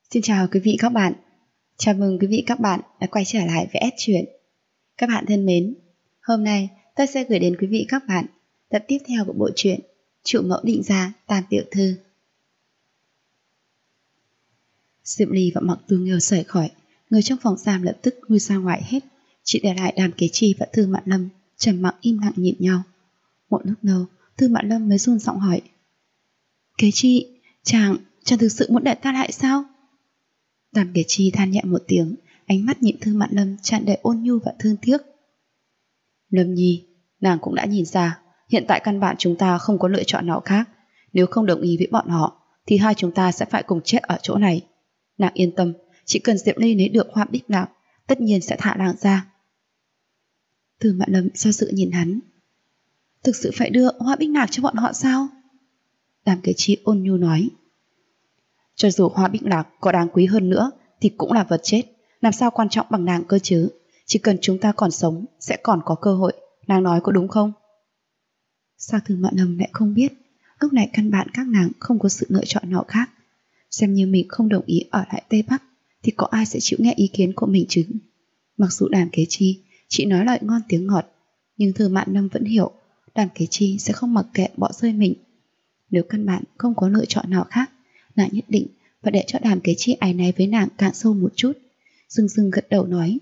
Xin chào quý vị các bạn. Chào mừng quý vị các bạn đã quay trở lại với S Truyện. Các bạn thân mến, hôm nay tôi sẽ gửi đến quý vị các bạn tập tiếp theo của bộ truyện Trụ Mẫu Định Gia Tam Tiểu Thư. Diệp Ly và Mặc Tu Nghiêu rời khỏi, người trong phòng giam lập tức lui ra ngoài hết, chỉ để lại Đàm Kế Chi và Thư Mạn Lâm trầm mặc im lặng nhìn nhau. Một lúc lâu, Thư Mạn Lâm mới run giọng hỏi: Kế Chi, chàng thực sự muốn để ta lại sao? Đàm Kế Chi than nhẹ một tiếng, ánh mắt nhìn Thư Mạn Lâm tràn đầy ôn nhu và thương tiếc. Lâm Nhi, nàng cũng đã nhìn ra, hiện tại căn bản chúng ta không có lựa chọn nào khác. Nếu không đồng ý với bọn họ, thì hai chúng ta sẽ phải cùng chết ở chỗ này. Nàng yên tâm, chỉ cần Diệp Ly lấy được Hoa Bích Lạc, tất nhiên sẽ thả nàng ra. Thư Mạn Lâm do dự nhìn hắn. Thực sự phải đưa Hoa Bích Lạc cho bọn họ sao? Đàm Kế Chi ôn nhu nói. Cho dù Hoa Bích Lạc có đáng quý hơn nữa thì cũng là vật chết, làm sao quan trọng bằng nàng cơ chứ. Chỉ cần chúng ta còn sống sẽ còn có cơ hội. Nàng nói có đúng không? Sao Thư Mạn Lâm lại không biết? Lúc này căn bản các nàng không có sự lựa chọn nào khác. Xem như mình không đồng ý ở lại Tây Bắc thì có ai sẽ chịu nghe ý kiến của mình chứ? Mặc dù Đàm Kế Chi chỉ nói lời ngon tiếng ngọt, nhưng Thư Mạn Lâm vẫn hiểu Đàm Kế Chi sẽ không mặc kệ bỏ rơi mình. Nếu căn bản không có lựa chọn nào khác, nàng nhất định phải để cho Đàm Kế Chi áy náy với nàng càng sâu một chút. Dưng dưng gật đầu nói: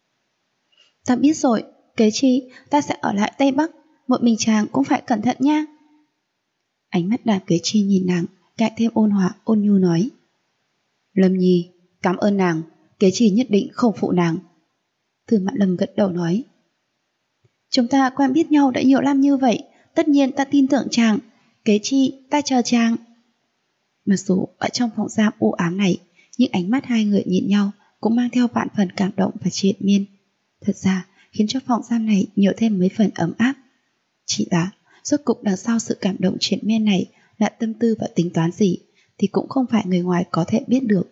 Ta biết rồi, Kế Chi, ta sẽ ở lại Tây Bắc, một mình chàng cũng phải cẩn thận nha. Ánh mắt Đàm Kế Chi nhìn nàng càng thêm ôn hòa ôn nhu nói: Lâm Nhi, cảm ơn nàng, Kế Chi nhất định không phụ nàng. Thư Mạn Lâm gật đầu nói: Chúng ta quen biết nhau đã nhiều năm như vậy, tất nhiên ta tin tưởng chàng. Kế Chi, ta chờ chàng. Mặc dù ở trong phòng giam u ám này, nhưng ánh mắt hai người nhìn nhau cũng mang theo vạn phần cảm động và triền miên. Thật ra khiến cho phòng giam này nhiều thêm mấy phần ấm áp. Chỉ là rốt cục đằng sau sự cảm động triền miên này là tâm tư và tính toán gì thì cũng không phải người ngoài có thể biết được.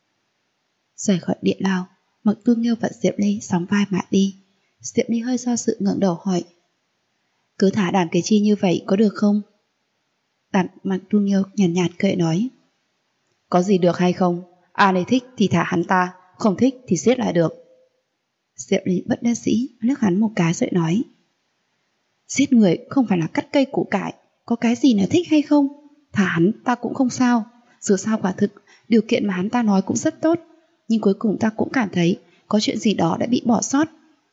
Rời khỏi điện lao, Mặc Tu Nghiêu và Diệp Ly sóng vai mà đi. Diệp Ly hơi do dự ngẩng đầu hỏi: Cứ thả Đàm Kế Chi như vậy có được không? Mặc Tu Nghiêu nhàn nhạt cười nói: Có gì được hay không? Ai này thích thì thả hắn ta, không thích thì giết lại được. Diệp Ly bất đắc dĩ liếc hắn một cái rồi nói: Giết người không phải là cắt cây củ cải, có cái gì là thích hay không? Thả hắn ta cũng không sao. Dù sao quả thực điều kiện mà hắn ta nói cũng rất tốt, nhưng cuối cùng ta cũng cảm thấy có chuyện gì đó đã bị bỏ sót.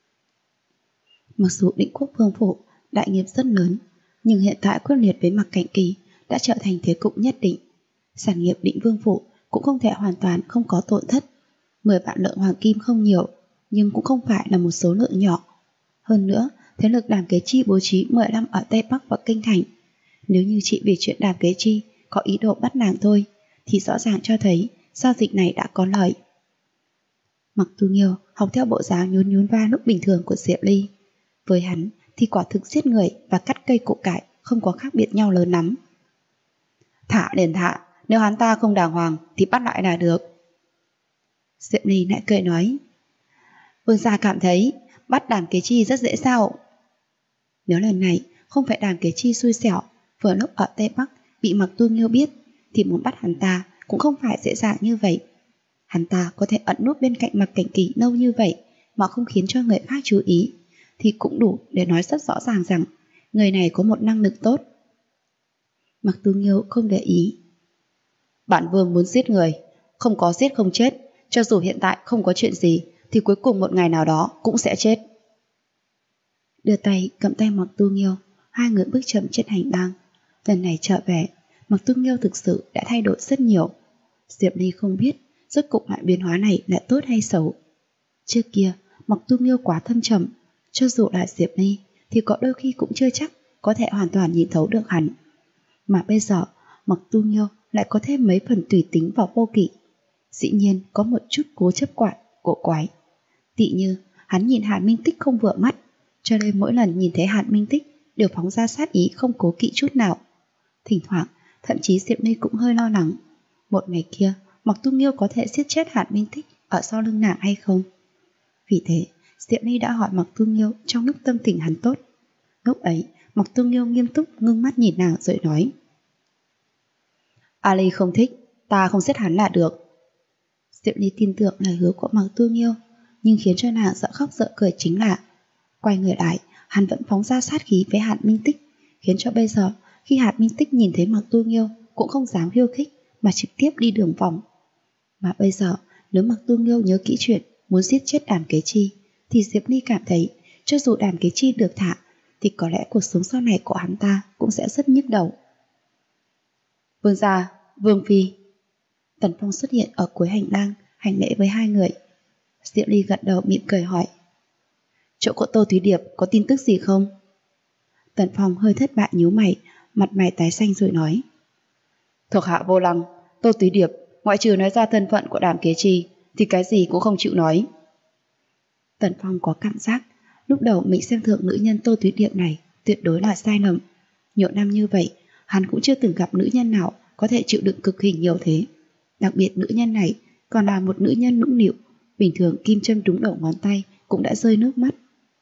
Mặc dù Định Quốc Vương phủ đại nghiệp rất lớn, nhưng hiện tại quyết liệt với Mặc Cảnh Kỳ đã trở thành thế cục nhất định. Sản nghiệp Định Vương phủ cũng không thể hoàn toàn không có tổn thất. 10 vạn lượng hoàng kim không nhiều, nhưng cũng không phải là một số lượng nhỏ. Hơn nữa, thế lực Đàm Kế Chi bố trí 10 năm ở Tây Bắc và Kinh Thành. Nếu như chỉ vì chuyện Đàm Kế Chi có ý đồ bắt nàng thôi, thì rõ ràng cho thấy giao dịch này đã có lợi. Mặc Tu Nghiêu học theo bộ dáng nhún nhún vai lúc bình thường của Diệp Ly. Với hắn thì quả thực giết người và cắt cây củ cải không có khác biệt nhau lớn lắm. Thả liền thả, nếu hắn ta không đàng hoàng thì bắt lại là được. Diệp Ly lại cười nói: Vương gia cảm thấy bắt Đàm Kế Chi rất dễ sao? Nếu lần này không phải Đàm Kế Chi xui xẻo vừa lúc ở Tây Bắc bị Mặc Tu Nghiêu biết, thì muốn bắt hắn ta cũng không phải dễ dàng như vậy. Hắn ta có thể ẩn núp bên cạnh Mặc Cảnh Kỳ lâu như vậy mà không khiến cho người khác chú ý, thì cũng đủ để nói rất rõ ràng rằng người này có một năng lực tốt. Mặc Tu Nghiêu không để ý: Bản vương muốn giết người, không có giết không chết, cho dù hiện tại không có chuyện gì thì cuối cùng một ngày nào đó cũng sẽ chết. Đưa tay cầm tay Mặc Tu Nghiêu, hai người bước chậm trên hành lang. Lần này trở về, Mặc Tu Nghiêu thực sự đã thay đổi rất nhiều. Diệp Ly không biết rốt cục loại biến hóa này là tốt hay xấu. Trước kia Mặc Tu Nghiêu quá thâm trầm, cho dù là Diệp Ly thì có đôi khi cũng chưa chắc có thể hoàn toàn nhìn thấu được hắn. Mà bây giờ Mặc Tu Nghiêu lại có thêm mấy phần tùy tính và vô kỵ. Dĩ nhiên có một chút cố chấp cổ quái. Tỉ như hắn nhìn Hàn Minh Tích không vừa mắt, cho nên mỗi lần nhìn thấy Hàn Minh Tích đều phóng ra sát ý không cố kỵ chút nào. Thỉnh thoảng thậm chí Diệp Ly cũng hơi lo lắng, một ngày kia Mặc Tu Nghiêu có thể giết chết Hàn Minh Tích ở sau lưng nàng hay không. Vì thế Diệp Ly đã hỏi Mặc Tu Nghiêu trong lúc tâm tình hắn tốt. Lúc ấy Mặc Tu Nghiêu nghiêm túc ngưng mắt nhìn nàng rồi nói: Ali không thích, ta không giết hắn là được. Diệp Ly tin tưởng lời hứa của Mạc Tu Nghiêu, nhưng khiến cho nàng sợ khóc sợ cười chính là quay người lại, hắn vẫn phóng ra sát khí với Hàn Minh Tích, khiến cho bây giờ khi Hàn Minh Tích nhìn thấy Mạc Tu Nghiêu cũng không dám khiêu khích mà trực tiếp đi đường vòng. Mà bây giờ nếu Mạc Tu Nghiêu nhớ kỹ chuyện muốn giết chết Đàm Kế Chi, thì Diệp Ly cảm thấy cho dù Đàm Kế Chi được thả thì có lẽ cuộc sống sau này của hắn ta cũng sẽ rất nhức đầu. Vương gia, Vương phi. Tần Phong xuất hiện ở cuối hành lang, hành lễ với hai người. Diệp Ly gật đầu mỉm cười hỏi: chỗ của Tô Thúy Điệp có tin tức gì không? Tần Phong hơi thất bại nhíu mày, mặt mày tái xanh rồi nói: thuộc hạ vô lăng, Tô Thúy Điệp ngoại trừ nói ra thân phận của Đàm Kế Chi thì cái gì cũng không chịu nói. Tần Phong có cảm giác lúc đầu mình xem thường nữ nhân Tô Thúy Điệp này tuyệt đối là sai lầm. Nhiều năm như vậy, hắn cũng chưa từng gặp nữ nhân nào có thể chịu đựng cực hình nhiều thế. Đặc biệt nữ nhân này còn là một nữ nhân nũng nịu, bình thường kim châm trúng đầu ngón tay cũng đã rơi nước mắt.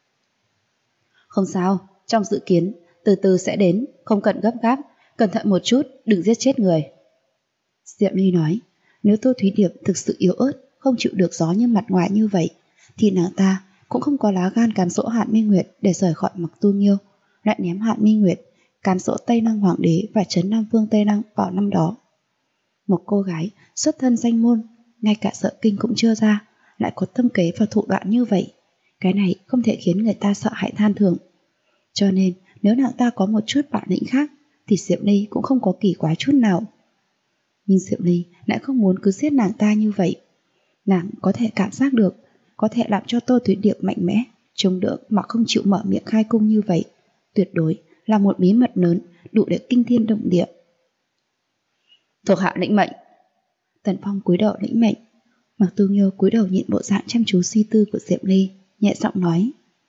Không sao, trong dự kiến từ từ sẽ đến, không cần gấp gáp, cẩn thận một chút, đừng giết chết người. Diệp Ly nói, nếu Tô Thúy Điệp thực sự yếu ớt, không chịu được gió như mặt ngoài như vậy, thì nàng ta cũng không có lá gan cám dỗ Hàn Minh Nguyệt để rời khỏi Mạc Tu Nghiêu, lại ném Hàn Minh Nguyệt cám dỗ Tây Lăng Hoàng đế và trấn Nam Vương Tây Lăng vào năm đó. Một cô gái xuất thân danh môn, ngay cả sợ kinh cũng chưa ra, lại có tâm kế và thủ đoạn như vậy, cái này không thể khiến người ta sợ hãi than thưởng. Cho nên nếu nàng ta có một chút bản lĩnh khác thì Diệp Ly cũng không có kỳ quái chút nào. Nhưng Diệp Ly lại không muốn cứ giết nàng ta như vậy. Nàng có thể cảm giác được, có thể làm cho Tô Thúy Điệp mạnh mẽ, chống đỡ mà không chịu mở miệng khai cung như vậy, tuyệt đối là một bí mật lớn đủ để kinh thiên động địa. Thuộc hạ lĩnh mệnh. Tần Phong cúi đầu lĩnh mệnh. Mạc Tu Nghiêu cúi đầu nhìn bộ dạng chăm chú suy tư của Diệp Ly, nhẹ giọng nói: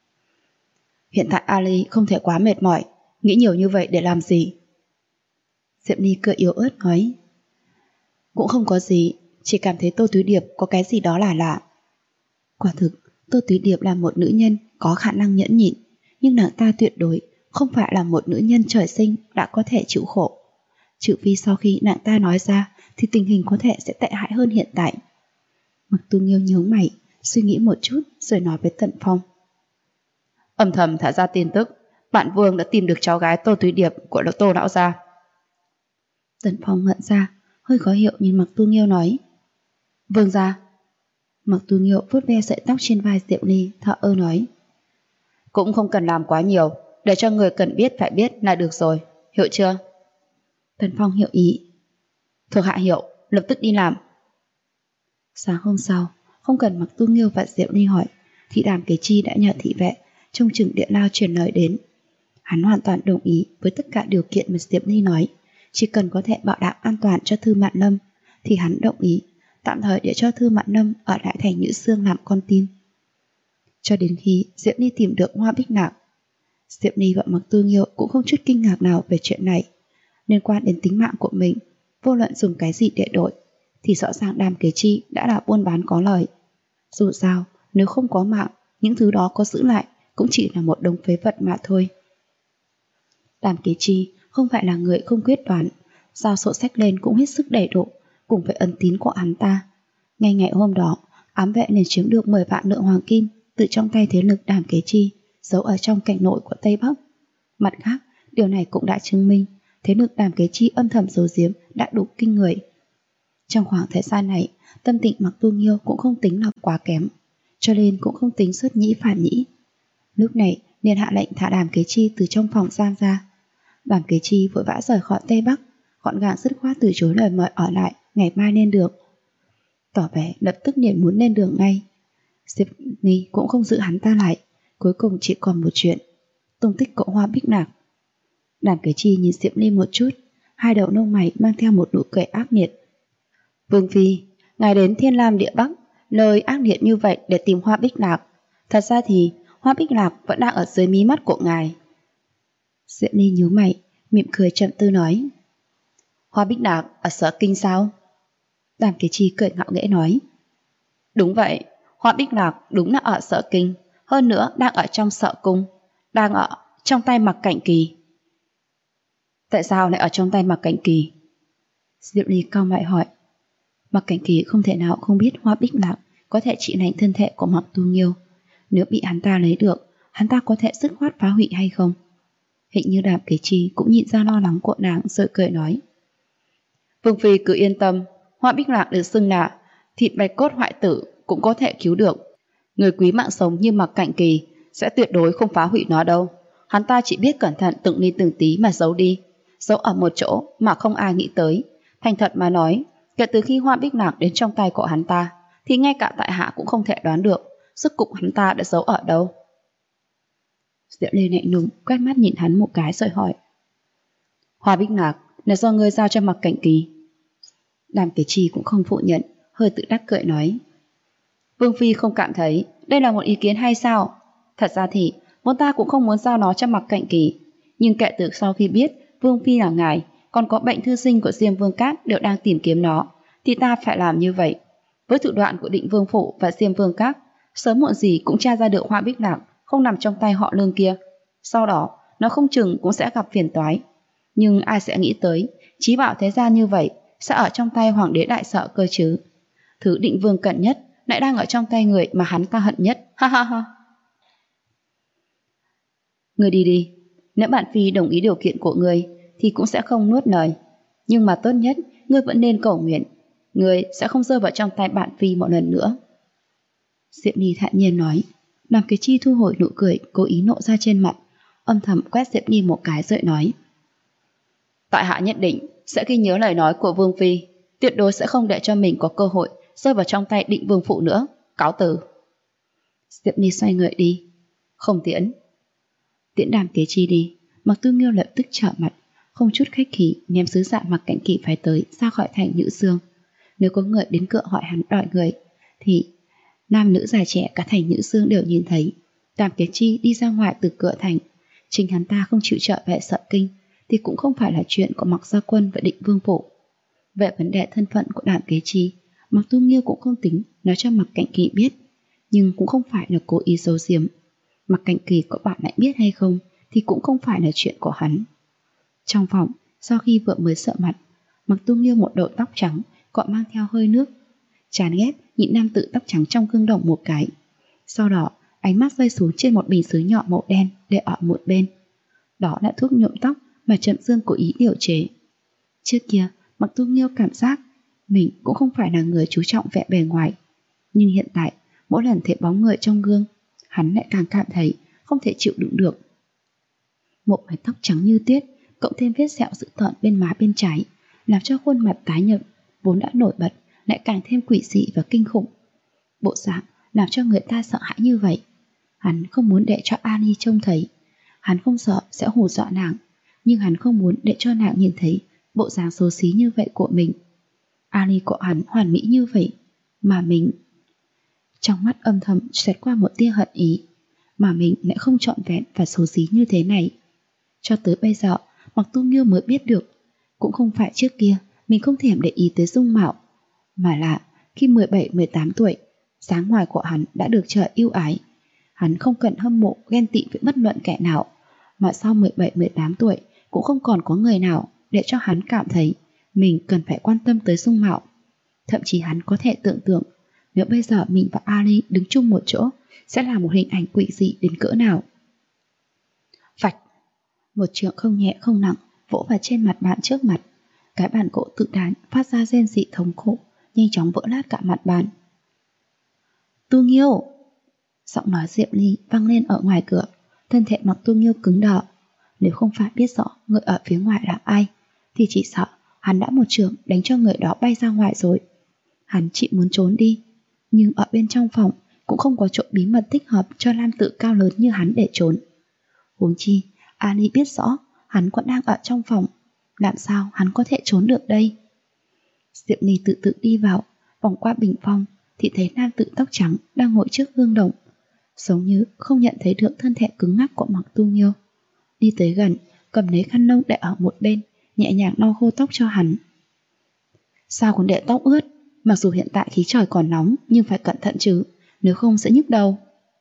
hiện tại Ali không thể quá mệt mỏi, nghĩ nhiều như vậy để làm gì? Diệp Ly cười yếu ớt nói: cũng không có gì, chỉ cảm thấy Tô Thúy Điệp có cái gì đó là lạ. Quả thực, Tô Thúy Điệp là một nữ nhân có khả năng nhẫn nhịn, nhưng nàng ta tuyệt đối không phải là một nữ nhân trời sinh đã có thể chịu khổ. Trừ phi sau khi nàng ta nói ra thì tình hình có thể sẽ tệ hại hơn hiện tại. Mạc Tu Nghiêu nhớ mày, suy nghĩ một chút rồi nói với Tần Phong: âm thầm thả ra tin tức, bạn Vương đã tìm được cháu gái Tô Thúy Điệp của Tô lão gia. Tần Phong ngẩn ra, hơi khó hiểu nhìn Mạc Tu Nghiêu nói: Vương gia. Mạc Tu Nghiêu vuốt ve sợi tóc trên vai Diệp Ly, thở ơ nói: cũng không cần làm quá nhiều, để cho người cần biết phải biết là được rồi, hiểu chưa? Tần Phong hiểu ý. Thuộc hạ hiểu, lập tức đi làm. Sáng hôm sau, không cần Mạc Tu Nghiêu và Diệp Ly hỏi, thì Đàm Kế Chi đã nhờ thị vệ trông chừng Địa Lao truyền lời đến. Hắn hoàn toàn đồng ý với tất cả điều kiện mà Diệp Ly nói, chỉ cần có thể bảo đảm an toàn cho Thư Mạn Lâm thì hắn đồng ý tạm thời để cho Thư Mạn Lâm ở lại thành Nhữ Xương làm con tin. Cho đến khi Diệp Ly tìm được Hoa Bích Nạc, Diệp Ly và Mạc Tu Nghiêu cũng không chút kinh ngạc nào về chuyện này. Liên quan đến tính mạng của mình, vô luận dùng cái gì để đổi, thì rõ ràng Đàm Kế Chi đã là buôn bán có lời. Dù sao, nếu không có mạng, những thứ đó có giữ lại cũng chỉ là một đống phế vật mà thôi. Đàm Kế Chi không phải là người không quyết đoán, giao sổ sách lên cũng hết sức đầy đủ, cùng với ân tín của hắn ta. Ngay ngày hôm đó, ám vệ liền chiếm được 10 vạn lượng hoàng kim từ trong tay thế lực Đàm Kế Chi, giấu ở trong cảnh nội của Tây Bắc. Mặt khác, điều này cũng đã chứng minh thế lực Đàm Kế Chi âm thầm giấu giếm đã đủ kinh người. Trong khoảng thời gian này, tâm tình Mạc Tu Nghiêu cũng không tính là quá kém, cho nên cũng không tính xuất nhĩ phản nhĩ. Lúc này, liền hạ lệnh thả Đàm Kế Chi từ trong phòng giam ra. Đàm Kế Chi vội vã rời khỏi Tây Bắc, gọn gàng dứt khoát từ chối lời mời ở lại ngày mai lên đường. Tỏ vẻ lập tức liền muốn lên đường ngay. Diệp Ly cũng không giữ hắn ta lại, cuối cùng chỉ còn một chuyện: tung tích của Hoa Bích Nạc. Đàm Kế Chi nhìn Diệp Ly một chút, hai đầu lông mày mang theo một nụ cười ác liệt. Vương phi, ngài đến Thiên Lam Địa Bắc, nơi ác liệt như vậy để tìm Hoa Bích Nạc. Thật ra thì Hoa Bích Nạc vẫn đang ở dưới mí mắt của ngài. Diệp Ly nhíu mày, mỉm cười chậm tư nói: Hoa Bích Nạc ở Sở Kinh sao? Đàm Kế Chi cười ngạo nghễ nói: đúng vậy, Hoa Bích Nạc đúng là ở Sở Kinh, hơn nữa đang ở trong Sở Cung, đang ở trong tay Mạc Cảnh Kỳ. Tại sao lại ở trong tay Mạc Cảnh Kỳ? Diệp Ly cau mày hỏi. Mạc Cảnh Kỳ không thể nào không biết Hoa Bích Lạc có thể trị lành thân thể của Mạc Tu Nghiêu. Nếu bị hắn ta lấy được, hắn ta có thể dứt khoát phá hủy hay không? Hình như Đàm Kế Chi cũng nhìn ra lo lắng của nàng, rồi cười nói: Vương phi cứ yên tâm, Hoa Bích Lạc được xưng là thịt bạch cốt hoại tử cũng có thể cứu được. Người quý mạng sống như Mạc Cảnh Kỳ sẽ tuyệt đối không phá hủy nó đâu. Hắn ta chỉ biết cẩn thận từng ly từng tí mà giấu đi, giấu ở một chỗ mà không ai nghĩ tới. Thành thật mà nói, kể từ khi Hoa Bích Lạc đến trong tay của hắn ta, thì ngay cả tại hạ cũng không thể đoán được sức cục hắn ta đã giấu ở đâu. Diệu Ly lạnh lùng quét mắt nhìn hắn một cái rồi hỏi: Hoa Bích Lạc là do ngươi giao cho Mạc Cảnh Kỳ? Đàm Kế Chi cũng không phủ nhận, hơi tự đắc cười nói: Vương phi không cảm thấy đây là một ý kiến hay sao? Thật ra thì vốn ta cũng không muốn giao nó cho Mạc Cảnh Kỳ, nhưng kể từ sau khi biết Vương phi là ngài còn có bệnh thư sinh của Diêm Vương Các đều đang tìm kiếm nó, thì ta phải làm như vậy. Với thủ đoạn của Định Vương Phủ và Diêm Vương Các, sớm muộn gì cũng tra ra được Hoa Bích Lạc không nằm trong tay họ Lương kia. Sau đó nó không chừng cũng sẽ gặp phiền toái. Nhưng ai sẽ nghĩ tới trí bảo thế gian như vậy sẽ ở trong tay Hoàng đế Đại Sợ cơ chứ? Thứ Định Vương cần nhất lại đang ở trong tay người mà hắn ta hận nhất. Ha ha ha. Ngươi đi đi. Nếu bạn phi đồng ý điều kiện của ngươi thì cũng sẽ không nuốt lời. Nhưng mà tốt nhất ngươi vẫn nên cầu nguyện ngươi sẽ không rơi vào trong tay bạn phi một lần nữa. Diệp Ly thản nhiên nói. Đàm Kế Chi thu hồi nụ cười cố ý nộ ra trên mặt, âm thầm quét Diệp Ly một cái rồi nói: Tại hạ nhất định sẽ ghi nhớ lời nói của Vương phi, tuyệt đối sẽ không để cho mình có cơ hội rơi vào trong tay Định Vương Phụ nữa. Cáo từ. Diệp Ly xoay người đi. Không tiễn. Tiễn Đàm Kế Chi đi. Mạc Tu Nghiêu lập tức trở mặt, không chút khách khí ném sứ giả Mạc Cảnh Kỳ phải tới ra khỏi thành Nhữ Dương. Nếu có người đến cửa hỏi hắn đòi người, thì nam nữ già trẻ cả thành Nhữ Dương đều nhìn thấy. Đàm Kế Chi đi ra ngoài từ cửa thành, chính hắn ta không chịu trở về Sợ Kinh thì cũng không phải là chuyện của Mạc Gia Quân và Định Vương Phủ. Về vấn đề thân phận của Đàm Kế Chi, Mạc Tu Nghiêu cũng không tính nói cho Mạc Cảnh Kỳ biết, nhưng cũng không phải là cố ý giấu giếm. Mạc Cảnh Kỳ có bạn lại biết hay không thì cũng không phải là chuyện của hắn. Trong phòng, sau khi vừa mới sợ mặt, Mạc Tu Nghiêu một đầu tóc trắng cọ mang theo hơi nước, chán ghét nhìn nam tử tóc trắng trong gương đồng một cái. Sau đó ánh mắt rơi xuống trên một bình sứ nhỏ màu đen để ở một bên. Đó là thuốc nhuộm tóc mà Trầm Dương cố ý điều chế. Trước kia Mạc Tu Nghiêu cảm giác mình cũng không phải là người chú trọng vẻ bề ngoài, nhưng hiện tại mỗi lần thấy bóng người trong gương, hắn lại càng cảm thấy không thể chịu đựng được. Một mái tóc trắng như tuyết cộng thêm vết sẹo dữ tợn bên má bên trái, làm cho khuôn mặt tái nhợt vốn đã nổi bật lại càng thêm quỷ dị và kinh khủng. Bộ dạng làm cho người ta sợ hãi như vậy. Hắn không muốn để cho Annie trông thấy. Hắn không sợ sẽ hù dọa nàng, nhưng hắn không muốn để cho nàng nhìn thấy bộ dáng xấu xí như vậy của mình. Annie của hắn hoàn mỹ như vậy, mà mình... Trong mắt âm thầm xẹt qua một tia hận ý, mà mình lại không trọn vẹn và xấu xí như thế này. Cho tới bây giờ, Mạc Tu Nghiêu mới biết được, cũng không phải trước kia mình không thèm để ý tới dung mạo, mà là khi 17-18 tuổi, dáng ngoài của hắn đã được trời yêu ái. Hắn không cần hâm mộ ghen tị với bất luận kẻ nào, mà sau 17-18 tuổi cũng không còn có người nào để cho hắn cảm thấy mình cần phải quan tâm tới dung mạo. Thậm chí hắn có thể tưởng tượng nếu bây giờ mình và Ali đứng chung một chỗ sẽ là một hình ảnh quỷ dị đến cỡ nào. Phạch! Một trượng không nhẹ không nặng vỗ vào trên mặt bàn trước mặt. Cái bàn gỗ tự đàn phát ra rên rỉ thống khổ, nhanh chóng vỡ nát cả mặt bàn. Tu Nghiêu! Giọng nói Diệp Ly vang lên ở ngoài cửa. Thân thể Mạc Tu Nghiêu cứng đờ. Nếu không phải biết rõ người ở phía ngoài là ai, thì chỉ sợ hắn đã một chưởng đánh cho người đó bay ra ngoài rồi. Hắn chỉ muốn trốn đi, nhưng ở bên trong phòng cũng không có chỗ bí mật thích hợp cho nam tử cao lớn như hắn để trốn. Huống chi Annie biết rõ hắn còn đang ở trong phòng, làm sao hắn có thể trốn được đây? Diệp Ly tự tự đi vào, vòng qua bình phong thì thấy nam tử tóc trắng đang ngồi trước gương đồng, giống như không nhận thấy được thân thể cứng ngắc của Mạc Tu Nghiêu. Đi tới gần, cầm lấy khăn lông để ở một bên, nhẹ nhàng lau khô tóc cho hắn. Sao còn để tóc ướt? Mặc dù hiện tại khí trời còn nóng, nhưng phải cẩn thận chứ, nếu không sẽ nhức đầu.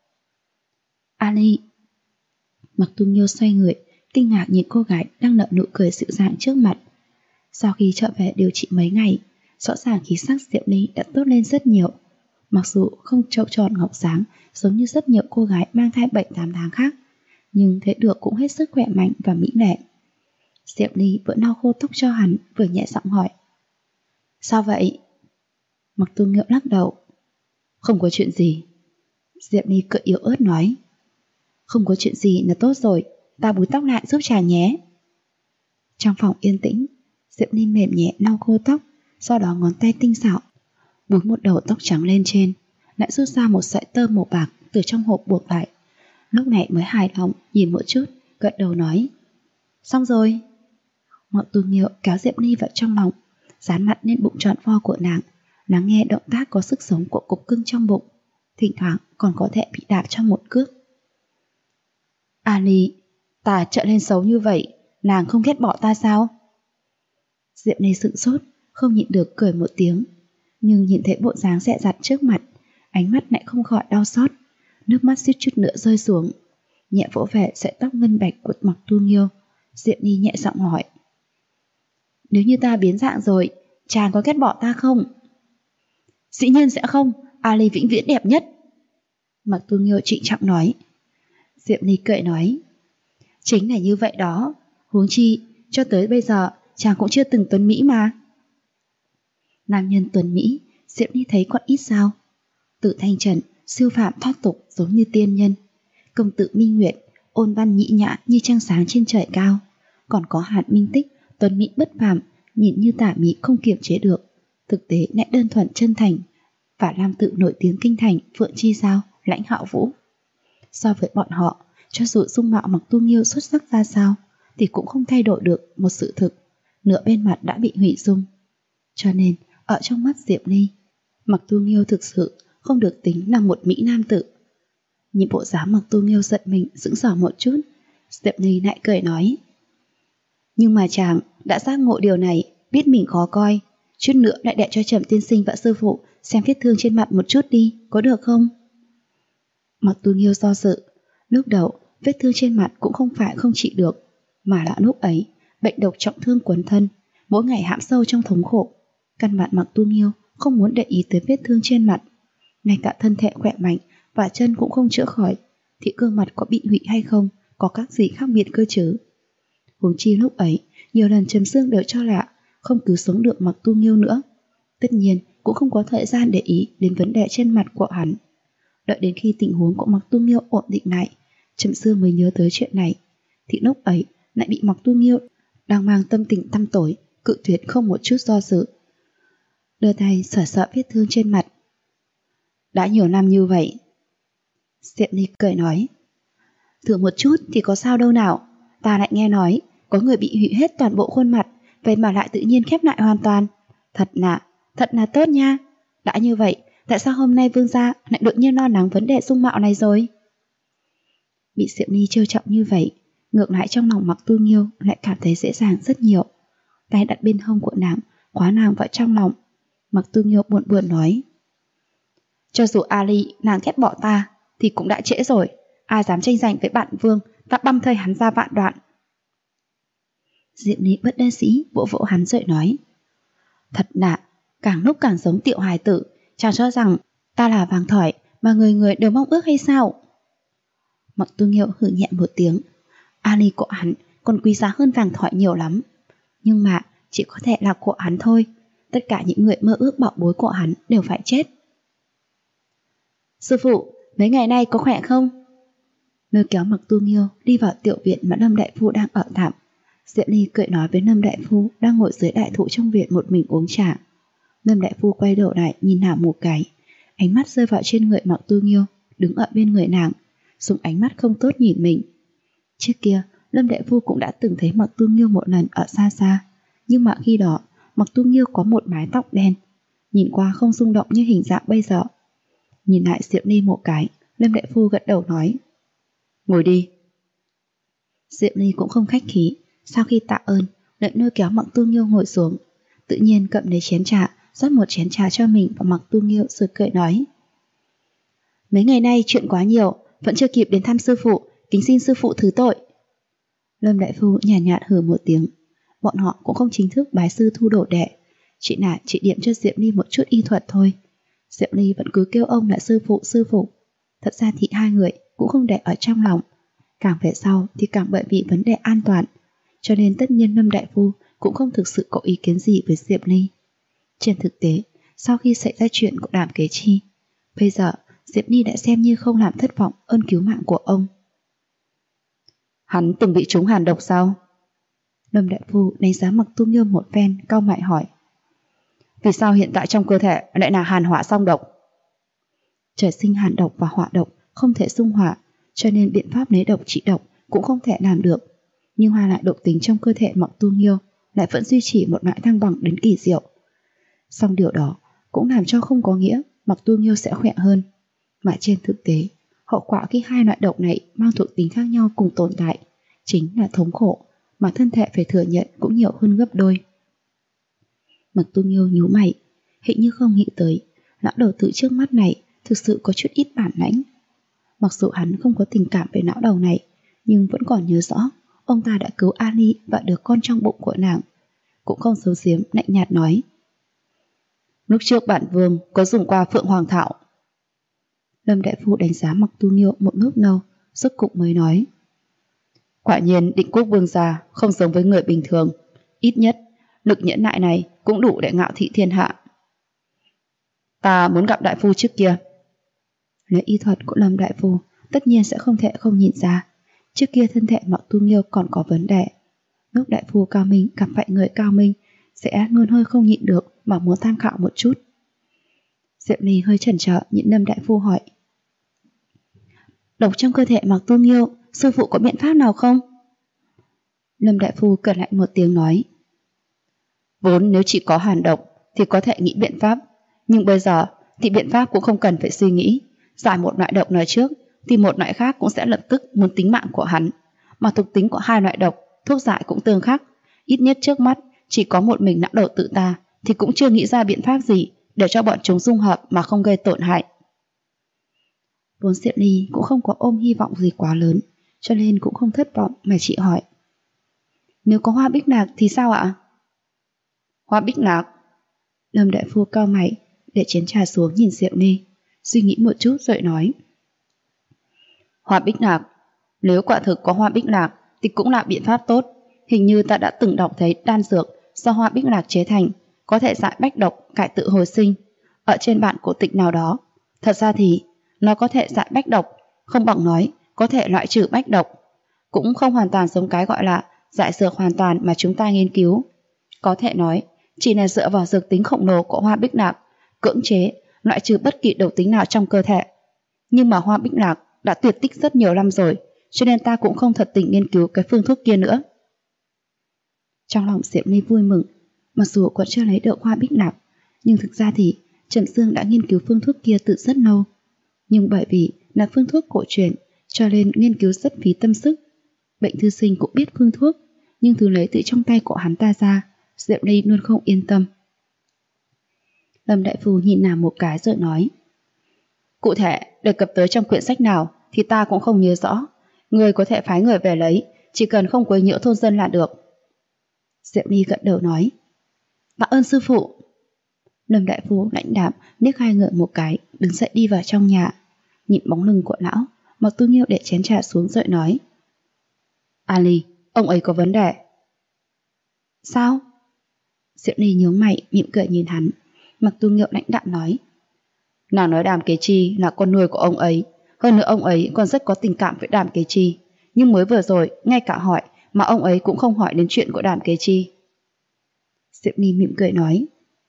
Ali! Mạc Tu Nghiêu xoay người, kinh ngạc nhìn cô gái đang nở nụ cười dịu dàng trước mặt. Sau khi trở về điều trị mấy ngày, Rõ ràng khí sắc Diệp Ly đã tốt lên rất nhiều. Mặc dù không trâu tròn ngọc sáng giống như rất nhiều cô gái mang thai 7-8 tháng khác, nhưng thấy được cũng hết sức khỏe mạnh và mỹ lệ. Diệp Ly vừa lau khô tóc cho hắn, vừa nhẹ giọng hỏi: Sao vậy? Mặc Tu Nghiêu lắc đầu: Không có chuyện gì. Diệp Ly cười yếu ớt nói: Không có chuyện gì là tốt rồi, ta búi tóc lại giúp chàng nhé. Trong phòng yên tĩnh, Diệp Ly mềm nhẹ lau khô tóc, sau đó ngón tay tinh xảo búi một đầu tóc trắng lên trên, lại rút ra một sợi tơ màu bạc từ trong hộp buộc lại. Lúc này mới hài lòng nhìn một chút, gật đầu nói: Xong rồi. Mặc Tu Nghiêu kéo Diệp Ly vào trong lòng, dán mặt lên bụng tròn vo của nàng, lắng nghe động tác có sức sống của cục cưng trong bụng, thỉnh thoảng còn có thể bị đạp cho một cước. Ali, ta trở nên xấu như vậy, nàng không ghét bỏ ta sao? Diệp Ly sững sốt, không nhịn được cười một tiếng, nhưng nhìn thấy bộ dáng dè dặt trước mặt, ánh mắt lại không khỏi đau xót, nước mắt suýt chút nữa rơi xuống. Nhẹ vỗ về sợi tóc ngân bạch của Mặc Tu Nghiêu, Diệp Ly nhẹ giọng hỏi: Nếu như ta biến dạng rồi, chàng có ghét bỏ ta không? Dĩ nhiên sẽ không, Ali vĩnh viễn đẹp nhất. Mặc Tu Nghiêu trịnh trọng nói. Diệp Ly cười nói: Chính là như vậy đó, huống chi cho tới bây giờ chàng cũng chưa từng tuấn mỹ mà. Nam nhân tuấn mỹ, Diệp Ly thấy còn ít sao. Tử Thanh Trần siêu phàm thoát tục giống như tiên nhân, công tử Minh Nguyệt ôn văn nhĩ nhã như trăng sáng trên trời cao, còn có Hàn Minh Tích tuấn mỹ bất phàm, nhìn như tả mỹ không kiềm chế được, thực tế lại đơn thuần chân thành, và nam tự nổi tiếng kinh thành Phượng Chi Giao, Lãnh Hạo Vũ. So với bọn họ, cho dù dung mạo Mặc Tu Nghiêu xuất sắc ra sao thì cũng không thay đổi được một sự thực, nửa bên mặt đã bị hủy dung. Cho nên ở trong mắt Diệp Ly, Mặc Tu Nghiêu thực sự không được tính là một mỹ nam tử. Nhìn bộ dáng Mặc Tu Nghiêu giận mình sững sờ một chút, Diệp Ly lại cười nói: Nhưng mà chàng đã giác ngộ điều này, biết mình khó coi, chút nữa lại để cho Trầm tiên sinh và sư phụ xem vết thương trên mặt một chút đi, có được không? Mặc Tu Nghiêu do dự. Lúc đầu vết thương trên mặt cũng không phải không trị được, mà là lúc ấy bệnh độc trọng thương quấn thân, mỗi ngày hãm sâu trong thống khổ. Căn bản Mặc Tu Nghiêu không muốn để ý tới vết thương trên mặt, ngay cả thân thể khỏe mạnh và chân cũng không chữa khỏi, thì gương mặt có bị hủy hay không, có các gì khác biệt cơ chứ? Huống chi lúc ấy nhiều lần Trầm Sương đều cho là không cứu sống được Mặc Tu Nghiêu nữa, tất nhiên cũng không có thời gian để ý đến vấn đề trên mặt của hắn. Đợi đến khi tình huống của Mặc Tu Nghiêu ổn định lại, Trầm Sương mới nhớ tới chuyện này, thì lúc ấy lại bị Mặc Tu Nghiêu đang mang tâm tình tăm tối cự tuyệt không một chút do dự, đưa tay sờ sờ vết thương trên mặt. Đã nhiều năm như vậy. Diệp Ly cười nói: Thử một chút thì có sao đâu nào, ta lại nghe nói có người bị hủy hết toàn bộ khuôn mặt, vậy mà lại tự nhiên khép lại hoàn toàn. Thật là tốt nha. Đã như vậy, tại sao hôm nay vương gia lại đột nhiên lo lắng vấn đề dung mạo này rồi? Bị Diệp Ly trêu chọc như vậy, ngược lại trong lòng Mặc Tu Nghiêu lại cảm thấy dễ dàng rất nhiều. Tay đặt bên hông của nàng, khóa nàng vào trong lòng. Mặc Tu Nghiêu buồn buồn nói: Cho dù Ali nàng ghét bỏ ta thì cũng đã trễ rồi, ai dám tranh giành với bạn vương, ta băm thây hắn ra vạn đoạn. Diệp Ly bất đắc dĩ vỗ vỗ hắn rồi nói: Thật lạ, càng lúc càng giống tiểu hài tử, chàng cho rằng ta là vàng thỏi mà người người đều mong ước hay sao? Mặc Tu Nghiêu hừ nhẹ một tiếng: Ali của hắn còn quý giá hơn vàng thỏi nhiều lắm, nhưng mà chỉ có thể là của hắn thôi, tất cả những người mơ ước bảo bối của hắn đều phải chết. Sư phụ, mấy ngày nay có khỏe không? Lôi kéo Mặc Tu Nghiêu đi vào tiểu viện mà Lâm đại phu đang ở tạm. Diệp Ly cười nói với Lâm đại phu đang ngồi dưới đại thụ trong viện một mình uống trà. Lâm đại phu quay đầu lại nhìn nàng một cái, ánh mắt rơi vào trên người Mặc Tu Nghiêu đứng ở bên người nàng, dùng ánh mắt không tốt nhìn mình. Trước kia Lâm đại phu cũng đã từng thấy Mặc Tu Nghiêu một lần ở xa xa, nhưng mà khi đó Mặc Tu Nghiêu có một mái tóc đen, nhìn qua không rung động như hình dạng bây giờ. Nhìn lại Diệp Ly một cái, Lâm đại phu gật đầu nói: Ngồi đi. Diệp Ly cũng không khách khí, sau khi tạ ơn lại lôi kéo Mặc Tu Nghiêu ngồi xuống, tự nhiên cầm lấy chén trà, rót một chén trà cho mình và Mặc Tu Nghiêu rồi cười nói: Mấy ngày nay chuyện quá nhiều, vẫn chưa kịp đến thăm sư phụ, kính xin sư phụ thứ tội. Lâm đại phu nhàn nhạt hừ một tiếng. Bọn họ cũng không chính thức bái sư thu đồ đệ, Chỉ là chỉ điểm cho Diệm Ly một chút y thuật thôi. Diệm Ly vẫn cứ kêu ông là sư phụ. Thật ra thì hai người cũng không để ở trong lòng. Càng về sau thì càng bởi vì vấn đề an toàn, cho nên tất nhiên Lâm đại phu cũng không thực sự có ý kiến gì với Diệm Ly. Trên thực tế, sau khi xảy ra chuyện của Đàm Kế Chi, bây giờ Diệm Ly đã xem như không làm thất vọng ơn cứu mạng của ông. Hắn từng bị trúng hàn độc sao? Lâm đại phu đánh giá Mặc Tu Nghiêu một phen, cau mày hỏi. Vì sao hiện tại trong cơ thể lại là hàn hỏa song độc? Trời sinh hàn độc và hỏa độc không thể xung hỏa, cho nên biện pháp lấy độc trị độc cũng không thể làm được. Nhưng hòa lại độc tính trong cơ thể Mặc Tu Nghiêu lại vẫn duy trì một loại thăng bằng đến kỳ diệu. Song điều đó cũng làm cho không có nghĩa Mặc Tu Nghiêu sẽ khỏe hơn, mà trên thực tế hậu quả khi hai loại độc này mang thuộc tính khác nhau cùng tồn tại chính là thống khổ mà thân thể phải thừa nhận cũng nhiều hơn gấp đôi. Mặc Tu Nghiêu nhíu mày, hình như không nghĩ tới lão đầu tử trước mắt này thực sự có chút ít bản lãnh. Mặc dù hắn không có tình cảm với lão đầu này, nhưng vẫn còn nhớ rõ ông ta đã cứu Ali và đứa con trong bụng của nàng. Cũng không giấu giếm, lạnh nhạt nói. Lúc trước bản vương có dùng qua Phượng Hoàng Thảo. Lâm đại phu đánh giá Mặc Tu Nghiêu một lúc lâu, rốt cục mới nói. Quả nhiên Định Quốc vương gia không giống với người bình thường, ít nhất lực nhẫn nại này cũng đủ để ngạo thị thiên hạ. Ta muốn gặp đại phu trước kia. Lấy y thuật của Lâm đại phu tất nhiên sẽ không thể không nhìn ra trước kia thân thể Mặc Tu Nghiêu còn có vấn đề. Lúc đại phu cao minh gặp phải người cao minh sẽ luôn hơi không nhịn được mà muốn tham khảo một chút. Diệm Ly hơi chần chờ nhìn Lâm đại phu hỏi. Độc trong cơ thể Mặc Tu Nghiêu, sư phụ có biện pháp nào không? Lâm đại phu cười lạnh một tiếng nói. Vốn nếu chỉ có hàn độc thì có thể nghĩ biện pháp, nhưng bây giờ thì biện pháp cũng không cần phải suy nghĩ. Giải một loại độc này trước thì một loại khác cũng sẽ lập tức muốn tính mạng của hắn, mà thuộc tính của hai loại độc thuốc giải cũng tương khắc. Ít nhất trước mắt chỉ có một mình lão đầu tự ta thì cũng chưa nghĩ ra biện pháp gì để cho bọn chúng dung hợp mà không gây tổn hại. Vốn Diệm Ly cũng không có ôm hy vọng gì quá lớn, cho nên cũng không thất vọng mà chị hỏi. Nếu có hoa bích lạc thì sao ạ? Hoa bích lạc? Lâm đại phu cau mày để chén trà xuống nhìn Diệm Ly, suy nghĩ một chút rồi nói. Hoa bích lạc, nếu quả thực có hoa bích lạc thì cũng là biện pháp tốt. Hình như ta đã từng đọc thấy đan dược do hoa bích lạc chế thành có thể giải bách độc, cải tự hồi sinh ở trên bản cổ tịch nào đó. Thật ra thì nó có thể giải bách độc, không bằng nói có thể loại trừ bách độc, cũng không hoàn toàn giống cái gọi là giải dược hoàn toàn mà chúng ta nghiên cứu. Có thể nói chỉ là dựa vào dược tính khổng lồ của hoa bích lạc cưỡng chế loại trừ bất kỳ độc tính nào trong cơ thể. Nhưng mà hoa bích lạc đã tuyệt tích rất nhiều năm rồi, cho nên ta cũng không thật tình nghiên cứu cái phương thuốc kia nữa. Trong lòng Diệm Ly vui mừng, mặc dù còn chưa lấy được hoa bích lạc, nhưng thực ra thì Trần Dương đã nghiên cứu phương thuốc kia từ rất lâu. Nhưng bởi vì là phương thuốc cổ truyền, cho nên nghiên cứu rất phí tâm sức. Bệnh thư sinh cũng biết phương thuốc, nhưng thứ lấy từ trong tay của hắn ta ra, Diệm Ly luôn không yên tâm. Lâm đại phu nhìn nàng một cái rồi nói. Cụ thể đề cập tới trong quyển sách nào thì ta cũng không nhớ rõ. Người có thể phái người về lấy, chỉ cần không quấy nhiễu thôn dân là được. Diệm Ly gật đầu nói. Tạ ơn sư phụ. Lâm đại phu lãnh đạm liếc hai người một cái, đứng dậy đi vào trong nhà. Nhìn bóng lưng của lão, Mặc Tu Nghiêu để chén trà xuống rồi nói. Ali, ông ấy có vấn đề. Sao? Diệm Ly nhướng mày, mỉm cười nhìn hắn. Mặc Tu Nghiêu lãnh đạm nói. Nàng nói Đàm Kế Chi là con nuôi của ông ấy, hơn nữa ông ấy còn rất có tình cảm với Đàm Kế Chi, nhưng mới vừa rồi ngay cả hỏi mà ông ấy cũng không hỏi đến chuyện của Đàm Kế Chi. Diệm Ly mỉm cười nói.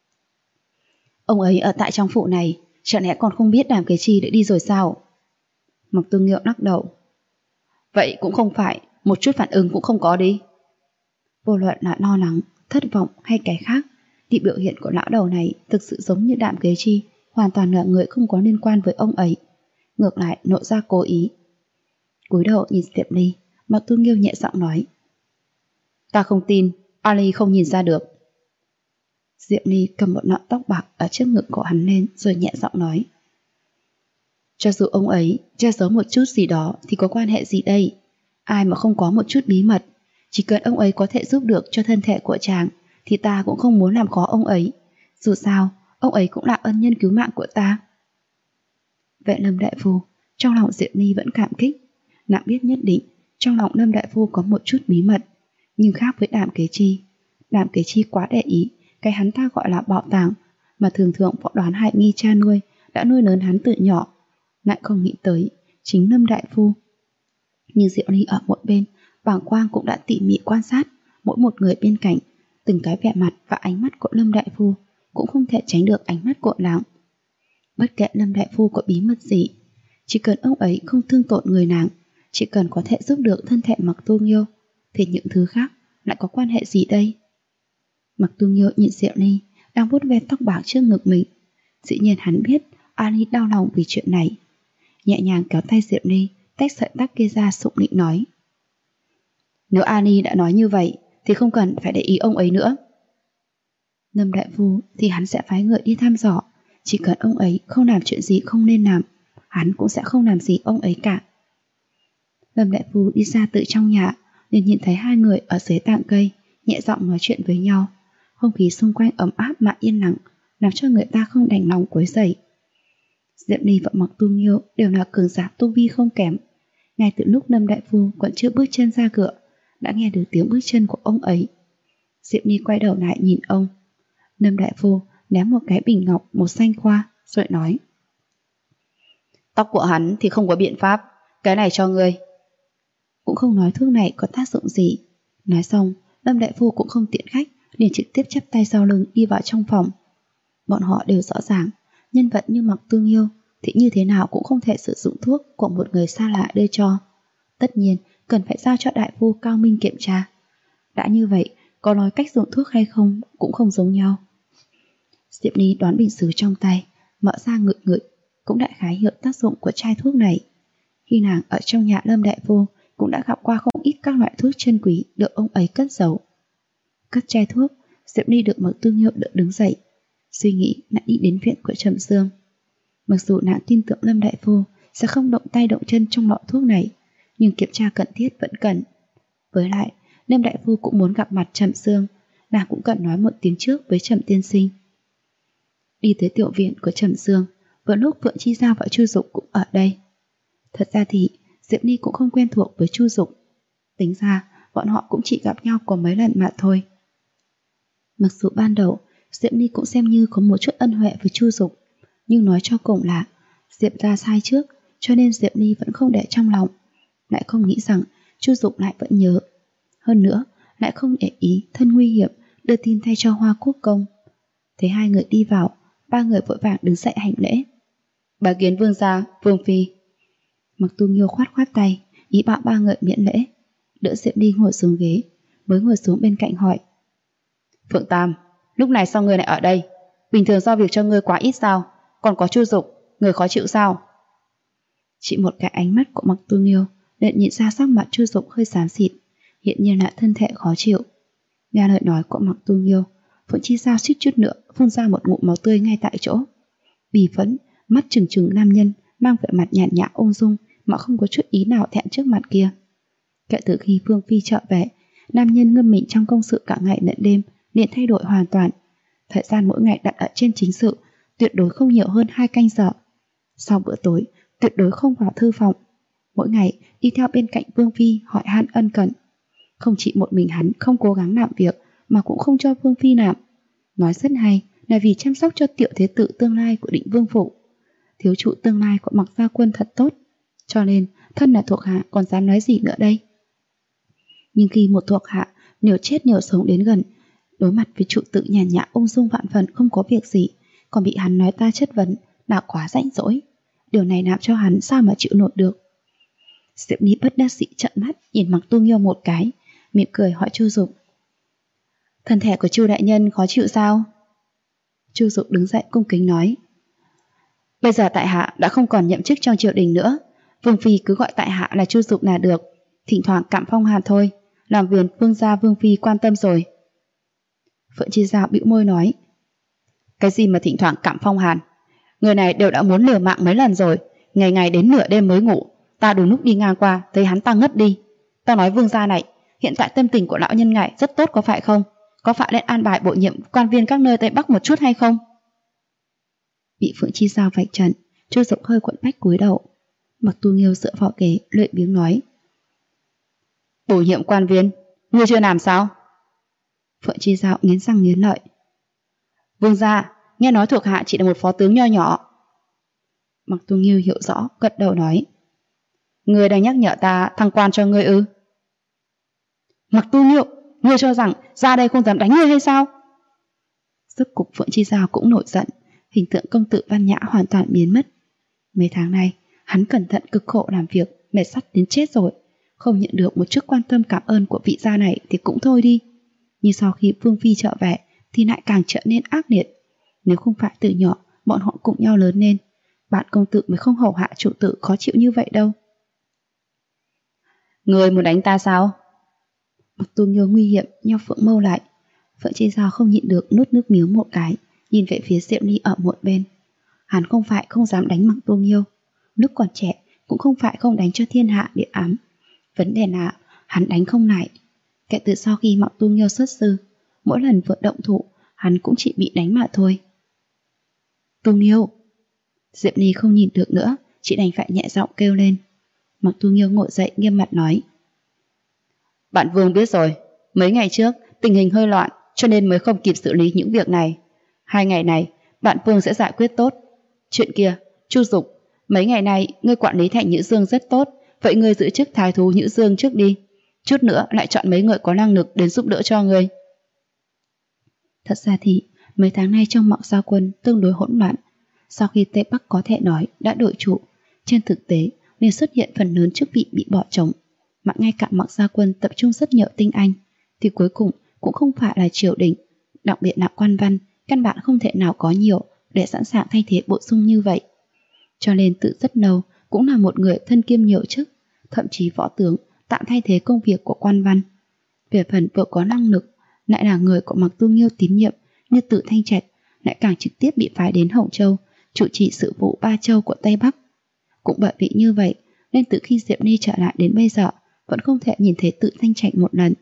Ông ấy ở tại trong phủ này, chẳng lẽ còn không biết Đàm Kế Chi đã đi rồi sao? Mặc Tu Nghiêu lắc đầu. Vậy cũng không phải, một chút phản ứng cũng không có đi. Vô luận là lo lắng, thất vọng hay cái khác, thì biểu hiện của lão đầu này thực sự giống như Đàm Kế Chi, hoàn toàn là người không có liên quan với ông ấy. Ngược lại nộ ra cố ý. Cúi đầu nhìn Diệm Ly, Mặc Tu Nghiêu nhẹ giọng nói. Ta không tin, Ali không nhìn ra được. Diệm Ly cầm một lọn tóc bạc ở trước ngực của hắn lên rồi nhẹ giọng nói. Cho dù ông ấy che giấu một chút gì đó thì có quan hệ gì đây? Ai mà không có một chút bí mật. Chỉ cần ông ấy có thể giúp được cho thân thể của chàng thì ta cũng không muốn làm khó ông ấy. Dù sao, ông ấy cũng là ân nhân cứu mạng của ta. Vậy Lâm đại phu, trong lòng Diệp Ly vẫn cảm kích. Nàng biết nhất định trong lòng Lâm đại phu có một chút bí mật, nhưng khác với Đàm Kế Chi. Đàm Kế Chi quá để ý cái hắn ta gọi là bảo tàng mà thường thường võ đoán hại nghi cha nuôi đã nuôi lớn hắn từ nhỏ, lại không nghĩ tới chính Lâm đại phu. Nhưng Diệu Ly ở một bên, bàng quang cũng đã tỉ mỉ quan sát mỗi một người bên cạnh, từng cái vẻ mặt và ánh mắt của Lâm đại phu cũng không thể tránh được ánh mắt của nàng. Bất kể Lâm đại phu có bí mật gì, chỉ cần ông ấy không thương tổn người nàng, chỉ cần có thể giúp được thân thể Mặc Tu Nghiêu, thì những thứ khác lại có quan hệ gì đây? Mặc Tu Nghiêu nhìn Diệu Ly đang vuốt ve tóc bạc trước ngực mình. Dĩ nhiên hắn biết Ali đau lòng vì chuyện này. Nhẹ nhàng kéo tay Diệu Ly tách sợi tóc kia ra, sụng nịnh nói: nếu Ali đã nói như vậy thì không cần phải để ý ông ấy nữa. Lâm đại phu thì hắn sẽ phái người đi thăm dò, chỉ cần ông ấy không làm chuyện gì không nên làm, hắn cũng sẽ không làm gì ông ấy cả. Lâm đại phu đi ra từ trong nhà, liền nhìn thấy hai người ở dưới tàng cây nhẹ giọng nói chuyện với nhau. Không khí xung quanh ấm áp mà yên lặng, làm cho người ta không đành lòng quấy rầy. Diệp Ly và Mặc Tu Nghiêu đều là cường giả tu vi không kém. Ngay từ lúc Lâm đại phu còn chưa bước chân ra cửa, đã nghe được tiếng bước chân của ông ấy. Diệp Ly quay đầu lại nhìn ông. Lâm đại phu ném một cái bình ngọc màu xanh qua, rồi nói: tóc của hắn thì không có biện pháp, cái này cho ngươi. Cũng không nói thuốc này có tác dụng gì. Nói xong, Lâm đại phu cũng không tiện khách, liền trực tiếp chắp tay sau lưng đi vào trong phòng. Bọn họ đều rõ ràng, nhân vật như Mặc Tu Nghiêu thì như thế nào cũng không thể sử dụng thuốc của một người xa lạ đưa cho. Tất nhiên cần phải giao cho đại phu cao minh kiểm tra. Đã như vậy, có nói cách dùng thuốc hay không cũng không giống nhau. Diệp Ly đoán bình sứ trong tay, mở ra ngửi ngửi, cũng đại khái hiểu tác dụng của chai thuốc này. Khi nàng ở trong nhà Lâm đại phu cũng đã gặp qua không ít các loại thuốc chân quý được ông ấy cất giấu. Cất chai thuốc, Diệp Ly được Mặc Tu Nghiêu đỡ đứng dậy, suy nghĩ lại đi đến viện của Trầm Dương. Mặc dù nàng tin tưởng Lâm đại phu sẽ không động tay động chân trong lọ thuốc này, nhưng kiểm tra cần thiết vẫn cần. Với lại, Lâm đại phu cũng muốn gặp mặt Trầm Dương, nàng cũng cần nói một tiếng trước với Trầm tiên sinh. Đi tới tiểu viện của Trầm Dương, vừa lúc Phượng Chi Giao và Chu Dục cũng ở đây. Thật ra thì Diệp Ly cũng không quen thuộc với Chu Dục. Tính ra bọn họ cũng chỉ gặp nhau có mấy lần mà thôi. Mặc dù ban đầu Diệp Ly cũng xem như có một chút ân huệ với Chu Dục, nhưng nói cho cùng là Diệp ra sai trước, cho nên Diệp Ly vẫn không để trong lòng. Lại không nghĩ rằng Chu Dục lại vẫn nhớ. Hơn nữa lại không để ý thân nguy hiểm đưa tin thay cho Hoa Quốc công. Thấy hai người đi vào, ba người vội vàng đứng dậy hành lễ. Bái kiến vương gia, vương phi. Mặc Tu Nghiêu khoát khoát tay, ý bảo ba người miễn lễ, đỡ Diệp Ly ngồi xuống ghế, mới ngồi xuống bên cạnh hỏi: Phượng Tam, lúc này sao ngươi lại ở đây? Bình thường do việc cho ngươi quá ít sao? Còn có Chu Dục, ngươi khó chịu sao? Chỉ một cái ánh mắt của Mặc Tu Nghiêu liền nhìn ra sắc mặt Chu Dục hơi xám xịt, hiện nhiên là thân thể khó chịu. Nghe lời nói của Mặc Tu Nghiêu, Phượng Chi Giao suýt chút nữa phun ra một ngụm máu tươi ngay tại chỗ. Bì phẫn, mắt trừng trừng nam nhân mang vẻ mặt nhàn nhã ung dung mà không có chút ý nào thẹn trước mặt kia. Kể từ khi Phương Phi trở về, nam nhân ngâm mình trong công sự cả ngày lẫn đêm liền thay đổi hoàn toàn. Thời gian mỗi ngày đặt ở trên chính sự tuyệt đối không nhiều hơn 2 canh giờ. Sau bữa tối tuyệt đối không vào thư phòng, mỗi ngày đi theo bên cạnh Vương Phi hỏi han ân cần. Không chỉ một mình hắn không cố gắng làm việc mà cũng không cho Vương Phi làm. Nói rất hay là vì chăm sóc cho tiểu thế tử tương lai của Định Vương phủ. Thiếu chủ tương lai của Mặc Gia Quân thật tốt, cho nên thân là thuộc hạ còn dám nói gì nữa đây. Nhưng khi một thuộc hạ nhiều chết nhiều sống đến gần, đối mặt với trụ tự nhàn nhã ung dung vạn phần không có việc gì, còn bị hắn nói ta chất vấn là quá rảnh rỗi. Điều này làm cho hắn sao mà chịu nổi được. Diệp Ly bất đắc dĩ trợn mắt nhìn Mặc Tu Nghiêu một cái, mỉm cười hỏi Chu Dục: Thân thể của Chu đại nhân khó chịu sao? Chu Dục đứng dậy cung kính nói: Bây giờ tại hạ đã không còn nhậm chức trong triều đình nữa, Vương Phi cứ gọi tại hạ là Chu Dục là được, thỉnh thoảng cạm phong hàn thôi, làm phiền vương gia Vương Phi quan tâm rồi. Phượng Chi Giao bĩu môi nói: Cái gì mà thỉnh thoảng cạm phong hàn? Người này đều đã muốn liều mạng mấy lần rồi, ngày ngày đến nửa đêm mới ngủ, ta đúng lúc đi ngang qua thấy hắn ta ngất đi. Ta nói vương gia này, hiện tại tâm tình của lão nhân ngài rất tốt có phải không? có phải nên an bài bổ nhiệm quan viên các nơi Tây Bắc một chút hay không? Bị Phượng Chi Giao vạch trần, Chu Dục hơi quặn bách cúi đầu. Mặc Tu Nghiêu dựa vào ghế, lười biếng nói: Bổ nhiệm quan viên, ngươi chưa làm sao? Phượng Chi Giao nghiến răng nghiến lợi: Vương gia, nghe nói thuộc hạ chỉ là một phó tướng nho nhỏ. Mặc Tu Nghiêu hiểu rõ, gật đầu nói: Ngươi đang nhắc nhở ta thăng quan cho ngươi ư? Mặc Tu Nghiêu, ngươi cho rằng ra đây không dám đánh ngươi hay sao? Rốt cục Phượng Chi Giao cũng nổi giận, hình tượng công tử văn nhã hoàn toàn biến mất. Mấy tháng nay, hắn cẩn thận cực khổ làm việc, mệt sắt đến chết rồi, không nhận được một chút quan tâm cảm ơn của vị gia này thì cũng thôi đi. Nhưng sau khi Vương Phi trở về thì lại càng trở nên ác liệt. Nếu không phải từ nhỏ bọn họ cùng nhau lớn lên, bạn công tử mới không hầu hạ chủ tử khó chịu như vậy đâu. Người muốn đánh ta sao? Mặc Tu Nghiêu nguy hiểm nhau Phượng mâu lại. Phượng Chi Giao không nhịn được nuốt nước miếng một cái, nhìn về phía Diệu Ly ở một bên. Hắn không phải không dám đánh Mặc Tu Nghiêu, lúc còn trẻ cũng không phải không đánh cho thiên hạ địa ám. Vấn đề là hắn đánh không lại. Kể từ sau khi Mặc Tu Nghiêu xuất sư, mỗi lần vừa động thủ hắn cũng chỉ bị đánh mà thôi. Tu Nghiêu! Diệp Ly không nhìn được nữa, chỉ đành phải nhẹ giọng kêu lên. Mặc Tu Nghiêu ngồi dậy nghiêm mặt nói: Bạn Vương biết rồi, mấy ngày trước tình hình hơi loạn cho nên mới không kịp xử lý những việc này. 2 ngày này bạn Vương sẽ giải quyết tốt. Chuyện kia, Chu Dục, mấy ngày nay ngươi quản lý thành Nhữ Dương rất tốt, vậy ngươi giữ chức thái thú Nhữ Dương trước đi. Chút nữa lại chọn mấy người có năng lực đến giúp đỡ cho ngươi. Thật ra thì mấy tháng nay trong Mạc Gia Quân tương đối hỗn loạn. Sau khi Tây Bắc có thể nói đã đổi chủ, trên thực tế nên xuất hiện phần lớn chức vị bị bỏ trống, mà ngay cả Mạc Gia Quân tập trung rất nhiều tinh anh thì cuối cùng cũng không phải là triều đình, đặc biệt là quan văn, căn bản không thể nào có nhiều để sẵn sàng thay thế bổ sung như vậy. Cho nên từ rất lâu cũng là một người thân kiêm nhiều chức, thậm chí võ tướng tạm thay thế công việc của quan văn. Về phần vừa có năng lực lại là người của Mặc Tu Nghiêu tín nhiệm như Tử Thanh Trạch, lại càng trực tiếp bị phái đến Hậu Châu chủ trì sự vụ 3 châu của Tây Bắc. Cũng bởi vì như vậy nên từ khi Diệp Ly trở lại đến bây giờ vẫn không thể nhìn thấy Tử Thanh Trạch một lần.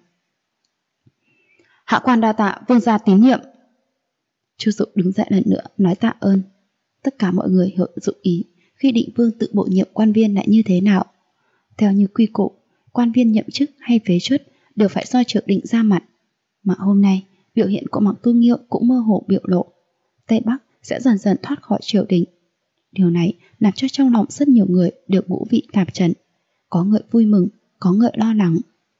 Hạ quan đa tạ vương gia tín nhiệm. Chu Dục đứng dậy lần nữa nói tạ ơn. Tất cả mọi người hiểu dụng ý khi định vương tự bổ nhiệm quan viên lại như thế nào. Theo như quy củ, quan viên nhậm chức hay phế truất đều phải do triều đình ra mặt. Mà hôm nay, biểu hiện của Mặc Tu Nghiêu cũng mơ hồ biểu lộ Tây Bắc sẽ dần dần thoát khỏi triều đình. Điều này làm cho trong lòng rất nhiều người đều ngũ vị tạp trần. Có người vui mừng, có người lo lắng.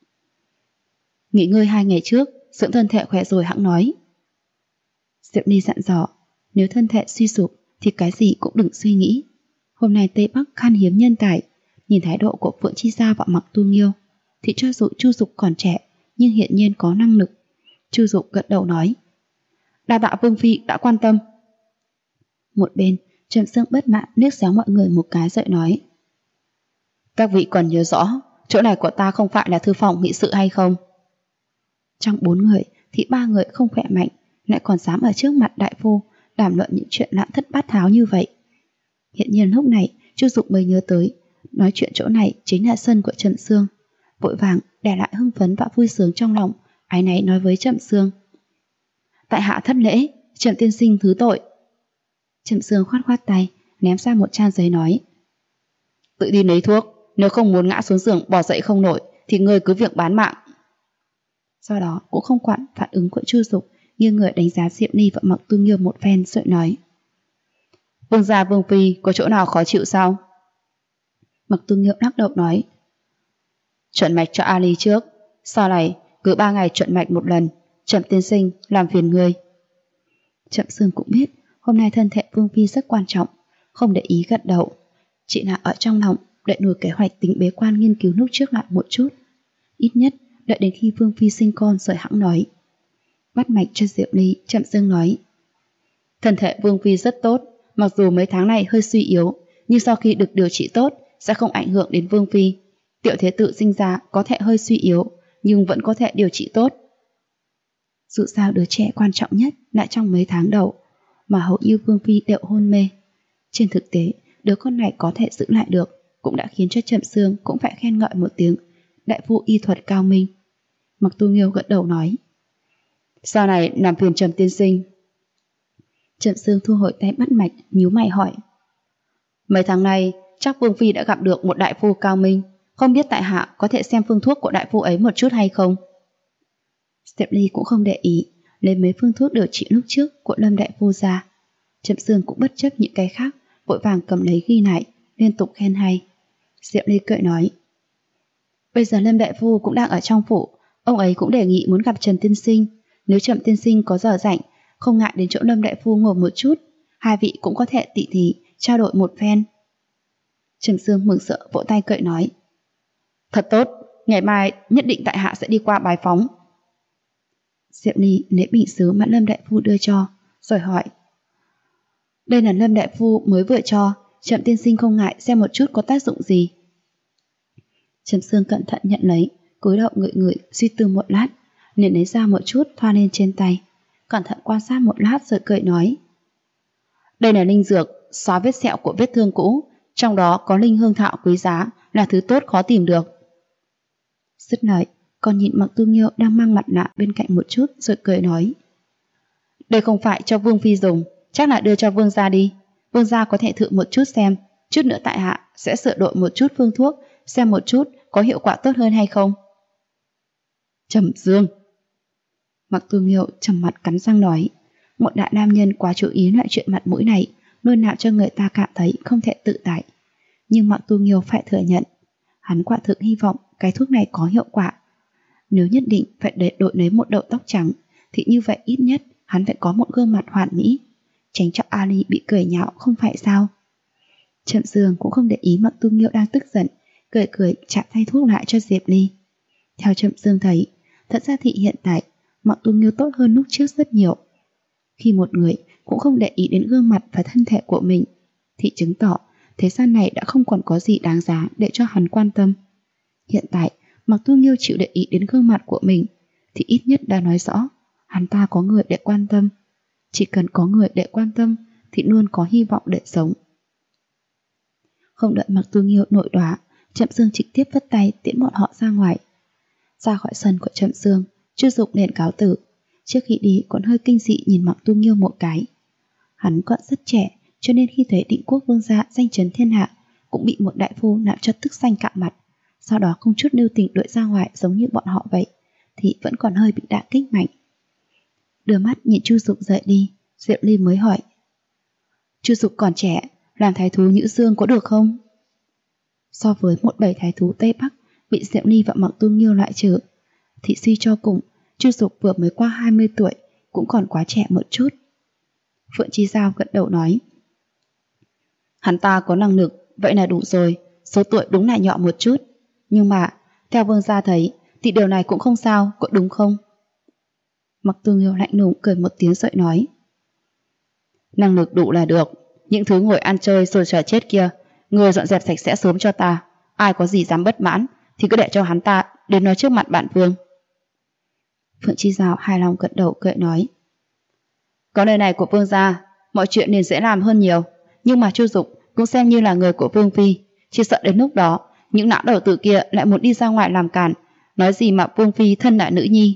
Nghỉ ngơi 2 ngày trước, dưỡng thân thể khỏe rồi hẵng nói. Diệp Ly dặn dò, nếu thân thể suy sụp thì cái gì cũng đừng suy nghĩ. Hôm nay Tây Bắc khan hiếm nhân tài, nhìn thái độ của Phượng Chi Giao và Mặc Tu Nghiêu thì cho dù Chu Dục còn trẻ nhưng hiện nhiên có năng lực. Chu Dục gật đầu nói: đa tạ Vương Phi đã quan tâm. Một bên, Trầm Sương bất mãn liếc xéo mọi người một cái rồi nói: các vị còn nhớ rõ chỗ này của ta không phải là thư phòng nghị sự hay không? Trong 4 người thì 3 người không khỏe mạnh lại còn dám ở trước mặt đại phu đàm luận những chuyện loạn thất bát tháo như vậy. Hiện nhiên lúc này Chu Dục mới nhớ tới nói chuyện chỗ này chính là sân của Trầm Sương, vội vàng để lại hưng phấn và vui sướng trong lòng, áy náy nói với Trầm Sương: tại hạ thất lễ, Trầm tiên sinh thứ tội. Trầm Sương khoát khoát tay, ném ra một trang giấy nói: tự đi lấy thuốc, nếu không muốn ngã xuống giường bò dậy không nổi thì ngươi cứ việc bán mạng. Do đó cũng không quản phản ứng của Chu Dục, nghiêng người đánh giá Diệp Ly và Mặc Tu Nghiêu một phen rồi nói: vương gia Vương Phi có chỗ nào khó chịu sao? Mặc Tu Nghiêu lắc đầu nói: chuẩn mạch cho Ali trước, sau này cứ 3 ngày chuẩn mạch một lần. Trầm tiên sinh làm phiền ngươi. Trầm Sương cũng biết hôm nay thân thể Vương Phi rất quan trọng, không để ý gật đầu, chỉ là ở trong lòng đợi nổi kế hoạch tính bế quan nghiên cứu lúc trước lại một chút, ít nhất đợi đến khi Vương Phi sinh con rồi hẵng nói. Bắt mạch cho Diệp Ly, Trầm Sương nói: thân thể Vương Phi rất tốt, mặc dù mấy tháng này hơi suy yếu, nhưng sau khi được điều trị tốt sẽ không ảnh hưởng đến Vương Phi. Tiểu thế tử sinh ra có thể hơi suy yếu, nhưng vẫn có thể điều trị tốt. Dù sao đứa trẻ quan trọng nhất lại trong mấy tháng đầu, mà hầu như Vương Phi đều hôn mê. Trên thực tế, đứa con này có thể giữ lại được cũng đã khiến cho Trầm Sương cũng phải khen ngợi một tiếng đại phu y thuật cao minh. Mặc Tu Nghiêu gật đầu nói: Sau này làm phiền Trầm tiên sinh. Trầm Sương thu hồi tay bắt mạch, nhíu mày hỏi. Mấy tháng nay chắc Vương phi đã gặp được một đại phu cao minh, không biết tại hạ có thể xem phương thuốc của đại phu ấy một chút hay không? Diệp Ly cũng không để ý, lấy mấy phương thuốc điều trị lúc trước của Lâm đại phu ra. Trầm Sương cũng bất chấp những cái khác, vội vàng cầm lấy ghi lại, liên tục khen hay. Diệp Ly cười nói. Bây giờ Lâm đại phu cũng đang ở trong phủ, ông ấy cũng đề nghị muốn gặp Trần tiên sinh. Nếu Trầm tiên sinh có giờ rảnh, không ngại đến chỗ Lâm đại phu ngồi một chút, hai vị cũng có thể tỉ thí trao đổi một phen. Trầm Sương mừng rỡ vỗ tay cười nói. Thật tốt, ngày mai nhất định tại hạ sẽ đi qua bái phóng. Diệp Ly lấy bình sứ mà Lâm đại phu đưa cho, rồi hỏi. Đây là Lâm đại phu mới vừa cho, Trầm tiên sinh không ngại xem một chút có tác dụng gì. Trầm Sương cẩn thận nhận lấy, cúi đầu ngửi ngửi, suy tư một lát, liền lấy ra một chút thoa lên trên tay, cẩn thận quan sát một lát rồi cười nói. Đây là linh dược xóa vết sẹo của vết thương cũ, trong đó có linh hương thảo quý giá, là thứ tốt khó tìm được. Dứt lời, còn nhìn Mặc Tu Nghiêu đang mang mặt nạ bên cạnh một chút rồi cười nói. Đây không phải cho Vương phi dùng, chắc là đưa cho Vương gia đi. Vương gia có thể thử một chút xem, chút nữa tại hạ sẽ sửa đổi một chút phương thuốc, xem một chút có hiệu quả tốt hơn hay không. Trầm Dương. Mặc Tu Nghiêu trầm mặt cắn răng nói. Một đại nam nhân quá chú ý loại chuyện mặt mũi này, luôn làm cho người ta cảm thấy không thể tự tại. Nhưng Mặc Tu Nghiêu phải thừa nhận, hắn quả thực hy vọng cái thuốc này có hiệu quả. Nếu nhất định phải đội lấy một đầu tóc trắng, thì như vậy ít nhất hắn phải có một gương mặt hoàn mỹ, tránh cho Ali bị cười nhạo không phải sao. Trầm Dương cũng không để ý Mặc Tu Nghiêu đang tức giận, cười cười chạm thay thuốc lại cho Diệp Ly. Theo Trầm Dương thấy, thật ra thì hiện tại Mặc Tu Nghiêu tốt hơn lúc trước rất nhiều. Khi một người cũng không để ý đến gương mặt và thân thể của mình, thì chứng tỏ thế gian này đã không còn có gì đáng giá để cho hắn quan tâm. Hiện tại Mặc Tu Nghiêu chịu để ý đến gương mặt của mình, thì ít nhất đã nói rõ hắn ta có người để quan tâm. Chỉ cần có người để quan tâm thì luôn có hy vọng để sống. Không đợi Mặc Tu Nghiêu nội đoá, Trầm Dương trực tiếp vất tay tiễn bọn họ ra ngoài. Ra khỏi sân của Trầm Dương, Chu Dục liền cáo tử. Trước khi đi còn hơi kinh dị nhìn Mặc Tu Nghiêu một cái. Hắn còn rất trẻ, cho nên khi thấy Định Quốc vương gia danh chấn thiên hạ, cũng bị một đại phu làm cho tức xanh cạm mặt, sau đó không chút lưu tình đuổi ra ngoài giống như bọn họ vậy, thì vẫn còn hơi bị đả kích mạnh. Đưa mắt nhìn Chu Dục rời đi, Diệp Ly mới hỏi. Chu Dục còn trẻ, làm thái thú Nhữ Dương có được không? So với một bầy thái thú Tây Bắc bị Diệp Ly và Mặc Tu Nghiêu loại trừ, thì suy cho cùng, Chu Dục vừa mới qua 20 tuổi, cũng còn quá trẻ một chút. Phượng Chi Giao gật đầu nói. Hắn ta có năng lực, vậy là đủ rồi, số tuổi đúng là nhỏ một chút. Nhưng mà, theo vương gia thấy, thì điều này cũng không sao, có đúng không? Mặc Tu Nghiêu lạnh lùng cười một tiếng rồi nói. Năng lực đủ là được, những thứ ngồi ăn chơi rồi chờ chết kia, người dọn dẹp sạch sẽ sớm cho ta. Ai có gì dám bất mãn thì cứ để cho hắn ta đến nói trước mặt bạn vương. Phượng Chi Giao hài lòng gật đầu cười nói. Có lời này của vương gia, mọi chuyện liền dễ làm hơn nhiều. Nhưng mà Chu Dục cũng xem như là người của vương phi, chỉ sợ đến lúc đó những lão đầu tử kia lại muốn đi ra ngoài làm cản, nói gì mà vương phi thân là nữ nhi.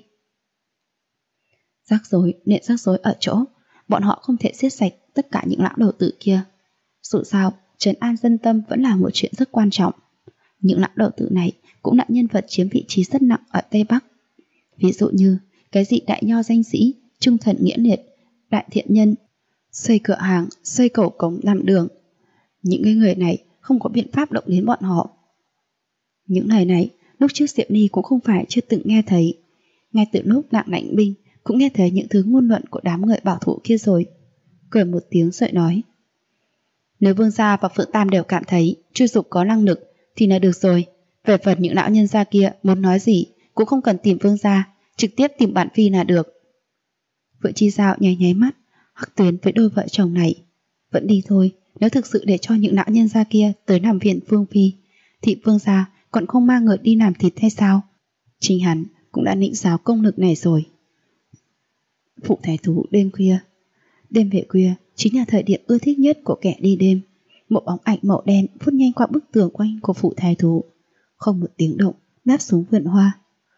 Rắc rối nện rắc rối ở chỗ, bọn họ không thể giết sạch tất cả những lão đầu tử kia. Dù sao, trấn an dân tâm vẫn là một chuyện rất quan trọng. Những lão đầu tử này cũng là nhân vật chiếm vị trí rất nặng ở Tây Bắc. Ví dụ như cái gì đại nho danh sĩ, trung thần nghĩa liệt, đại thiện nhân, xây cửa hàng, xây cầu cống làm đường. Những người này không có biện pháp động đến bọn họ. Những ngày này, lúc trước Diệp Ly cũng không phải chưa từng nghe thấy. Ngay từ lúc Lạng Lãnh Binh cũng nghe thấy những thứ ngôn luận của đám người bảo thủ kia rồi. Cười một tiếng rồi nói. Nếu vương gia và Phượng Tam đều cảm thấy Chu Dục có năng lực thì là được rồi. Về phần những lão nhân gia kia muốn nói gì cũng không cần tìm vương gia, trực tiếp tìm bản phi là được. Phượng Chi Giao nháy nháy mắt, Hắc Tuyến với đôi vợ chồng này. Vẫn đi thôi, nếu thực sự để cho những lão nhân gia kia tới nằm viện vương phi, thì vương gia còn không mang người đi làm thịt hay sao? Chính hắn cũng đã định giáo công lực này rồi. Phụ thái thú đêm khuya. Đêm về khuya chính là thời điểm ưa thích nhất của kẻ đi đêm. Một bóng ảnh màu đen phút nhanh qua bức tường quanh của phụ thái thú, không một tiếng động đáp xuống vườn hoa.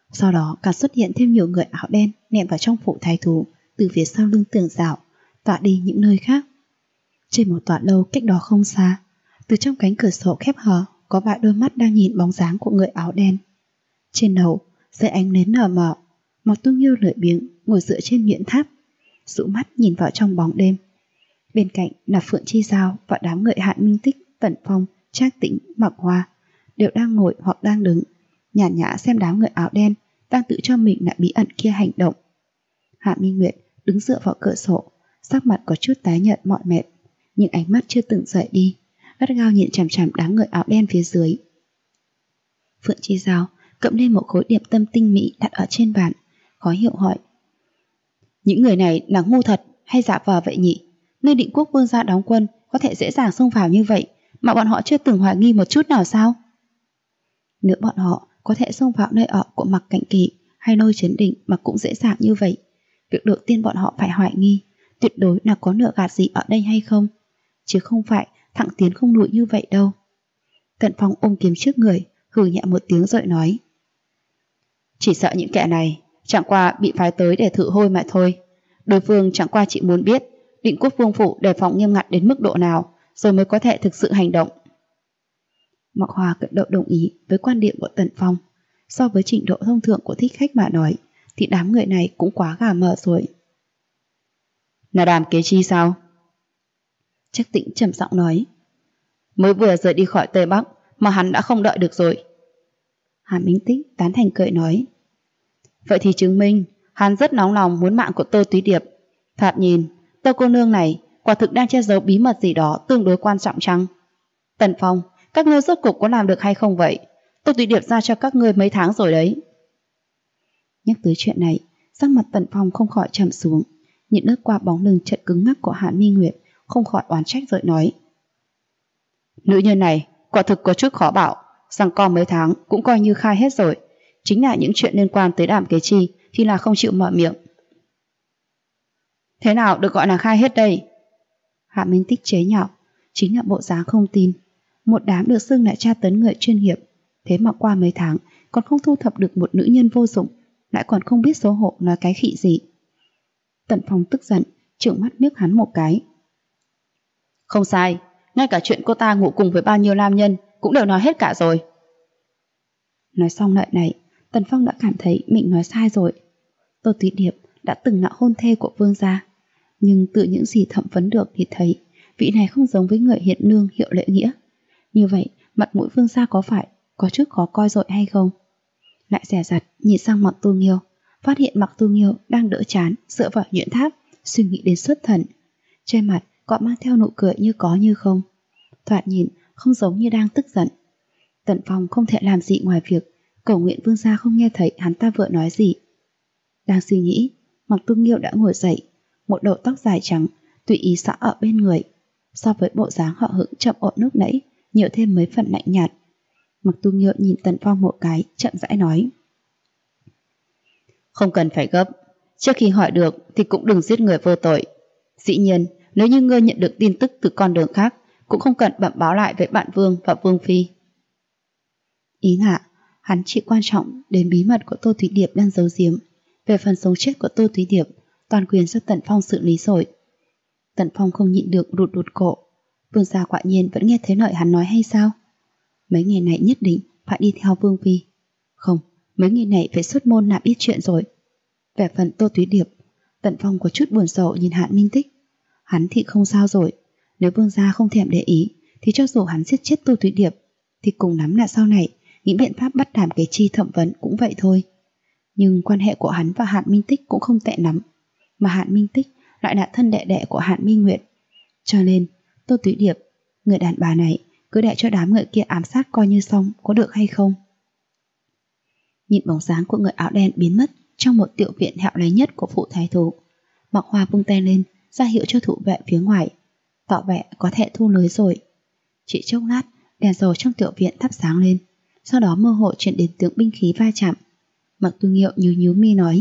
Sau đó càng xuất hiện thêm nhiều người áo đen ném vào trong phủ thái thú từ phía sau lưng tường rào, tỏa đi những nơi khác. Trên một tòa lâu cách đó không xa, từ trong cánh cửa sổ khép hờ có vài đôi mắt đang nhìn bóng dáng của người áo đen. Trên đầu, dưới ánh nến nở mờ, Mạc Tu Nghiêu lười biếng ngồi dựa trên miệng tháp, dụ mắt nhìn vào trong bóng đêm. Bên cạnh là Phượng Chi Giao và đám người Hạn Minh Tích, Tần Phong, Trác Tĩnh, Mặc Hoa đều đang ngồi hoặc đang đứng, nhàn nhã xem đám người áo đen đang tự cho mình là bí ẩn kia hành động. Hạ Minh Nguyệt đứng dựa vào cửa sổ, sắc mặt có chút tái nhợt mỏi mệt, nhưng ánh mắt chưa từng rời đi, gắt gao nhìn chằm chằm đám người áo đen phía dưới. Phượng Chi Giao cầm lên một khối điểm tâm tinh mỹ đặt ở trên bàn, khó hiểu hỏi: những người này là ngu thật hay giả vờ vậy nhỉ? Nơi Định Quốc vương gia đóng quân có thể dễ dàng xông vào như vậy mà bọn họ chưa từng hoài nghi một chút nào sao? Nếu bọn họ có thể xông vào nơi ở của Mạc Cảnh Kỳ hay Lôi Chấn Định mà cũng dễ dàng như vậy, việc đầu tiên bọn họ phải hoài nghi tuyệt đối là có nợ gạt gì ở đây hay không, chứ không phải thẳng tiến không lùi như vậy đâu. Tần Phong ôm kiếm trước người, hừ nhẹ một tiếng rồi nói: chỉ sợ những kẻ này chẳng qua bị phái tới để thử hôi mà thôi. Đối phương chẳng qua chỉ muốn biết Định Quốc vương phủ đề phòng nghiêm ngặt đến mức độ nào rồi mới có thể thực sự hành động. Mạc Hoa gật đầu đồng ý với quan điểm của Tần Phong. So với trình độ thông thường của thích khách mà nói thì đám người này cũng quá gà mờ rồi. Là Đàm Kế Chi sao? Trác Tĩnh trầm giọng nói: mới vừa rời đi khỏi Tây Bắc mà hắn đã không đợi được rồi. Hàn Minh Tích tán thành cười nói: vậy thì chứng minh hắn rất nóng lòng muốn mạng của Tô Túy Điệp. Thoạt nhìn Tô cô nương này quả thực đang che giấu bí mật gì đó tương đối quan trọng chăng? Tần Phong, các ngươi rốt cục có làm được hay không vậy? Tô Túy Điệp ra cho các ngươi mấy tháng rồi đấy. Nhắc tới chuyện này, sắc mặt Tần Phong không khỏi trầm xuống, nhìn lướt qua bóng lưng chợt cứng ngắc của Hàn Minh Nguyệt, không khỏi oán trách rồi nói: nữ nhân này quả thực có chút khó bảo, rằng co mấy tháng cũng coi như khai hết rồi, chính là những chuyện liên quan tới Đàm Kế Chi thì là không chịu mở miệng. Thế nào được gọi là khai hết đây? Hạ Minh Tích chế nhạo, chính là bộ dáng không tin. Một đám được xưng là tra tấn người chuyên nghiệp, thế mà qua mấy tháng còn không thu thập được một nữ nhân vô dụng, lại còn không biết xấu hổ nói cái khỉ gì. Tần Phong tức giận, trợn mắt liếc hắn một cái. Không sai, ngay cả chuyện cô ta ngủ cùng với bao nhiêu nam nhân cũng đều nói hết cả rồi. Nói xong lời này, Tần Phong đã cảm thấy mình nói sai rồi. Tô Túy Điệp đã từng là hôn thê của vương gia, nhưng từ những gì thẩm vấn được thì thấy vị này không giống với người hiện nương hiệu lễ nghĩa. Như vậy mặt mũi vương gia có phải có chút khó coi rồi hay không? Lại dè dặt nhìn sang Mạc Tu Nghiêu, phát hiện Mạc Tu Nghiêu đang đỡ chán dựa vào nhuyễn tháp, suy nghĩ đến xuất thần. Trên mặt có mang theo nụ cười như có như không, thoạt nhìn không giống như đang tức giận. Tần Phong không thể làm gì ngoài việc cầu nguyện vương gia không nghe thấy hắn ta vừa nói gì. Đang suy nghĩ, Mạc Tu Nghiêu đã ngồi dậy, một đầu tóc dài trắng tùy ý xõa ở bên người, so với bộ dáng họ hững chậm ổn lúc nãy nhiều thêm mấy phần lạnh nhạt. Mạc Tu Nghiêu nhìn Tần Phong một cái, chậm rãi nói: không cần phải gấp, trước khi hỏi được thì cũng đừng giết người vô tội. Dĩ nhiên nếu như ngươi nhận được tin tức từ con đường khác cũng không cần bẩm báo lại với bạn vương và vương phi. Ý là hắn chỉ quan trọng đến bí mật của Tô Thúy Điệp đang giấu giếm. Về phần sống chết của Tô Thúy Điệp, toàn quyền do Tần Phong xử lý rồi. Tần Phong không nhịn được rụt rụt cổ. Vương gia quả nhiên vẫn nghe thấy lời hắn nói hay sao? Mấy ngày này nhất định phải đi theo vương phi. Không, mấy ngày này phải xuất môn làm ít chuyện rồi. Về phần Tô Thúy Điệp, Tần Phong có chút buồn rầu nhìn Hạn Minh Tích. Hắn thì không sao rồi. Nếu vương gia không thèm để ý thì cho dù hắn giết chết Tô Thúy Điệp thì cùng lắm là sau này nghĩ biện pháp bắt Đàm Kế Chi thẩm vấn cũng vậy thôi. Nhưng quan hệ của hắn và Hạn Minh Tích cũng không tệ lắm, mà Hạn Minh Tích lại là thân đệ đệ của Hạn Minh Nguyệt. Cho nên Tô Thúy Điệp, người đàn bà này cứ để cho đám người kia ám sát coi như xong, có được hay không? Nhìn bóng dáng của người áo đen biến mất trong một tiểu viện hẻo lánh nhất của phủ thái thú, Mạc Hoa vung tay lên ra hiệu cho thủ vệ phía ngoài, tỏ vẻ có thể thu lưới rồi. Chỉ chốc lát, đèn dầu trong tiểu viện thắp sáng lên, sau đó mơ hồ truyền đến tiếng binh khí va chạm. Mạc Tu Nghiêu nhíu mi nói: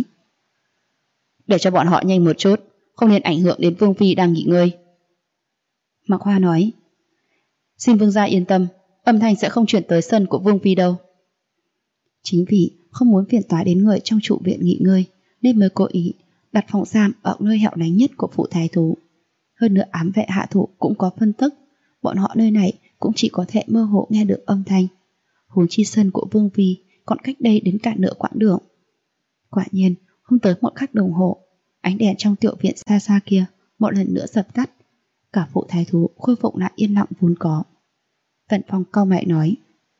để cho bọn họ nhanh một chút, không nên ảnh hưởng đến vương phi đang nghỉ ngơi. Mạc Hoa nói: xin vương gia yên tâm, âm thanh sẽ không chuyển tới sân của vương phi đâu. Chính vì không muốn phiền toái đến người trong trụ viện nghỉ ngơi nên mới cố ý đặt phòng giam ở nơi hẻo lánh nhất của phủ thái thú. Hơn nữa ám vệ hạ thủ cũng có phân tức, bọn họ nơi này cũng chỉ có thể mơ hồ nghe được âm thanh. Huống chi sân của Vương Phi còn cách đây đến cả nửa quãng đường. Quả nhiên, không tới một khắc đồng hồ, ánh đèn trong tiểu viện xa xa kia một lần nữa dập tắt. Cả phủ thái thú khôi phục lại yên lặng vốn có. Tần Phong cau mày nói: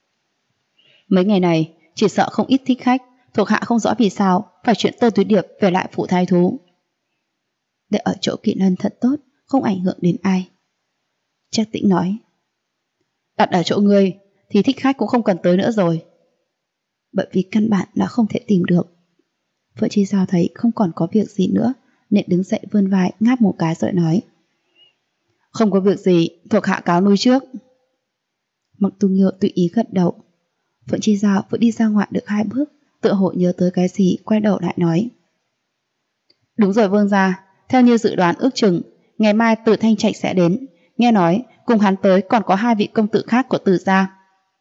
mấy ngày này chỉ sợ không ít thích khách, thuộc hạ không rõ vì sao phải chuyển Tô Túy Điệp về lại phủ thái thú. Để ở chỗ Kỵ Lân thật tốt, không ảnh hưởng đến ai. Trác Tĩnh nói: đặt ở chỗ ngươi thì thích khách cũng không cần tới nữa rồi. Bởi vì căn bản đã không thể tìm được. Phượng Chi Giao thấy không còn có việc gì nữa nên đứng dậy vươn vai ngáp một cái rồi nói: không có việc gì, thuộc hạ cáo lui trước. Mặc Tu Nghiêu tùy ý gật đầu. Phượng Chi Giao vừa đi ra ngoài được 2 bước, tựa hồ nhớ tới cái gì, quay đầu lại nói: đúng rồi vương gia, theo như dự đoán ước chừng ngày mai Từ Thanh Trạch sẽ đến, nghe nói cùng hắn tới còn có 2 vị công tử khác của Từ gia.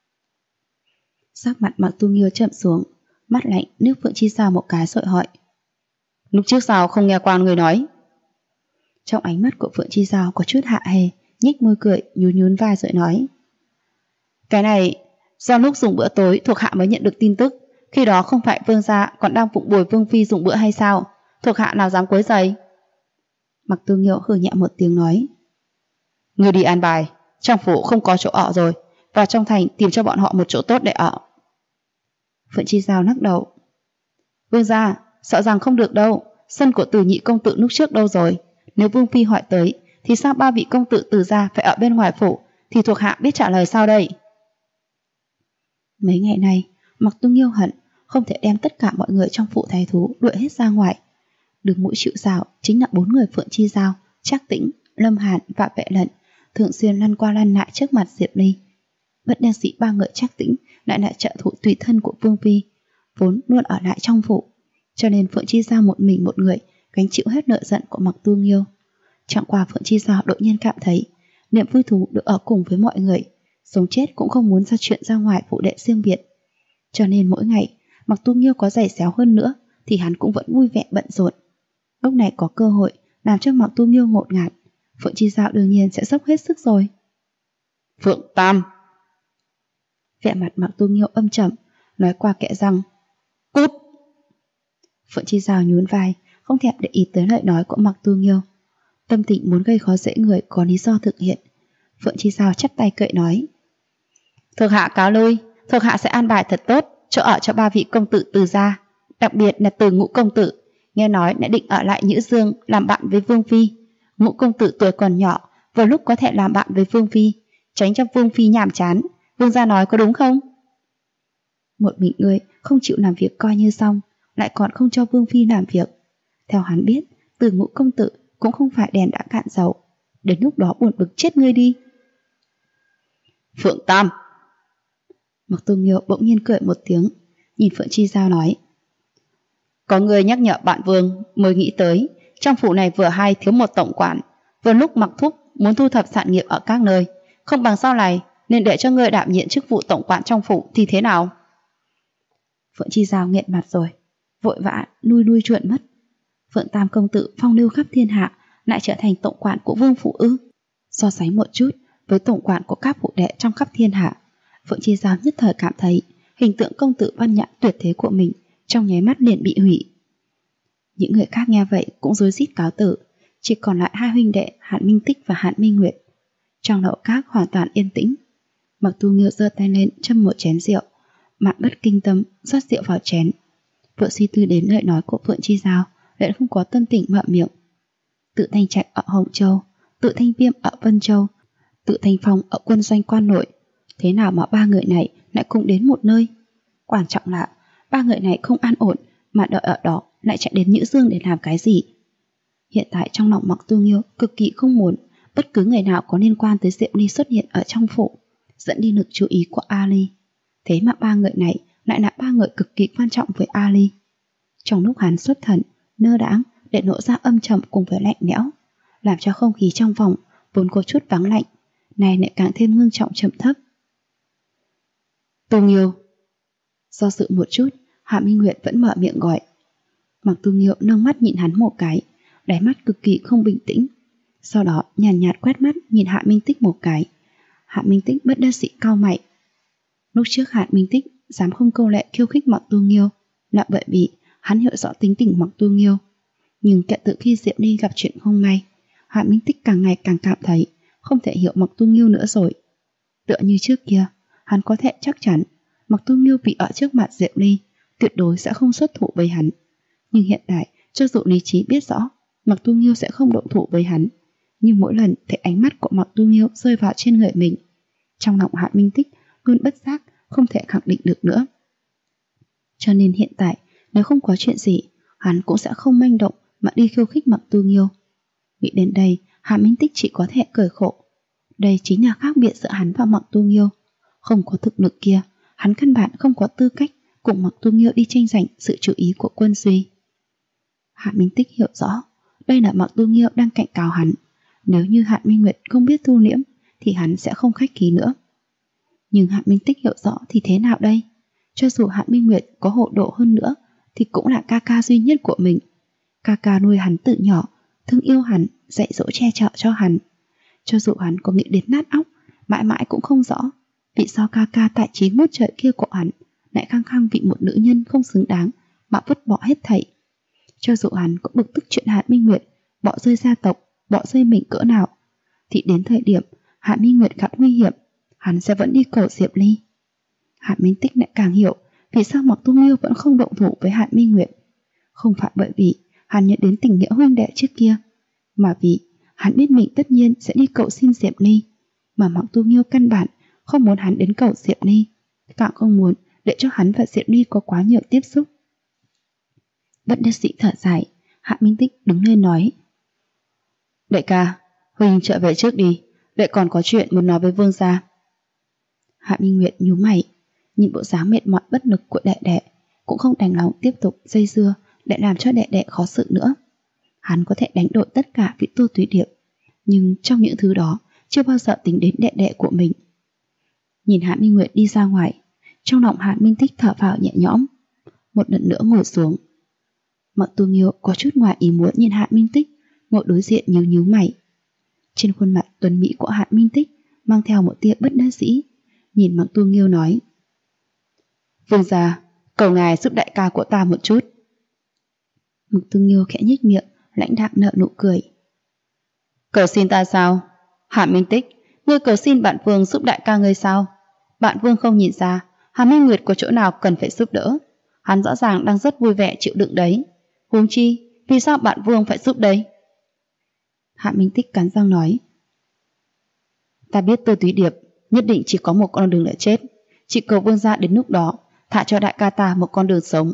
Sắc mặt Mặc Tu Nghiêu chậm xuống, mắt lạnh nước Phượng Chi Giao một cái rồi hỏi: lúc trước sao không nghe qua người nói? Trong ánh mắt của Phượng Chi Giao có chút hạ hê, nhếch môi cười, nhún vai rồi nói: cái này do lúc dùng bữa tối thuộc hạ mới nhận được tin tức, khi đó không phải vương gia còn đang phụng bồi Vương Phi dùng bữa hay sao, thuộc hạ nào dám quấy rầy. Mặc Tu Nghiêu hừ nhẹ một tiếng nói: người đi an bài, trong phủ không có chỗ ở rồi, vào trong thành tìm cho bọn họ một chỗ tốt để ở. Phượng Chi Giao lắc đầu: vương gia, sợ rằng không được đâu, sân của Từ nhị công tử lúc trước đâu rồi, nếu Vương Phi hỏi tới thì sao 3 vị công tử Từ gia phải ở bên ngoài phủ, thì thuộc hạ biết trả lời sao đây? Mấy ngày nay Mặc Tu Nghiêu hận không thể đem tất cả mọi người trong phủ thái thú đuổi hết ra ngoài. Đứng mũi chịu sào chính là 4 người Phượng Chi Giao, Trác Tĩnh, Lâm Hàn và Vệ Lận thường xuyên lăn qua lăn lại trước mặt Diệp Ly. Bất đắc dĩ 3 người Trác Tĩnh lại là trợ thủ tùy thân của Vương Phi, vốn luôn ở lại trong phủ, cho nên Phượng Chi Giao một mình một người gánh chịu hết nợ giận của Mặc Tu Nghiêu. Chẳng qua Phượng Chi Giao đột nhiên cảm thấy niềm vui thú được ở cùng với mọi người, sống chết cũng không muốn ra chuyện ra ngoài phụ đệ riêng biệt. Cho nên mỗi ngày Mặc Tu Nghiêu có giày xéo hơn nữa thì hắn cũng vẫn vui vẻ bận rộn. Lúc này có cơ hội làm cho Mặc Tu Nghiêu ngột ngạt, Phượng Chi Giao đương nhiên sẽ dốc hết sức rồi. Phượng Tam. Vẻ mặt Mặc Tu Nghiêu âm trầm, nói qua kẽ răng: cút. Phượng Chi Giao nhún vai, không thèm để ý tới lời nói của Mặc Tu Nghiêu. Tâm tình muốn gây khó dễ người có lý do thực hiện. Phượng Chi Giao chắp tay cậy nói: thuộc hạ cáo lui, thuộc hạ sẽ an bài thật tốt chỗ ở cho 3 vị công tử Từ gia, đặc biệt là Từ ngũ công tử, nghe nói đã định ở lại Nhữ Dương làm bạn với Vương Phi. Ngũ công tử tuổi còn nhỏ, vừa lúc có thể làm bạn với Vương Phi, tránh cho Vương Phi nhàm chán. Vương gia nói có đúng không? Một mình ngươi không chịu làm việc coi như xong, lại còn không cho Vương Phi làm việc. Theo hắn biết, Từ ngũ công tử cũng không phải đèn đã cạn dầu, đến lúc đó buồn bực chết ngươi đi. Phượng Tam. Mặc Tu Nghiêu bỗng nhiên cười một tiếng, nhìn Phượng Chi Giao nói: có người nhắc nhở bạn Vương mới nghĩ tới, trong phủ này vừa hay thiếu một tổng quản, vừa lúc Mặc Thúc muốn thu thập sản nghiệp ở các nơi, không bằng sau này nên để cho người đảm nhiệm chức vụ tổng quản trong phủ thì thế nào? Phượng Chi Giao nghẹn mặt rồi, vội vã nuôi chuộn mất. Phượng Tam công tử phong lưu khắp thiên hạ lại trở thành tổng quản của Vương phủ ư? So sánh một chút với tổng quản của các phụ đệ trong khắp thiên hạ, Phượng Chi Giao nhất thời cảm thấy hình tượng công tử văn nhã tuyệt thế của mình trong nháy mắt liền bị hủy. Những người khác nghe vậy cũng rối rít cáo tử, chỉ còn lại 2 huynh đệ Hạn Minh Tích và Hạn Minh Nguyệt. Trong lậu các hoàn toàn yên tĩnh. Mặc Tu Nghiêu giơ tay lên châm một chén rượu, Mạn Bất kinh tâm rót rượu vào chén. Vừa suy tư đến lời nói của Phượng Chi Giao, lại không có tâm tình mở miệng. Tự Thanh Trạch ở Hồng Châu, Tự Thanh Viêm ở Vân Châu, Tự Thanh Phong ở quân doanh quan nội, thế nào mà 3 người này lại cùng đến một nơi? Quan trọng là 3 người này không an ổn mà đợi ở đó lại chạy đến Nhữ Dương để làm cái gì? Hiện tại trong lòng Mặc Tu Nghiêu cực kỳ không muốn bất cứ người nào có liên quan tới Diệp Ly xuất hiện ở trong phủ, dẫn đi lực chú ý của Ali. Thế mà 3 người này lại là 3 người cực kỳ quan trọng với Ali. Trong lúc hắn xuất thần, nơ đãng để nộ ra âm trầm cùng với lạnh lẽo, làm cho không khí trong phòng vốn có chút vắng lạnh, này lại càng thêm ngưng trọng trầm thấp. Tu Nghiêu. Do dự một chút, Hạ Minh Nguyệt vẫn mở miệng gọi. Mạc Tu Nghiêu nâng mắt nhìn hắn một cái, đáy mắt cực kỳ không bình tĩnh. Sau đó nhàn nhạt quét mắt nhìn Hạ Minh Tích một cái. Hạ Minh Tích bất đắc dĩ cau mày. Lúc trước Hạ Minh Tích dám không câu lệ khiêu khích Mạc Tu Nghiêu là bởi vì hắn hiểu rõ tính tình Mạc Tu Nghiêu. Nhưng kể từ khi Diệp Ly gặp chuyện không may, Hạ Minh Tích càng ngày càng cảm thấy không thể hiểu Mạc Tu Nghiêu nữa rồi. Tựa như trước kia, hắn có thể chắc chắn Mạc Tu Nghiêu bị ở trước mặt Diệp Ly tuyệt đối sẽ không xuất thủ với hắn. Nhưng hiện tại, cho dù lý trí biết rõ Mạc Tu Nghiêu sẽ không động thủ với hắn, nhưng mỗi lần thấy ánh mắt của Mạc Tu Nghiêu rơi vào trên người mình, trong lòng Hạ Minh Tích luôn bất giác không thể khẳng định được nữa. Cho nên hiện tại, nếu không có chuyện gì, hắn cũng sẽ không manh động mà đi khiêu khích Mạc Tu Nghiêu. Nghĩ đến đây, Hạ Minh Tích chỉ có thể cười khổ. Đây chính là khác biệt giữa hắn và Mạc Tu Nghiêu. Không có thực lực kia, hắn căn bản không có tư cách cùng Mạc Tu Nghiêu đi tranh giành sự chú ý của Quân Duy. Hạ Minh Tích hiểu rõ, đây là Mạc Tu Nghiêu đang cảnh cáo hắn. Nếu như Hạ Minh Nguyệt không biết thu liễm, thì hắn sẽ không khách khí nữa. Nhưng Hạ Minh Tích hiểu rõ thì thế nào đây? Cho dù Hạ Minh Nguyệt có hộ độ hơn nữa, thì cũng là ca ca duy nhất của mình. Ca ca nuôi hắn từ nhỏ, thương yêu hắn, dạy dỗ che chở cho hắn. Cho dù hắn có nghĩ đến nát óc, mãi mãi cũng không rõ vì sao ca ca tại 91 trời kia của hắn lại khăng khăng vì một nữ nhân không xứng đáng mà vứt bỏ hết thảy. Cho dù hắn có bực tức chuyện Hạ Minh Nguyệt bỏ rơi gia tộc, bỏ rơi mình cỡ nào, thì đến thời điểm Hạ Minh Nguyệt gặp nguy hiểm, hắn sẽ vẫn đi cầu Diệp Ly. Hạ Minh Tích lại càng hiểu vì sao Mạc Tu Nghiêu vẫn không động thủ với Hạ Minh Nguyệt. Không phải bởi vì hắn nhớ đến tình nghĩa huynh đệ trước kia, mà vì hắn biết mình tất nhiên sẽ đi cầu xin Diệp Ly, mà Mạc Tu Nghiêu căn bản không muốn hắn đến cầu Diệp Ly, càng không muốn để cho hắn và Diệp Ly có quá nhiều tiếp xúc. Bất đắc dĩ thở dài, Hạ Minh Tích đứng lên nói: Đệ ca, huynh trở về trước đi, đệ còn có chuyện muốn nói với vương gia. Hạ Minh Nguyệt nhíu mày, nhìn bộ dáng mệt mỏi bất lực của đệ đệ, cũng không đành lòng tiếp tục dây dưa để làm cho đệ đệ khó xử nữa. Hắn có thể đánh đổi tất cả vì Tô Túy Điệp, nhưng trong những thứ đó chưa bao giờ tính đến đệ đệ của mình. Nhìn Hạ Minh Nguyệt đi ra ngoài, trong lòng Hạ Minh Tích thở phào nhẹ nhõm, một lần nữa ngồi xuống. Mạc Tu Nghiêu có chút ngoài ý muốn nhìn Hạ Minh Tích, ngồi đối diện nhíu mày. Trên khuôn mặt tuấn mỹ của Hạ Minh Tích mang theo một tia bất đắc dĩ, nhìn Mạc Tu Nghiêu nói: Vương gia, cầu ngài giúp đại ca của ta một chút. Mạc Tu Nghiêu khẽ nhếch miệng, lãnh đạm nở nụ cười. Cầu xin ta sao? Hạ Minh Tích, ngươi cầu xin bạn Vương giúp đại ca ngươi sao? Bạn Vương không nhìn ra Hạ Minh Nguyệt có chỗ nào cần phải giúp đỡ. Hắn rõ ràng đang rất vui vẻ chịu đựng đấy. Huống chi, vì sao bạn Vương phải giúp đấy? Hạ Minh Tích cắn răng nói: Ta biết Tô Túy Điệp nhất định chỉ có một con đường để chết, chỉ cầu vương gia đến lúc đó thả cho đại ca ta một con đường sống.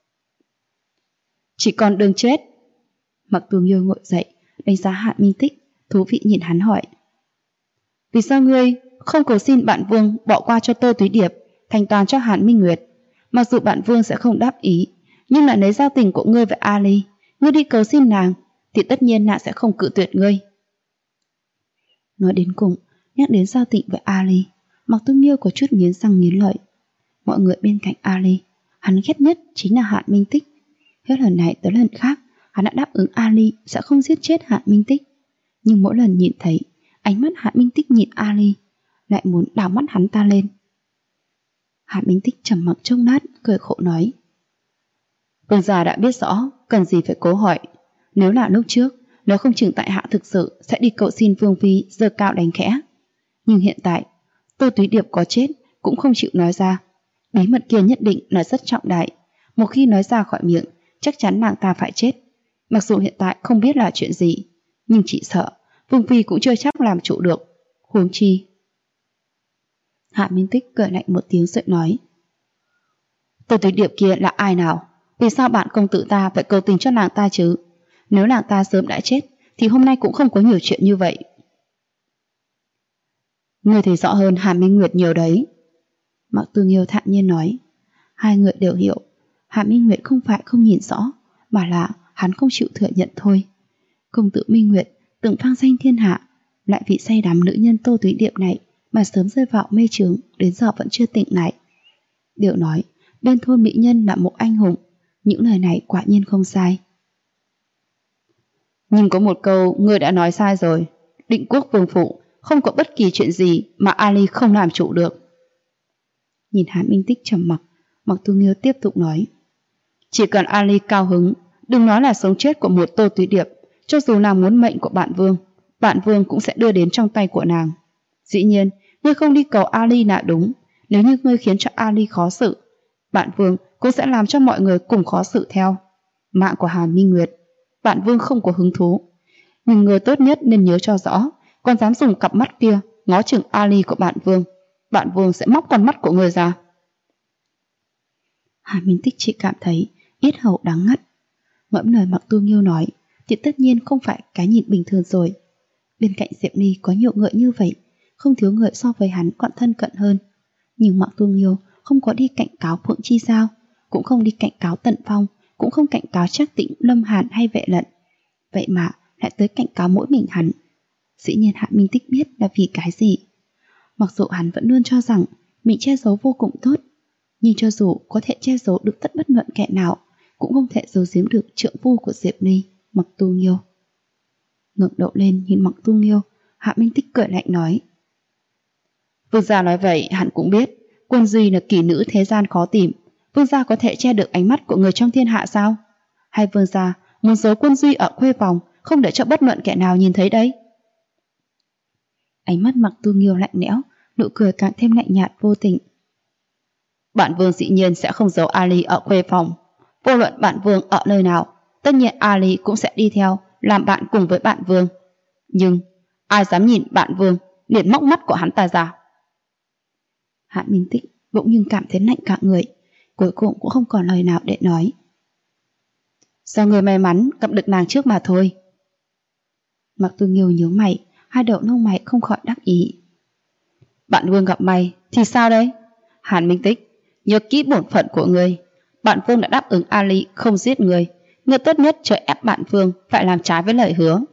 Chỉ còn đường chết? Mạc Tu Nghiêu ngồi dậy, đánh giá Hạ Minh Tích, thú vị nhìn hắn hỏi: Vì sao ngươi không cầu xin bạn Vương bỏ qua cho Tô Túy Điệp, thành toàn cho Hạ Minh Nguyệt? Mặc dù bạn Vương sẽ không đáp ý, nhưng là lấy giao tình của ngươi với Ali, ngươi đi cầu xin nàng thì tất nhiên nàng sẽ không cự tuyệt ngươi. Nói đến cùng, nhắc đến giao tình với Ali, Mạc Tu Nghiêu có chút nghiến răng nghiến lợi. Mọi người bên cạnh Ali, hắn ghét nhất chính là Hạ Minh Tích. Hết lần này tới lần khác, hắn đã đáp ứng Ali sẽ không giết chết Hạ Minh Tích. Nhưng mỗi lần nhìn thấy ánh mắt Hạ Minh Tích nhìn Ali, lại muốn đào mắt hắn ta lên. Hạ Minh Tích trầm mặc trông lát, cười khổ nói: Vương gia đã biết rõ, cần gì phải cố hỏi. Nếu là lúc trước, nếu không chừng tại hạ thực sự sẽ đi cầu xin Vương phi giơ cao đánh khẽ. Nhưng hiện tại, Tô Túy Điệp có chết cũng không chịu nói ra. Bí mật kia nhất định là rất trọng đại. Một khi nói ra khỏi miệng, chắc chắn nàng ta phải chết. Mặc dù hiện tại không biết là chuyện gì, nhưng chỉ sợ Vương phi cũng chưa chắc làm chủ được. Huống chi. Hạ Minh Tích cười lạnh một tiếng rồi nói: Tô Túy Điệp kia là ai nào? Vì sao bạn công tử ta phải cầu tình cho nàng ta chứ? Nếu nàng ta sớm đã chết thì hôm nay cũng không có nhiều chuyện như vậy. Ngươi thấy rõ hơn Hạ Minh Nguyệt nhiều đấy. Mạc Tu Nghiêu thản nhiên nói. Hai người đều hiểu Hạ Minh Nguyệt không phải không nhìn rõ, mà là hắn không chịu thừa nhận thôi. Công tử Minh Nguyệt từng vang danh thiên hạ, lại vì say đắm nữ nhân Tô Túy Điệp này mà sớm rơi vào mê chướng, đến giờ vẫn chưa tỉnh lại. Điều nói bên thôn mỹ nhân là một anh hùng. Những lời này quả nhiên không sai. Nhưng có một câu ngươi đã nói sai rồi. Định quốc vương phủ không có bất kỳ chuyện gì mà Ali không làm chủ được. Nhìn Hàn Minh Tích trầm mặc, Mặc Tu Nghiêu tiếp tục nói. Chỉ cần Ali cao hứng, đừng nói là sống chết của một Tô Túy Điệp, cho dù nàng muốn mệnh của bạn vương cũng sẽ đưa đến trong tay của nàng. Dĩ nhiên, ngươi không đi cầu Ali là đúng. Nếu như ngươi khiến cho Ali khó xử, bạn vương cũng sẽ làm cho mọi người cùng khó xử theo. Mạng của Hàn Minh Nguyệt, bạn vương không có hứng thú. Nhưng người tốt nhất nên nhớ cho rõ, còn dám dùng cặp mắt kia ngó chừng Ali của bạn vương sẽ móc con mắt của người ra. Hàn Minh Tích chỉ cảm thấy yết hầu đắng ngắt. Ngẫm lời Mặc Tu Nghiêu nói thì tất nhiên không phải cái nhìn bình thường rồi. Bên cạnh Diệp Ni có nhiều người như vậy, không thiếu người so với hắn còn thân cận hơn. Nhưng Mặc Tu Nghiêu không có đi cảnh cáo Phượng Chi Giao, cũng không đi cảnh cáo Tần Phong, cũng không cảnh cáo Trác Tĩnh, Lâm Hàn hay Vệ Lận. Vậy mà lại tới cảnh cáo mỗi mình hắn. Dĩ nhiên Hạ Minh Tích biết là vì cái gì. Mặc dù hắn vẫn luôn cho rằng mình che giấu vô cùng tốt, nhưng cho dù có thể che giấu được tất bất luận kẻ nào, cũng không thể giấu giếm được trượng phu của Diệp Ni, Mặc Tu Nghiêu. Ngẩng đầu lên nhìn Mặc Tu Nghiêu, Hạ Minh Tích cười lạnh nói. Vương gia nói vậy hắn cũng biết, Quân Duy là kỳ nữ thế gian khó tìm. Vương gia có thể che được ánh mắt của người trong thiên hạ sao? Hay vương gia muốn giấu Quân Duy ở khuê phòng, không để cho bất luận kẻ nào nhìn thấy đấy? Ánh mắt Mặc Tu Nghiêu lạnh lẽo, nụ cười càng thêm lạnh nhạt vô tình. Bạn vương dĩ nhiên sẽ không giấu Ali ở khuê phòng. Vô luận bạn vương ở nơi nào, tất nhiên Ali cũng sẽ đi theo, làm bạn cùng với bạn vương. Nhưng ai dám nhìn bạn vương liền móc mắt của hắn ta ra. Hạ Minh Tích bỗng nhưng cảm thấy lạnh cả người, cuối cùng cũng không còn lời nào để nói. Do người may mắn gặp được nàng trước mà thôi. Mặc Tu Nghiêu nhớ mày, hai đầu lông mày không khỏi đắc ý. Bạn vương gặp may thì sao đấy? Hàn Minh Tích, nhớ kỹ bổn phận của người. Bạn vương đã đáp ứng Ali không giết người. Người tốt nhất chờ ép bạn vương phải làm trái với lời hứa.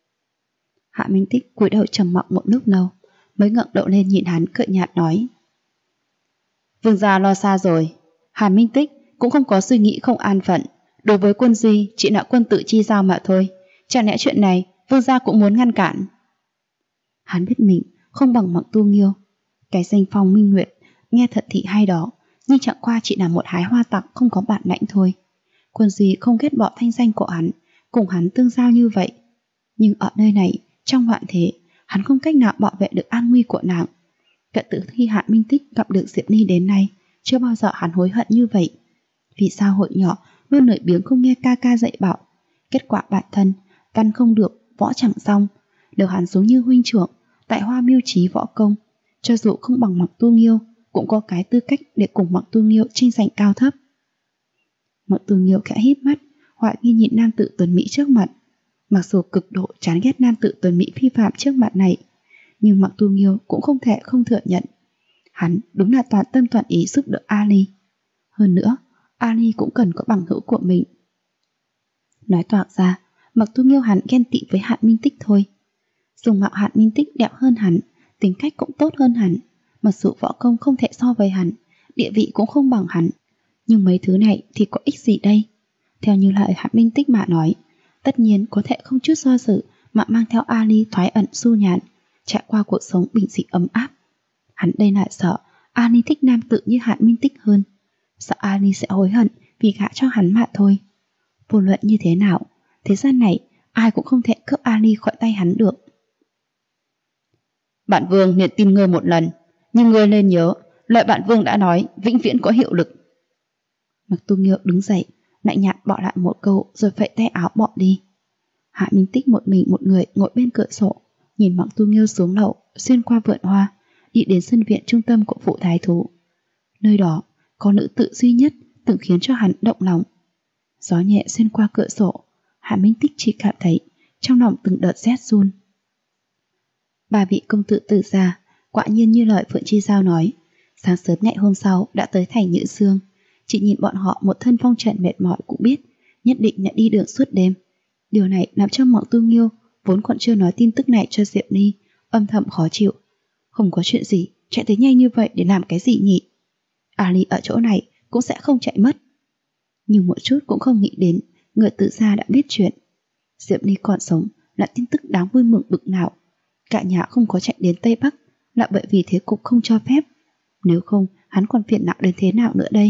Hạ Minh Tích cúi đầu trầm mặc một lúc lâu, mới ngẩng đầu lên nhìn hắn cười nhạt nói. Vương gia lo xa rồi. Hàn Minh Tích cũng không có suy nghĩ không an phận. Đối với Quân Duy chỉ là quân tự chi giao mà thôi. Chẳng lẽ chuyện này vương gia cũng muốn ngăn cản? Hắn biết mình không bằng Mặc Tu Nghiêu. Cái danh Phong Minh Nguyệt nghe thật thì hay đó, nhưng chẳng qua chỉ là một hái hoa tặc không có bản lãnh thôi. Quân Duy không ghét bỏ thanh danh của hắn, cùng hắn tương giao như vậy. Nhưng ở nơi này, trong hoạn thế, hắn không cách nào bảo vệ được an nguy của nàng. Kể từ khi Hạ Minh Tích gặp được Diệp Ni đến nay, chưa bao giờ hắn hối hận như vậy. Vì sao hội nhỏ luôn lười biếng không nghe ca ca dạy bảo? Kết quả bản thân, văn không được, võ chẳng xong. Nếu hắn giống như huynh trưởng, tại Hoa mưu trí võ công, cho dù không bằng Mặc Tu Nghiêu, cũng có cái tư cách để cùng Mặc Tu Nghiêu tranh giành cao thấp. Mặc Tu Nghiêu khẽ híp mắt, hoài nghi nhìn nam tử tuấn mỹ trước mặt. Mặc dù cực độ chán ghét nam tử tuấn mỹ phi phạm trước mặt này, nhưng Mặc Tu Nghiêu cũng không thể không thừa nhận. Hắn đúng là toàn tâm toàn ý giúp đỡ Ali. Hơn nữa, Ali cũng cần có bằng hữu của mình. Nói toạc ra, Mặc Tu Nghiêu hắn ghen tị với Hạn Minh Tích thôi. Dùng mạo Hạn Minh Tích đẹp hơn hắn, tính cách cũng tốt hơn hắn, mặc dù võ công không thể so với hắn, địa vị cũng không bằng hắn. Nhưng mấy thứ này thì có ích gì đây? Theo như lời Hạn Minh Tích mà nói, tất nhiên có thể không chút do dự mà mang theo Ali thoái ẩn su nhàn, trải qua cuộc sống bình dị ấm áp. Hắn đây lại sợ Ali thích nam tự như Hạn Minh Tích hơn, sợ Ali sẽ hối hận vì gả cho hắn mà thôi. Vô luận như thế nào, thế gian này ai cũng không thể cướp Ali khỏi tay hắn được. Bạn vương nên tin ngươi một lần, nhưng ngươi nên nhớ, lời bạn vương đã nói vĩnh viễn có hiệu lực. Mặc Tu Nghiêu đứng dậy, lạnh nhạt bỏ lại một câu rồi phẩy tay áo bỏ đi. Hạ Minh Tích một mình một người ngồi bên cửa sổ, nhìn Mặc Tu Nghiêu xuống lầu, xuyên qua vườn hoa, đi đến sân viện trung tâm của phủ thái thú. Nơi đó có nữ tự duy nhất từng khiến cho hắn động lòng. Gió nhẹ xuyên qua cửa sổ, Hạ Minh Tích chỉ cảm thấy trong lòng từng đợt rét run. Ba vị công tử tử gia quả nhiên như lời Phượng Chi Giao nói, sáng sớm ngày hôm sau đã tới thành Nhữ Sương. Chỉ nhìn bọn họ một thân phong trần mệt mỏi cũng biết nhất định là đi đường suốt đêm. Điều này làm cho Mặc Tu Nghiêu vốn còn chưa nói tin tức này cho Diệp Ni âm thầm khó chịu. Không có chuyện gì, chạy tới nhanh như vậy để làm cái gì nhỉ? Ali ở chỗ này cũng sẽ không chạy mất. Nhưng một chút cũng không nghĩ đến người Tự gia đã biết chuyện. Diệp Ly còn sống là tin tức đáng vui mừng bực nào. Cả nhà không có chạy đến Tây Bắc là bởi vì thế cục không cho phép. Nếu không, hắn còn phiền não đến thế nào nữa đây?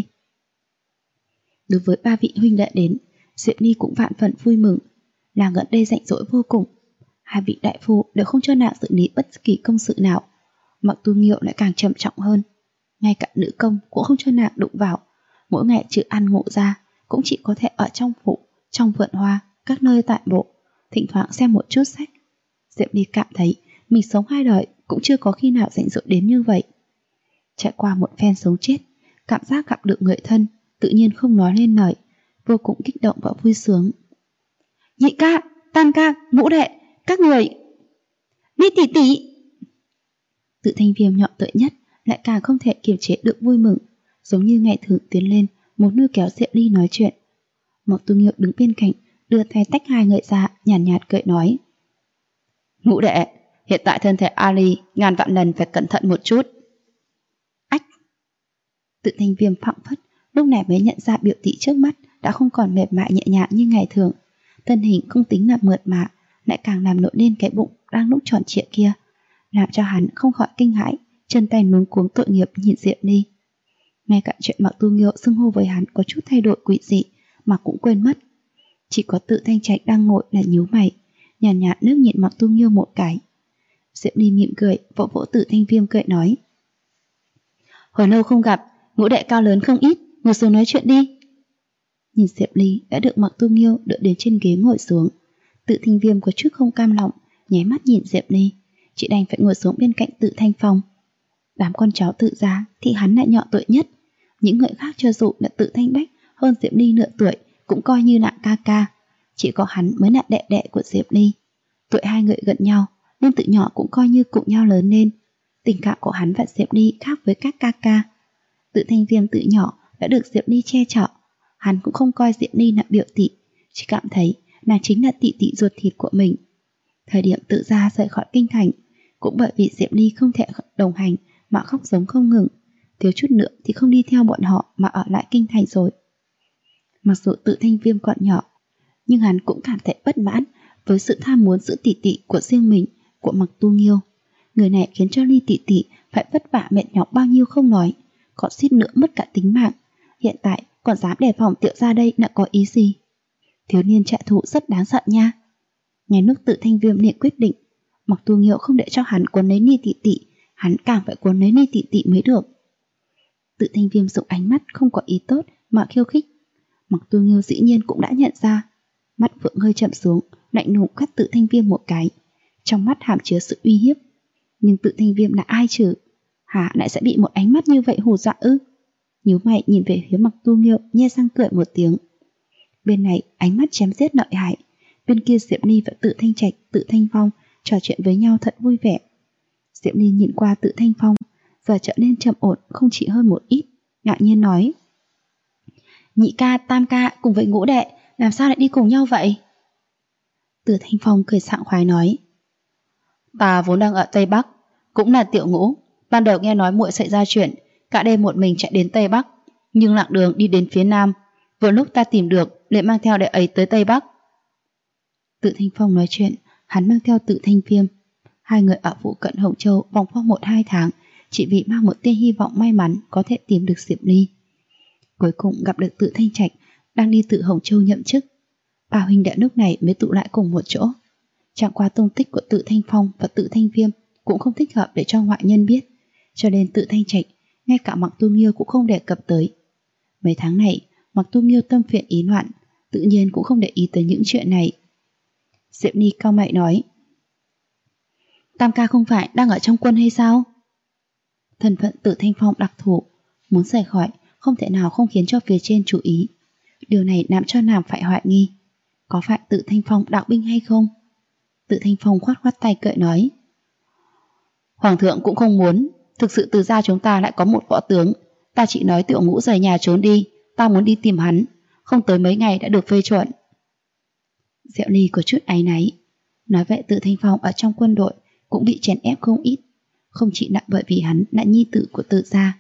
Đối với ba vị huynh đệ đến, Diệp Ly cũng vạn phần vui mừng. Nàng gần đây rảnh rỗi vô cùng. Hai vị đại phu đều không cho nàng xử lý bất kỳ công sự nào. Mặc Tu Nghiêu lại càng trầm trọng hơn. Ngay cả nữ công cũng không cho nàng đụng vào. Mỗi ngày trừ ăn ngủ ra, cũng chỉ có thể ở trong phủ, trong vườn hoa, các nơi tại bộ, thỉnh thoảng xem một chút sách. Diệp Ly cảm thấy mình sống hai đời cũng chưa có khi nào rảnh rỗi đến như vậy. Trải qua một phen sống chết, cảm giác gặp được người thân, tự nhiên không nói lên lời, vô cùng kích động và vui sướng. Nhị ca, tam ca, ngũ đệ, các người. Ly tỷ tỷ. Tự Thanh Viêm nhọn tội nhất lại càng không thể kiềm chế được vui mừng, giống như ngày thường tiến lên muốn nuôi kéo Diệp Ly nói chuyện. Mộc Tu Nghiêu đứng bên cạnh, đưa tay tách hai người ra, nhàn nhạt cười nói: Ngũ đệ, hiện tại thân thể Ali ngàn vạn lần phải cẩn thận một chút. Ách! Tự Thanh Viêm phảng phất lúc này mới nhận ra biểu thị trước mắt đã không còn mềm mại nhẹ nhàng như ngày thường. Thân hình không tính là mượt mà, lại càng làm nổi lên cái bụng đang lúc tròn trịa kia, làm cho hắn không khỏi kinh hãi, chân tay luống cuống tội nghiệp nhìn Diệp Ly. Ngay cả chuyện Mạc Tu Nghiêu xưng hô với hắn có chút thay đổi quỷ dị mà cũng quên mất. Chỉ có Tự Thanh Trạch đang ngồi là nhíu mày, nhàn nhạt nước nhìn Mạc Tu Nghiêu một cái. Diệp Ly mỉm cười, vỗ vỗ Tự Thanh Viêm cười nói: Hồi lâu không gặp, ngũ đệ cao lớn không ít, ngồi xuống nói chuyện đi. Nhìn Diệp Ly đã được Mạc Tu Nghiêu đỡ đến trên ghế ngồi xuống, Tự Thanh Viêm có chút không cam lòng, nháy mắt nhìn Diệp Ly, chị đành phải ngồi xuống bên cạnh Tự Thanh Phong. Đám con cháu Tự gia thì hắn lại nhỏ tuổi nhất, những người khác cho dù là Tự Thanh Bách hơn Diệp Ly nửa tuổi cũng coi như là ca ca, chỉ có hắn mới là đệ đệ của Diệp Ly. Tuổi hai người gần nhau nên từ nhỏ cũng coi như cùng nhau lớn lên. Tình cảm của hắn và Diệp Ly khác với các ca ca. Tự Thanh Viêm từ nhỏ đã được Diệp Ly che chở, hắn cũng không coi Diệp Ly là biểu tỷ, chỉ cảm thấy nàng chính là tỷ tỷ ruột thịt của mình. Thời điểm Tự gia rời khỏi kinh thành, cũng bởi vì Diệp Ly không thể đồng hành mà khóc giống không ngừng, thiếu chút nữa thì không đi theo bọn họ mà ở lại kinh thành rồi. Mặc dù Tự Thanh Viêm còn nhỏ, nhưng hắn cũng cảm thấy bất mãn với sự tham muốn giữ tỷ tỷ của riêng mình của Mạc Tu Nghiêu. Người này khiến cho Ly tỷ tỷ phải vất vả mệt nhọc bao nhiêu không nói, còn suýt nữa mất cả tính mạng. Hiện tại còn dám đề phòng Tiểu gia đây là có ý gì? Thiếu niên trạ thủ rất đáng sợ nha. Nghe nước Tự Thanh Viêm liền quyết định, Mạc Tu Nghiêu không để cho hắn cuốn lấy Ly tỷ tỷ, hắn càng phải cuốn lấy Ly tỷ tỷ mới được. Tự Thanh Viêm dùng ánh mắt không có ý tốt mà khiêu khích. Mạc Tu Nghiêu dĩ nhiên cũng đã nhận ra, mắt Phượng hơi chậm xuống, lạnh lùng quét Tự Thanh Viêm một cái, trong mắt hàm chứa sự uy hiếp. Nhưng Tự Thanh Viêm là ai chứ? Hả lại sẽ bị một ánh mắt như vậy hù dọa ư? Nhíu mày nhìn về phía Mạc Tu Nghiêu, nhe răng cười một tiếng. Bên này ánh mắt chém giết lợi hại, bên kia Diệp Ly và Tự Thanh Trạch, Tự Thanh Phong trò chuyện với nhau thật vui vẻ. Diệp Ly nhìn qua Tự Thanh Phong, giờ trở nên trầm ổn không chỉ hơn một ít, ngạc nhiên nói: Nhị ca, tam ca cùng với ngũ đệ làm sao lại đi cùng nhau vậy? Tự Thanh Phong cười sảng khoái nói: Ta vốn đang ở Tây Bắc, cũng là Tiểu Ngũ, ban đầu nghe nói muội xảy ra chuyện, cả đêm một mình chạy đến Tây Bắc, nhưng lạc đường đi đến phía Nam, vừa lúc ta tìm được liền mang theo đệ ấy tới Tây Bắc. Tự Thanh Phong nói chuyện, hắn mang theo Tự Thanh Viêm. Hai người ở phụ cận Hồng Châu vòng qua 1-2 tháng, chỉ vì mang một tia hy vọng may mắn có thể tìm được Diệp Ly. Cuối cùng gặp được Tự Thanh Trạch đang đi từ Hồng Châu nhậm chức. Ba huynh đệ lúc này mới tụ lại cùng một chỗ. Chẳng qua tung tích của Tự Thanh Phong và Tự Thanh Viêm cũng không thích hợp để cho ngoại nhân biết, cho nên Tự Thanh Trạch ngay cả Mạc Tu Nghiêu cũng không đề cập tới. Mấy tháng này Mạc Tu Nghiêu tâm phiền ý loạn, tự nhiên cũng không để ý tới những chuyện này. Diệp Ly cau mày nói: Tam ca không phải đang ở trong quân hay sao? Thân phận Tự Thanh Phong đặc thù, muốn rời khỏi không thể nào không khiến cho phía trên chú ý. Điều này làm cho nàng phải hoài nghi, có phải Tự Thanh Phong đạo binh hay không? Tự Thanh Phong khoát khoát tay cười nói: Hoàng thượng cũng không muốn, thực sự Từ gia chúng ta lại có một võ tướng, ta chỉ nói Tiểu Ngũ rời nhà trốn đi, ta muốn đi tìm hắn, không tới mấy ngày đã được phê chuẩn. Diệu Ly có chút áy náy, nói vậy Tự Thanh Phong ở trong quân đội cũng bị chèn ép không ít, không chỉ nặng bởi vì hắn là nhi tử của Tự gia,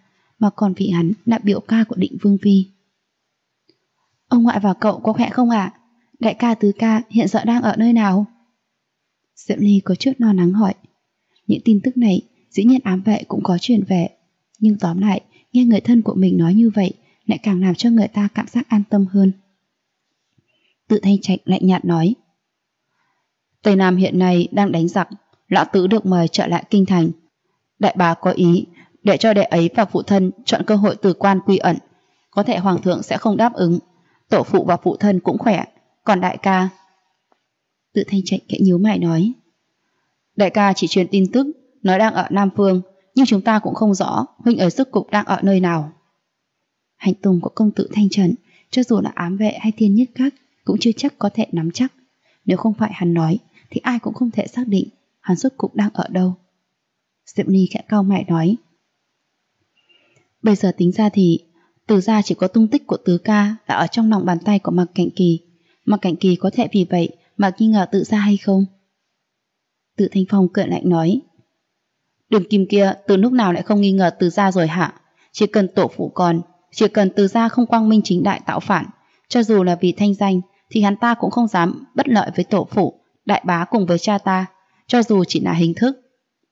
mà còn vì hắn là biểu ca của Định Vương Phi. Ông ngoại và cậu có khỏe không ạ? Đại ca tứ ca hiện giờ đang ở nơi nào? Diệm Ly có chút lo lắng hỏi. Những tin tức này dĩ nhiên ám vệ cũng có truyền về, nhưng tóm lại nghe người thân của mình nói như vậy lại càng làm cho người ta cảm giác an tâm hơn. Tự Thanh Trạch lạnh nhạt nói: Tây Nam hiện nay đang đánh giặc, lão tứ được mời trở lại kinh thành. Đại bá có ý để cho đệ ấy và phụ thân chọn cơ hội từ quan quy ẩn, có thể hoàng thượng sẽ không đáp ứng. Tổ phụ và phụ thân cũng khỏe, còn đại ca... Tự Thanh Trạch khẽ nhíu mày nói: Đại ca chỉ truyền tin tức nói đang ở Nam Phương, nhưng chúng ta cũng không rõ huynh ấy rốt cục đang ở nơi nào. Hành tung của công tử Thanh Trần, cho dù là ám vệ hay thiên nhất các, cũng chưa chắc có thể nắm chắc. Nếu không phải hắn nói thì ai cũng không thể xác định hắn rốt cục đang ở đâu. Diệm Ly khẽ cau mày nói: Bây giờ tính ra thì Từ gia chỉ có tung tích của tứ ca là ở trong lòng bàn tay của Mạc Cảnh Kỳ. Mạc Cảnh Kỳ có thể vì vậy mà nghi ngờ Tự gia hay không? Tự Thanh Phong cười lạnh nói: Đường Kim kia từ lúc nào lại không nghi ngờ Từ gia rồi hả? Chỉ cần tổ phụ còn, chỉ cần Từ gia không quang minh chính đại tạo phản, cho dù là vì thanh danh thì hắn ta cũng không dám bất lợi với tổ phụ, đại bá cùng với cha ta, cho dù chỉ là hình thức.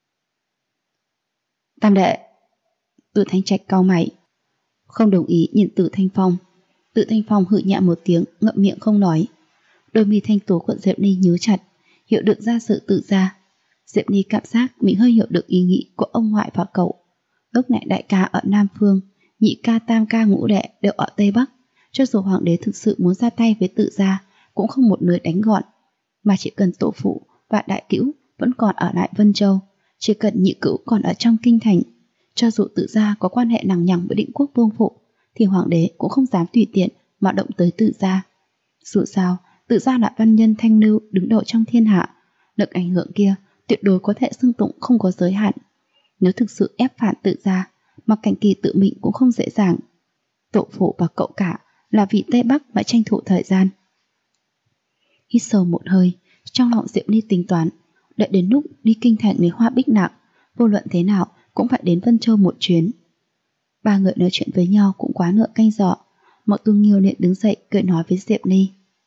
Tam đệ. Tự Thanh Trạch cau mày, không đồng ý nhìn Tự Thanh Phong. Tự Thanh Phong hự nhẹ một tiếng, ngậm miệng không nói. Đôi mi thanh tú của Diệm Ly nhíu chặt, hiểu được ra sự Tự gia. Diệm Ly cảm giác mình hơi hiểu được ý nghĩ của ông ngoại và cậu. Lúc này đại ca ở Nam Phương, nhị ca, tam ca, ngũ đệ đều ở Tây Bắc. Cho dù hoàng đế thực sự muốn ra tay với Tự gia, cũng không một nơi đánh gọn, mà chỉ cần tổ phụ và đại cữu vẫn còn ở lại Vân Châu, chỉ cần nhị cữu còn ở trong kinh thành, cho dù Tự gia có quan hệ lằng nhằng với Định Quốc vương phụ, thì hoàng đế cũng không dám tùy tiện mà động tới Tự gia. Dù sao, Tự gia là văn nhân thanh lưu đứng đầu trong thiên hạ, lực ảnh hưởng kia tuyệt đối có thể xưng tụng không có giới hạn. Nếu thực sự ép phản Tự gia, Mạc Cảnh Kỳ tự mình cũng không dễ dàng. Tổ phụ và cậu cả là vì Tây Bắc mà tranh thủ thời gian. Hít sâu một hơi, trong lòng Diệm Ly tính toán, đợi đến lúc đi kinh thành với Hoa Bích Nặng, vô luận thế nào cũng phải đến Vân Châu một chuyến. Ba người nói chuyện với nhau cũng quá nửa canh giờ. Mộ Tu Nghiêu liền đứng dậy cười nói với Diệm Ly: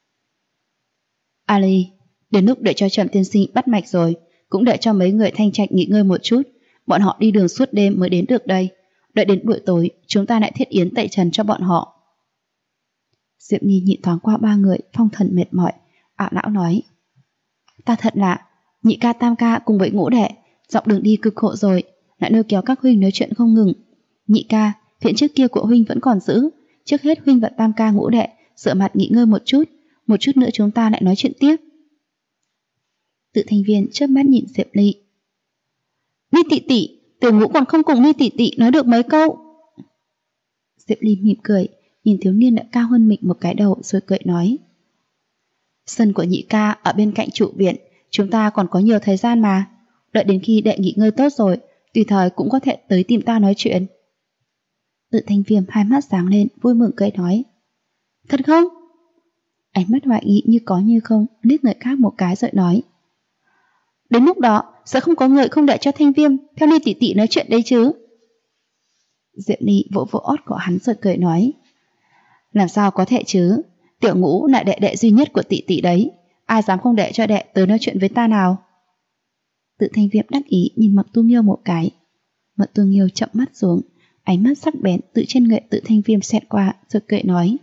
Ali, đến lúc để cho Trầm tiên sinh bắt mạch rồi, cũng để cho mấy người Thanh Trạch nghỉ ngơi một chút. Bọn họ đi đường suốt đêm mới đến được đây. Đợi đến buổi tối chúng ta lại thiết yến tẩy trần cho bọn họ. Diệm Ly nhìn thoáng qua ba người phong thần mệt mỏi, ảo não nói: Ta thật lạ, nhị ca tam ca cùng với ngũ đệ dọc đường đi cực khổ rồi, lại lôi kéo các huynh nói chuyện không ngừng. Nhị ca, phiện trước kia của huynh vẫn còn giữ, trước hết huynh và tam ca ngũ đệ rửa mặt nghỉ ngơi một chút nữa chúng ta lại nói chuyện tiếp. Tự Thanh Viên chớp mắt nhìn Diệp Ly: Ly tỷ tỷ, Tiểu Ngũ còn không cùng Ly tỷ tỷ nói được mấy câu. Diệp Ly mỉm cười, nhìn thiếu niên đã cao hơn mình một cái đầu rồi cười nói: Sân của nhị ca ở bên cạnh trụ viện, chúng ta còn có nhiều thời gian mà. Đợi đến khi đệ nghỉ ngơi tốt rồi, tùy thời cũng có thể tới tìm ta nói chuyện. Tự Thanh Viêm hai mắt sáng lên, vui mừng cười nói: Thật không? Ánh mắt hoài nghi như có như không liếc người khác một cái rồi nói: Đến lúc đó sẽ không có người không để cho Thanh Viêm theo Ly tỷ tỷ nói chuyện đấy chứ. Diệp Ly vỗ vỗ ót của hắn rồi cười nói: Làm sao có thể chứ, Tiểu Ngũ là đệ đệ duy nhất của tỷ tỷ đấy, ai dám không để cho đệ tới nói chuyện với ta nào. Tự Thanh Viêm đắc ý nhìn Mạc Tu Nghiêu một cái. Mạc Tu Nghiêu chậm mắt xuống, ánh mắt sắc bén từ trên người Tự Thanh Viêm xẹt qua rồi cười nói: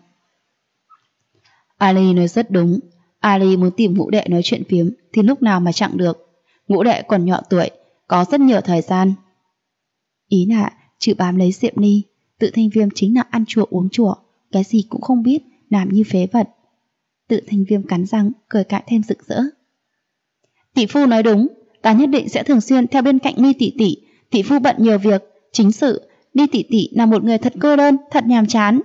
Ali nói rất đúng, Ali muốn tìm ngũ đệ nói chuyện phiếm thì lúc nào mà chẳng được. Ngũ đệ còn nhỏ tuổi, có rất nhiều thời gian. Ý là trừ bám lấy Diệm Ly, Tự Thanh Viêm chính là ăn chùa uống chùa, cái gì cũng không biết, làm như phế vật. Tự Thanh Viêm cắn răng cười cãi thêm rực rỡ: Tỷ phu nói đúng, ta nhất định sẽ thường xuyên theo bên cạnh Ly tỷ tỷ. Tỷ phu bận nhiều việc, chính sự, Ly tỷ tỷ là một người thật cô đơn, thật nhàm chán.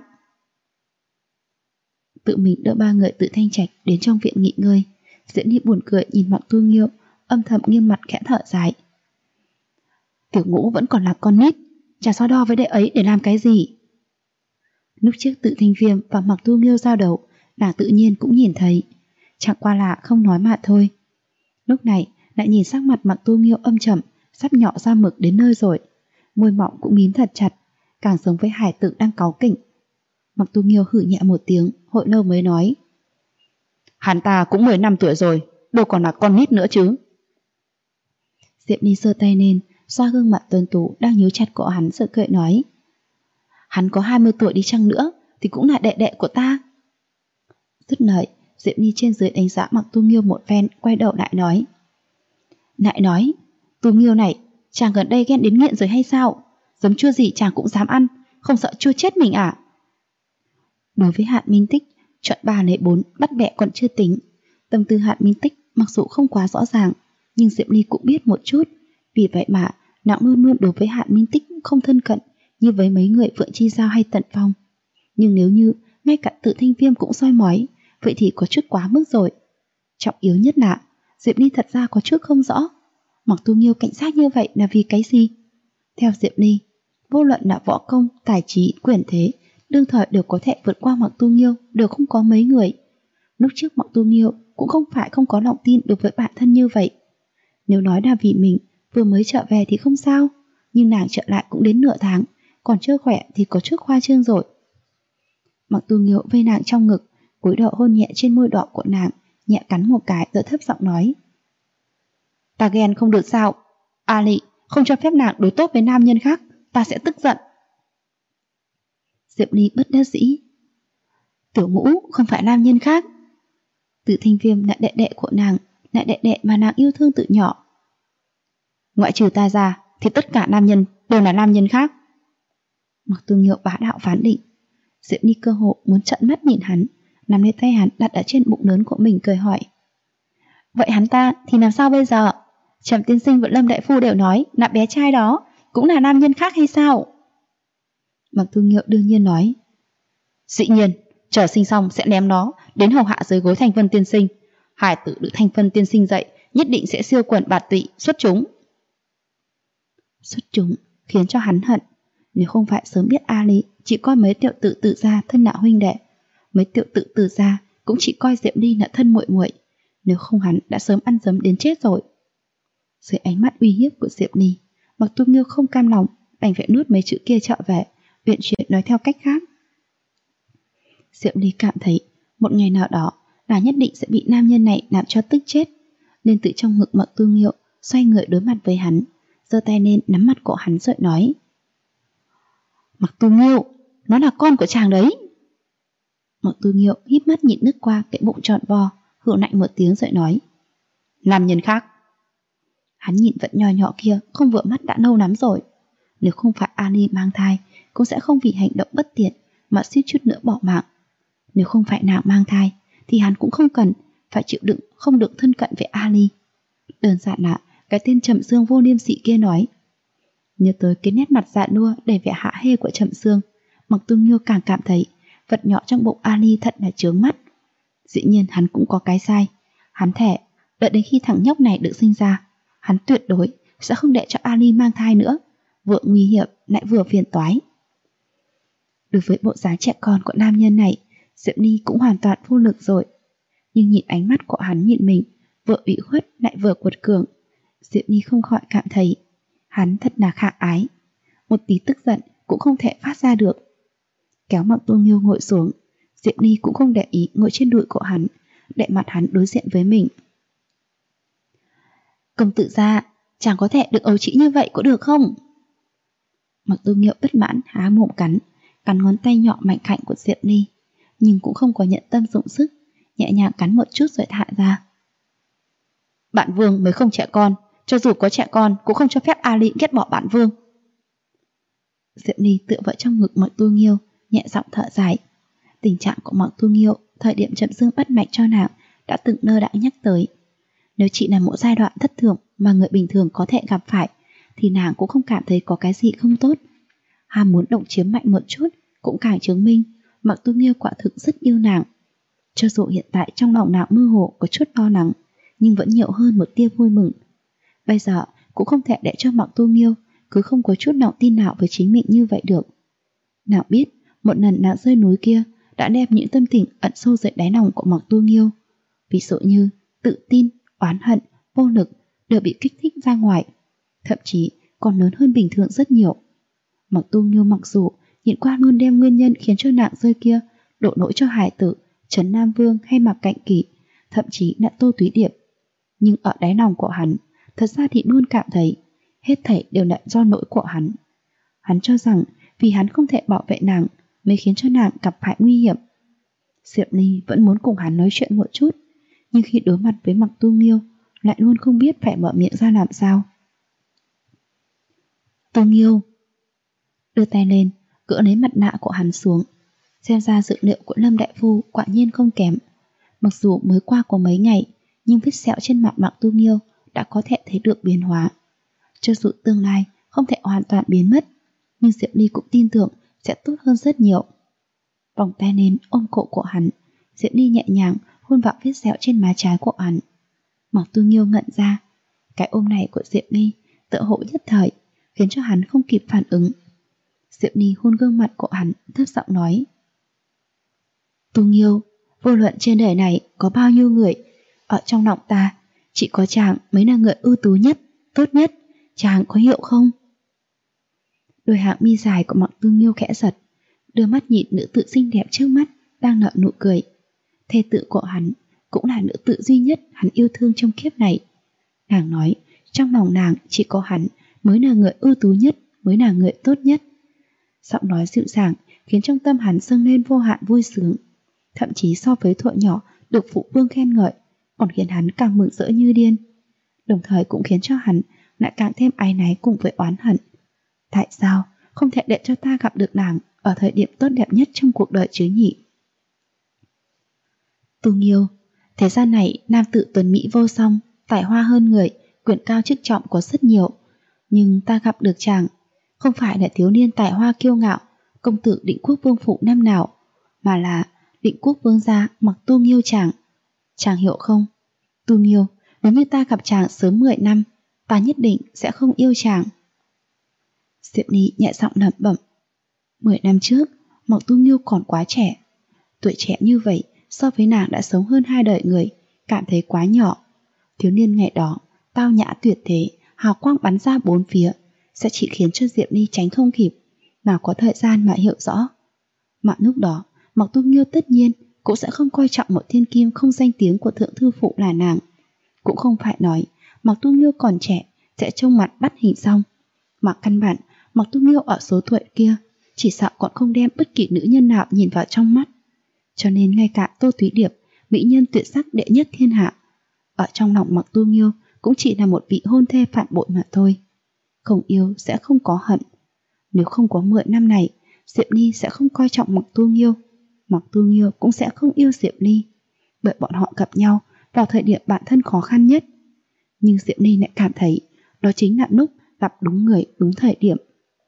Tự mình đỡ ba người Tự Thanh Trạch đến trong viện nghỉ ngơi. Diễm Ly buồn cười nhìn Mạc Tu Nghiêu, âm thầm nghiêm mặt khẽ thở dài: Tiểu Ngũ vẫn còn là con nít, chả so đo với đệ ấy để làm cái gì. Lúc trước Tự Thanh Viêm và Mạc Tu Nghiêu giao đấu, nàng tự nhiên cũng nhìn thấy, chẳng qua là không nói mà thôi. Lúc này lại nhìn sắc mặt Mạc Tu Nghiêu âm trầm, sắp nhỏ ra mực đến nơi rồi, môi mọng cũng mím thật chặt, càng giống với hải tử đang cáu kỉnh. Mặc Tu Nghiêu hử nhẹ một tiếng, hồi lâu mới nói: Hắn ta cũng 15 tuổi rồi, đâu còn là con nít nữa chứ. Diệp Ly giơ tay lên, xoa gương mặt tuấn tú đang nhíu chặt cổ hắn rồi cười nói: Hắn có 20 tuổi đi chăng nữa thì cũng là đệ đệ của ta. Dứt lời, Diệp Ly trên dưới đánh giá Mặc Tu Nghiêu một phen, quay đầu lại nói: Tu Nghiêu này, chàng gần đây ghen đến nghiện rồi hay sao? Giấm chua gì chàng cũng dám ăn, không sợ chua chết mình à? Đối với Hạn Minh Tích, chọn 3 lấy 4 bắt bẹ còn chưa tính. Tâm tư Hạn Minh Tích mặc dù không quá rõ ràng, nhưng Diệp Ly cũng biết một chút. Vì vậy mà nàng luôn luôn đối với Hạn Minh Tích không thân cận như với mấy người Phượng Chi Giao hay Tận Phong. Nhưng nếu như ngay cả Tự Thanh Viêm cũng soi mói, vậy thì có chút quá mức rồi. Trọng yếu nhất là Diệp Ly thật ra có chút không rõ Mặc Tu Nghiêu cảnh giác như vậy là vì cái gì. Theo Diệp Ly, vô luận là võ công, tài trí, quyền thế, đương thời đều có thể vượt qua Mặc Tu Nghiêu, đều không có mấy người. Lúc trước Mặc Tu Nghiêu cũng không phải không có lòng tin đối với bản thân như vậy. Nếu nói là vì mình vừa mới trở về thì không sao, nhưng nàng trở lại cũng đến nửa tháng, còn chưa khỏe thì có chút khoa trương rồi. Mặc Tu Nghiêu vây nàng trong ngực, cúi đầu hôn nhẹ trên môi đỏ của nàng, nhẹ cắn một cái rồi thấp giọng nói: Ta ghen không được sao? A Lị không cho phép nàng đối tốt với nam nhân khác, ta sẽ tức giận. Diệp Ly bất đắc dĩ: Tiểu Ngũ không phải nam nhân khác. Từ Thanh Viêm là đệ đệ của nàng, là đệ đệ mà nàng yêu thương từ nhỏ. Ngoại trừ ta ra thì tất cả nam nhân đều là nam nhân khác. Mặc Tu Nghiêu bá đạo phán định. Diệp Ly cơ hội muốn trợn mắt nhìn hắn, nắm lấy tay hắn đặt ở trên bụng lớn của mình cười hỏi: Vậy hắn ta thì làm sao bây giờ? Trầm tiên sinh và Lâm đại phu đều nói là bé trai đó cũng là nam nhân khác hay sao? Mặc Tu Nghiêu đương nhiên nói: Dĩ nhiên, chờ sinh xong sẽ ném nó đến hầu hạ dưới gối Thanh Vân tiên sinh. Hải tử được Thanh Vân tiên sinh dạy nhất định sẽ siêu quần bạt tụy xuất chúng. Xuất chúng khiến cho hắn hận. Nếu không phải sớm biết A Lý chỉ coi mấy tiểu tử Tự gia thân là huynh đệ, mấy tiểu tử Tự gia cũng chỉ coi Diệp Ly là thân muội muội, nếu không hắn đã sớm ăn dấm đến chết rồi. Dưới ánh mắt uy hiếp của Diệp Ly, Mặc Tu Nghiêu không cam lòng, đành phải nuốt mấy chữ kia trở về, viện chuyện nói theo cách khác. Diệp Ly cảm thấy một ngày nào đó là nhất định sẽ bị nam nhân này làm cho tức chết, nên tự trong ngực Mặc Tu Nghiêu xoay người đối mặt với hắn, giơ tay lên nắm mặt cổ hắn rồi nói: Mặc Tu Nghiêu, nó là con của chàng đấy. Mặc Tu Nghiêu híp mắt nhìn nước qua cái bụng tròn vo, hừ lạnh một tiếng rồi nói: Nam nhân khác. Hắn nhìn vật nho nhỏ kia không vừa mắt đã lâu lắm rồi. Nếu không phải Ali mang thai, cũng sẽ không vì hành động bất tiện mà suýt chút nữa bỏ mạng. Nếu không phải nàng mang thai, thì hắn cũng không cần phải chịu đựng không được thân cận với Ali. Đơn giản là cái tên Trầm Sương vô liêm sỉ kia nói. Nhớ tới cái nét mặt dạ nua đầy vẻ hạ hê của Trầm Sương, Mặc Tu Nghiêu càng cảm thấy vật nhỏ trong bụng Ali thật là chướng mắt. Dĩ nhiên hắn cũng có cái sai. Hắn thề đợi đến khi thằng nhóc này được sinh ra, hắn tuyệt đối sẽ không để cho Ali mang thai nữa, vừa nguy hiểm lại vừa phiền toái. Đối với bộ dáng trẻ con của nam nhân này, Diệp Ly cũng hoàn toàn vô lực rồi. Nhưng nhìn ánh mắt của hắn nhìn mình, vừa ủy khuất lại vừa quật cường, Diệp Ly không khỏi cảm thấy hắn thật là khả ái. Một tí tức giận cũng không thể phát ra được. Kéo Mặc Tu Nghiêu ngồi xuống, Diệp Ly cũng không để ý ngồi trên đùi của hắn, để mặt hắn đối diện với mình. Công tử gia, chàng có thể được ấu trĩ như vậy có được không? Mặc Tu Nghiêu bất mãn há mồm cắn ngón tay nhỏ mạnh khảnh của Diệp Ly, nhưng cũng không có nhận tâm dụng sức, nhẹ nhàng cắn một chút rồi thả ra. Bạn Vương mới không trẻ con, cho dù có trẻ con cũng không cho phép Ali ghét bỏ bạn Vương. Diệp Ly tựa vào trong ngực Mặc Tu Nghiêu, nhẹ giọng thở dài. Tình trạng của Mặc Tu Nghiêu thời điểm Trầm Dương bắt mạch cho nàng đã từng nơ đã nhắc tới. Nếu chỉ là một giai đoạn thất thường mà người bình thường có thể gặp phải, thì nàng cũng không cảm thấy có cái gì không tốt. Ham muốn động chiếm mạnh một chút cũng càng chứng minh Mặc Tu Nghiêu quả thực rất yêu nàng. Cho dù hiện tại trong lòng nàng mơ hồ có chút lo lắng, nhưng vẫn nhiều hơn một tia vui mừng. Bây giờ cũng không thể để cho Mặc Tu Nghiêu cứ không có chút lòng tin nào với chính mình như vậy được. Nàng biết một lần nàng rơi núi kia đã đem những tâm tình ẩn sâu dưới đáy lòng của Mặc Tu Nghiêu, ví dụ như tự tin, oán hận, vô lực đều bị kích thích ra ngoài, thậm chí còn lớn hơn bình thường rất nhiều. Mặc Tu Nghiêu mặc dù nhìn qua luôn đem nguyên nhân khiến cho nàng rơi kia đổ lỗi cho Hải Tử, Trấn Nam Vương hay Mạc Cạnh Kỷ, thậm chí là Tô Túy Điệp, nhưng ở đáy lòng của hắn, thật ra thì luôn cảm thấy hết thảy đều là do lỗi của hắn. Hắn cho rằng vì hắn không thể bảo vệ nàng mới khiến cho nàng gặp phải nguy hiểm. Diệp Ly vẫn muốn cùng hắn nói chuyện một chút, nhưng khi đối mặt với Mặc Tu Nghiêu lại luôn không biết phải mở miệng ra làm sao. Tu Nghiêu đưa tay lên, gỡ lấy mặt nạ của hắn xuống. Xem ra dữ liệu của Lâm đại phu quả nhiên không kém. Mặc dù mới qua có mấy ngày, nhưng vết sẹo trên mặt Mặc Tu Nghiêu đã có thể thấy được biến hóa. Cho dù tương lai không thể hoàn toàn biến mất, nhưng Diệp Ly cũng tin tưởng sẽ tốt hơn rất nhiều. Vòng tay lên ôm cổ của hắn, Diệp Ly nhẹ nhàng hôn vào vết sẹo trên má trái của hắn. Mặc Tu Nghiêu ngẩn ra, cái ôm này của Diệp Ly tựa hồ nhất thời khiến cho hắn không kịp phản ứng. Diệp Ly hôn gương mặt của hắn, thấp giọng nói: Tu Nghiêu, vô luận trên đời này có bao nhiêu người, ở trong lòng ta chỉ có chàng mới là người ưu tú nhất, tốt nhất. Chàng có hiểu không? Đôi hàng mi dài của Mặc Tu Nghiêu khẽ giật, đưa mắt nhìn nữ tử xinh đẹp trước mắt đang nở nụ cười. Thê tử của hắn cũng là nữ tử duy nhất hắn yêu thương trong kiếp này. Nàng nói trong lòng nàng chỉ có hắn mới là người ưu tú nhất, mới là người tốt nhất. Giọng nói dịu dàng khiến trong tâm hắn dâng lên vô hạn vui sướng, thậm chí so với thuở nhỏ được phụ vương khen ngợi còn khiến hắn càng mừng rỡ như điên, đồng thời cũng khiến cho hắn lại càng thêm áy náy cùng với oán hận. Tại sao không thể để cho ta gặp được nàng ở thời điểm tốt đẹp nhất trong cuộc đời chứ nhỉ? Tu Nghiêu, thế gian này nam tử tuấn mỹ vô song, tài hoa hơn người, quyền cao chức trọng có rất nhiều, nhưng ta gặp được chàng không phải là thiếu niên tài hoa kiêu ngạo công tử Định Quốc Vương phủ năm nào, mà là Định Quốc Vương gia Mặc Tu Nghiêu chàng. Chàng hiểu không? Tu Nghiêu, nếu như ta gặp chàng sớm 10 năm, ta nhất định sẽ không yêu chàng. Diệp Ly nhẹ giọng lẩm bẩm. 10 năm trước, Mặc Tu Nghiêu còn quá trẻ. Tuổi trẻ như vậy so với nàng đã sống hơn 2 đời người, cảm thấy quá nhỏ. Thiếu niên ngày đó, tao nhã tuyệt thế, hào quang bắn ra bốn phía, sẽ chỉ khiến cho Diệp Ly tránh không kịp, nào có thời gian mà hiểu rõ. Mà lúc đó, Mặc Tu Nghiêu tất nhiên cũng sẽ không coi trọng một thiên kim không danh tiếng của thượng thư phụ là nàng. Cũng không phải nói Mặc Tu Nghiêu còn trẻ sẽ trông mặt bắt hình xong, mà căn bản Mặc Tu Nghiêu ở số tuổi kia chỉ sợ còn không đem bất kỳ nữ nhân nào nhìn vào trong mắt. Cho nên ngay cả Tô Túy Điệp, mỹ nhân tuyệt sắc đệ nhất thiên hạ, ở trong lòng Mặc Tu Nghiêu cũng chỉ là một vị hôn thê phản bội mà thôi. Không yêu sẽ không có hận. Nếu không có 10 năm này, Diệp Ly sẽ không coi trọng Mặc Tu Nghiêu, Mặc Tu Nghiêu cũng sẽ không yêu Diệp Ly, bởi bọn họ gặp nhau vào thời điểm bản thân khó khăn nhất. Nhưng Diệp Ly lại cảm thấy đó chính là lúc gặp đúng người, đúng thời điểm.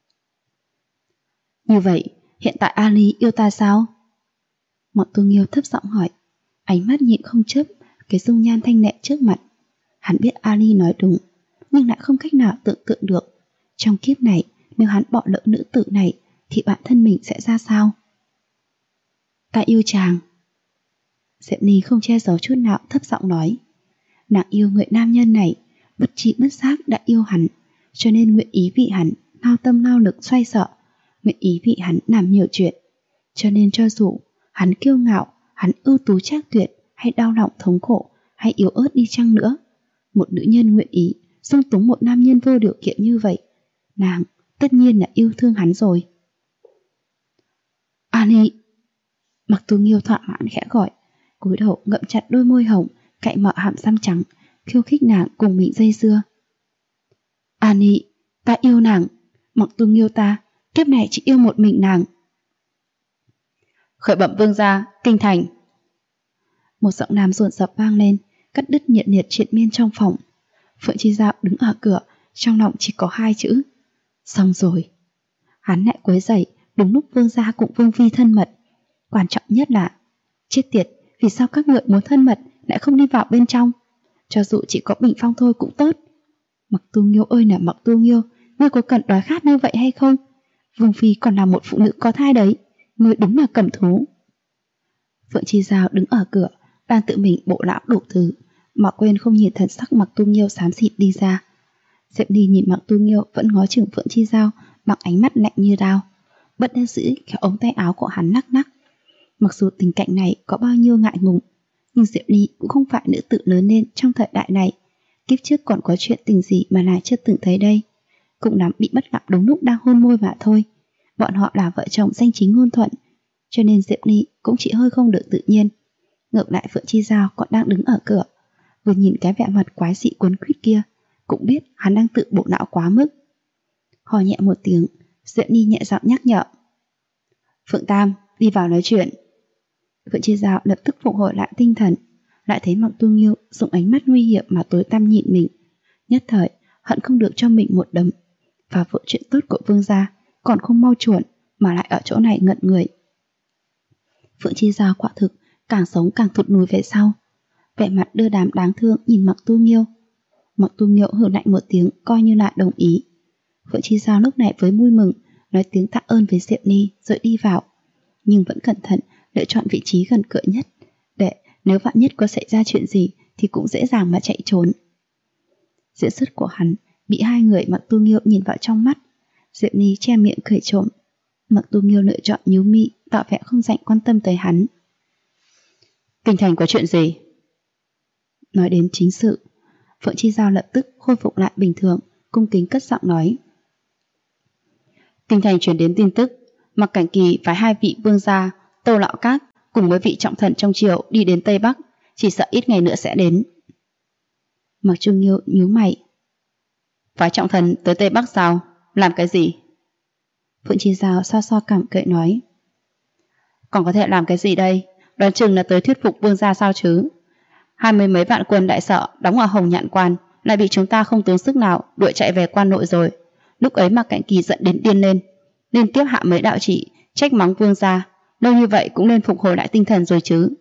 Như vậy, hiện tại Ali yêu ta sao? Mặc Tu Nghiêu thấp giọng hỏi, ánh mắt nhịn không chớp cái dung nhan thanh lệ trước mặt. Hắn biết Ali nói đúng, nhưng lại không cách nào tưởng tượng được trong kiếp này nếu hắn bỏ lỡ nữ tử này thì bản thân mình sẽ ra sao. Ta yêu chàng. Diệp Ly không che giấu chút nào thấp giọng nói. Nàng yêu người nam nhân này, bất trị bất giác đã yêu hắn, cho nên nguyện ý vì hắn lao tâm lao lực xoay sở, nguyện ý vì hắn làm nhiều chuyện. Cho nên cho dù hắn kiêu ngạo, hắn ưu tú trác tuyệt, hay đau lòng thống khổ, hay yếu ớt đi chăng nữa, một nữ nhân nguyện ý dung túng một nam nhân vô điều kiện như vậy, nàng tất nhiên là yêu thương hắn rồi. Ali. Mặc Tu Nghiêu thỏa mãn khẽ gọi, cúi đầu ngậm chặt đôi môi hồng, cạnh mở hàm răng trắng, khiêu khích nàng cùng mình dây dưa. Ali, ta yêu nàng. Mặc Tu Nghiêu ta, kiếp này chỉ yêu một mình nàng. Khởi bẩm vương gia, kinh thành. Một giọng nam rộn rập vang lên, cắt đứt nhiệt liệt triền miên trong phòng. Phượng Chi Dạo đứng ở cửa, trong lòng chỉ có 2 chữ: xong rồi. Hắn lại quấy rầy đúng lúc vương gia cùng vương phi thân mật. Quan trọng nhất là, chết tiệt, vì sao các người muốn thân mật lại không đi vào bên trong? Cho dù chỉ có bình phong thôi cũng tốt. Mặc Tu Nghiêu ơi là Mặc Tu Nghiêu, ngươi có cần đói khát như vậy hay không? Vương phi còn là một phụ nữ có thai đấy, ngươi đúng là cầm thú. Phượng Chi Giao đứng ở cửa, đang tự mình bộ lão đủ thứ, mà quên không nhìn thần sắc Mặc Tu Nghiêu xám xịt đi ra. Diệp Ly nhìn Mặc Tu Nghiêu vẫn ngó chừng Phượng Chi Giao bằng ánh mắt lạnh như đao. Bất đắc dĩ kéo ống tay áo của hắn nắc nắc. Mặc dù tình cảnh này có bao nhiêu ngại ngùng, nhưng Diệp Ly cũng không phải nữ tử lớn lên trong thời đại này. Kiếp trước còn có chuyện tình gì mà nàng chưa từng thấy đây. Cũng lắm bị bắt gặp đúng lúc đang hôn môi mà thôi. Bọn họ là vợ chồng danh chính ngôn thuận, cho nên Diệp Ly cũng chỉ hơi không được tự nhiên. Ngược lại Phượng Chi Giao còn đang đứng ở cửa, vừa nhìn cái vẻ mặt quái dị quấn quýt kia, cũng biết hắn đang tự bộ não quá mức. Hò nhẹ một tiếng, Diệp Ly nhẹ giọng nhắc nhở. Phượng Tam, đi vào nói chuyện. Phượng Chi Giao lập tức phục hồi lại tinh thần, lại thấy Mặc Tu Nghiêu dùng ánh mắt nguy hiểm mà tối tăm nhìn mình. Nhất thời hận không được cho mình một đấm. Và vợ chuyện tốt của vương gia còn không mau chuồn mà lại ở chỗ này ngận người. Phượng Chi Giao quả thực càng sống càng thụt lùi về sau, vẻ mặt đưa đám đáng thương nhìn Mặc Tu Nghiêu. Mặc Tu Nghiêu hừ lạnh một tiếng coi như là đồng ý. Phượng Chi Giao lúc này với vui mừng nói tiếng tạ ơn với Diệp Ly rồi đi vào, nhưng vẫn cẩn thận lựa chọn vị trí gần cửa nhất, để nếu vạn nhất có xảy ra chuyện gì thì cũng dễ dàng mà chạy trốn. Diễn xuất của hắn bị hai người Mặc Tu Nghiêu nhìn vào trong mắt. Diệp Ly che miệng cười trộm. Mặc Tu Nghiêu lựa chọn nhíu mi, tỏ vẻ không dành quan tâm tới hắn. Kinh thành có chuyện gì? Nói đến chính sự, Phượng Chi Giao lập tức khôi phục lại bình thường, cung kính cất giọng nói. Kinh thành truyền đến tin tức, Mặc Cảnh Kỳ phái hai vị vương gia Tô Lão Các cùng với vị trọng thần trong triều đi đến Tây Bắc, chỉ sợ ít ngày nữa sẽ đến. Mặc Trung Nghiêu nhíu mày. Phái trọng thần tới Tây Bắc sao? Làm cái gì? Phượng Chi Giao so so cảm cười nói. Còn có thể làm cái gì đây? Đoán chừng là tới thuyết phục vương gia sao chứ? 20 mấy vạn quân đại sợ đóng ở Hồng Nhạn Quan lại bị chúng ta không tốn sức nào đuổi chạy về quan nội rồi. Lúc ấy Mặc Cảnh Kỳ giận đến điên lên, liên tiếp hạ mấy đạo chỉ trách mắng vương gia. Lâu như vậy cũng nên phục hồi lại tinh thần rồi chứ.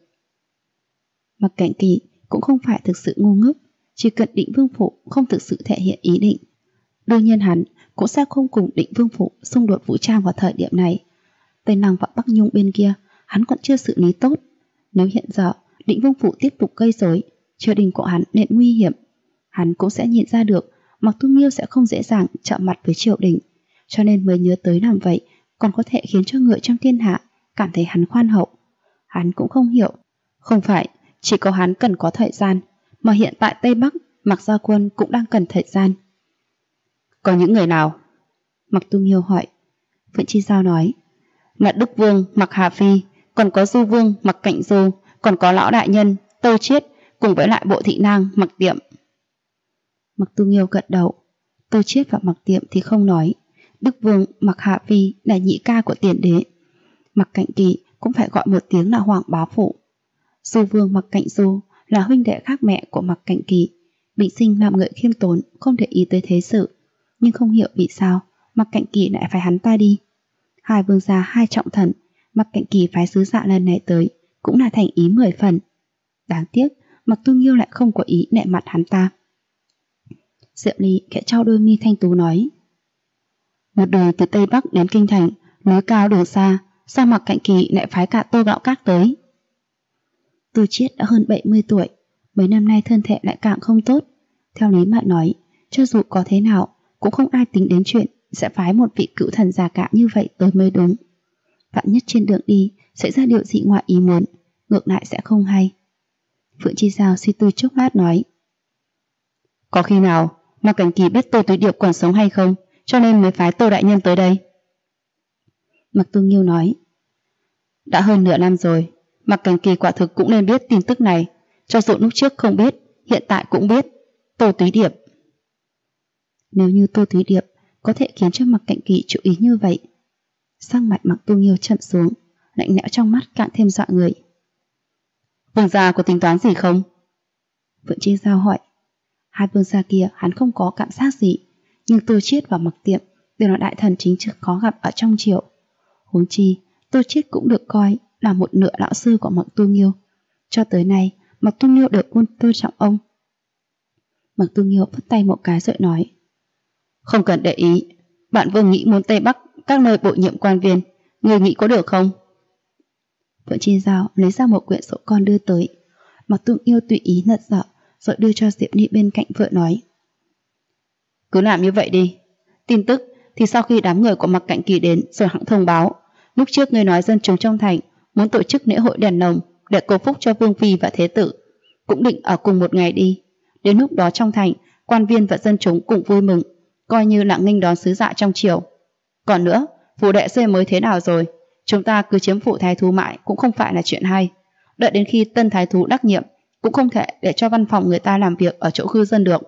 Mặc Cảnh Kỳ cũng không phải thực sự ngu ngốc, chỉ cần Định Vương Phủ không thực sự thể hiện ý định, đương nhiên hắn cũng sẽ không cùng Định Vương Phủ xung đột vũ trang vào thời điểm này. Tây Lăng và Bắc Nhung bên kia hắn còn chưa xử lý tốt. Nếu hiện giờ Định Vương Phủ tiếp tục gây rối, triều đình của hắn nên nguy hiểm, hắn cũng sẽ nhìn ra được Mặc Tu Nghiêu sẽ không dễ dàng chạm mặt với triều đình, cho nên mới nhớ tới làm vậy, còn có thể khiến cho người trong thiên hạ cảm thấy hắn khoan hậu. Hắn cũng không hiểu, không phải chỉ có hắn cần có thời gian, mà hiện tại Tây Bắc Mặc gia quân cũng đang cần thời gian. Có những người nào? Mặc Tu Nghiêu hỏi. Phượng Chi Giao nói, là Đức Vương Mặc Hà Phi, còn có Du Vương Mặc Cạnh Du, còn có lão đại nhân Tâu Chiết cùng với lại bộ thị nang Mặc Tiệm. Mặc Tu Nghiêu gật đầu. Tâu Chiết và Mặc Tiệm thì không nói. Đức Vương Mặc Hà Phi là nhị ca của tiền đế, Mặc Cảnh Kỳ cũng phải gọi một tiếng là hoàng bá phụ. Du Vương Mặc Cạnh Du là huynh đệ khác mẹ của Mặc Cảnh Kỳ, bình sinh làm người khiêm tốn, không để ý tới thế sự, nhưng không hiểu vì sao Mặc Cảnh Kỳ lại phải hắn ta đi. Hai vương gia hai trọng thần, Mặc Cảnh Kỳ phái sứ giả lần này tới cũng là thành ý 10 phần. Đáng tiếc Mặc Tu Nghiêu lại không có ý nệ mặt hắn ta. Diệp Ly khẽ trao đôi mi thanh tú nói, một đời từ Tây Bắc đến Kinh thành, núi cao đường xa, sao Mặc Cảnh Kỳ lại phái cả Tô Lão Các tới? Tư Chiết đã hơn 70 tuổi, mấy năm nay thân thể lại càng không tốt. Theo lý mà nói, cho dù có thế nào cũng không ai tính đến chuyện sẽ phái một vị cựu thần già cả như vậy tới mới đúng. Vạn nhất trên đường đi xảy ra điều gì ngoài ý muốn, ngược lại sẽ không hay. Phượng Chi Giao suy tư chốc lát nói, có khi nào Mặc Cảnh Kỳ biết Tô Túy Điệp còn sống hay không, cho nên mới phái Tô đại nhân tới đây? Mặc Tu Nghiêu nói, đã hơn nửa năm rồi, Mặc Cảnh Kỳ quả thực cũng nên biết tin tức này, cho dù lúc trước không biết, hiện tại cũng biết. Tô Túy Điệp. Nếu như Tô Túy Điệp có thể khiến cho Mặc Cảnh Kỳ chú ý như vậy. Sắc mặt Mặc Tu Nghiêu chậm xuống, lạnh lẽo trong mắt càng thêm dọa người. Vương gia có tính toán gì không? Phượng Chi Giao hỏi. Hai vương gia kia hắn không có cảm giác gì, nhưng Tô Chiết và Mặc Tiệm đều là đại thần chính trực khó gặp ở trong triều. Huống chi Tô Chiết cũng được coi là một nửa lão sư của Mặc Tu Nghiêu. Cho tới nay Mặc Tu Nghiêu được luôn tôn trọng ông. Mặc Tu Nghiêu phất tay một cái rồi nói, không cần để ý, bạn vương nghĩ muốn Tây Bắc các nơi bổ nhiệm quan viên, người nghĩ có được không? Phượng Chi Giao lấy ra một quyển sổ con đưa tới. Mặc Tu Nghiêu tùy ý lật dở rồi đưa cho Diệp Ly bên cạnh vợ nói, cứ làm như vậy đi, tin tức thì sau khi đám người của Mặc Cạnh Kỳ đến rồi hẵng thông báo. Lúc trước ngươi nói dân chúng trong thành muốn tổ chức lễ hội đèn lồng để cầu phúc cho vương phi và thế tử, cũng định ở cùng một ngày đi. Đến lúc đó trong thành, quan viên và dân chúng cùng vui mừng, coi như là nghênh đón sứ giả trong triều. Còn nữa, phủ đệ xây mới thế nào rồi? Chúng ta cứ chiếm phủ thái thú mãi cũng không phải là chuyện hay. Đợi đến khi tân thái thú đắc nhiệm, cũng không thể để cho văn phòng người ta làm việc ở chỗ cư dân được.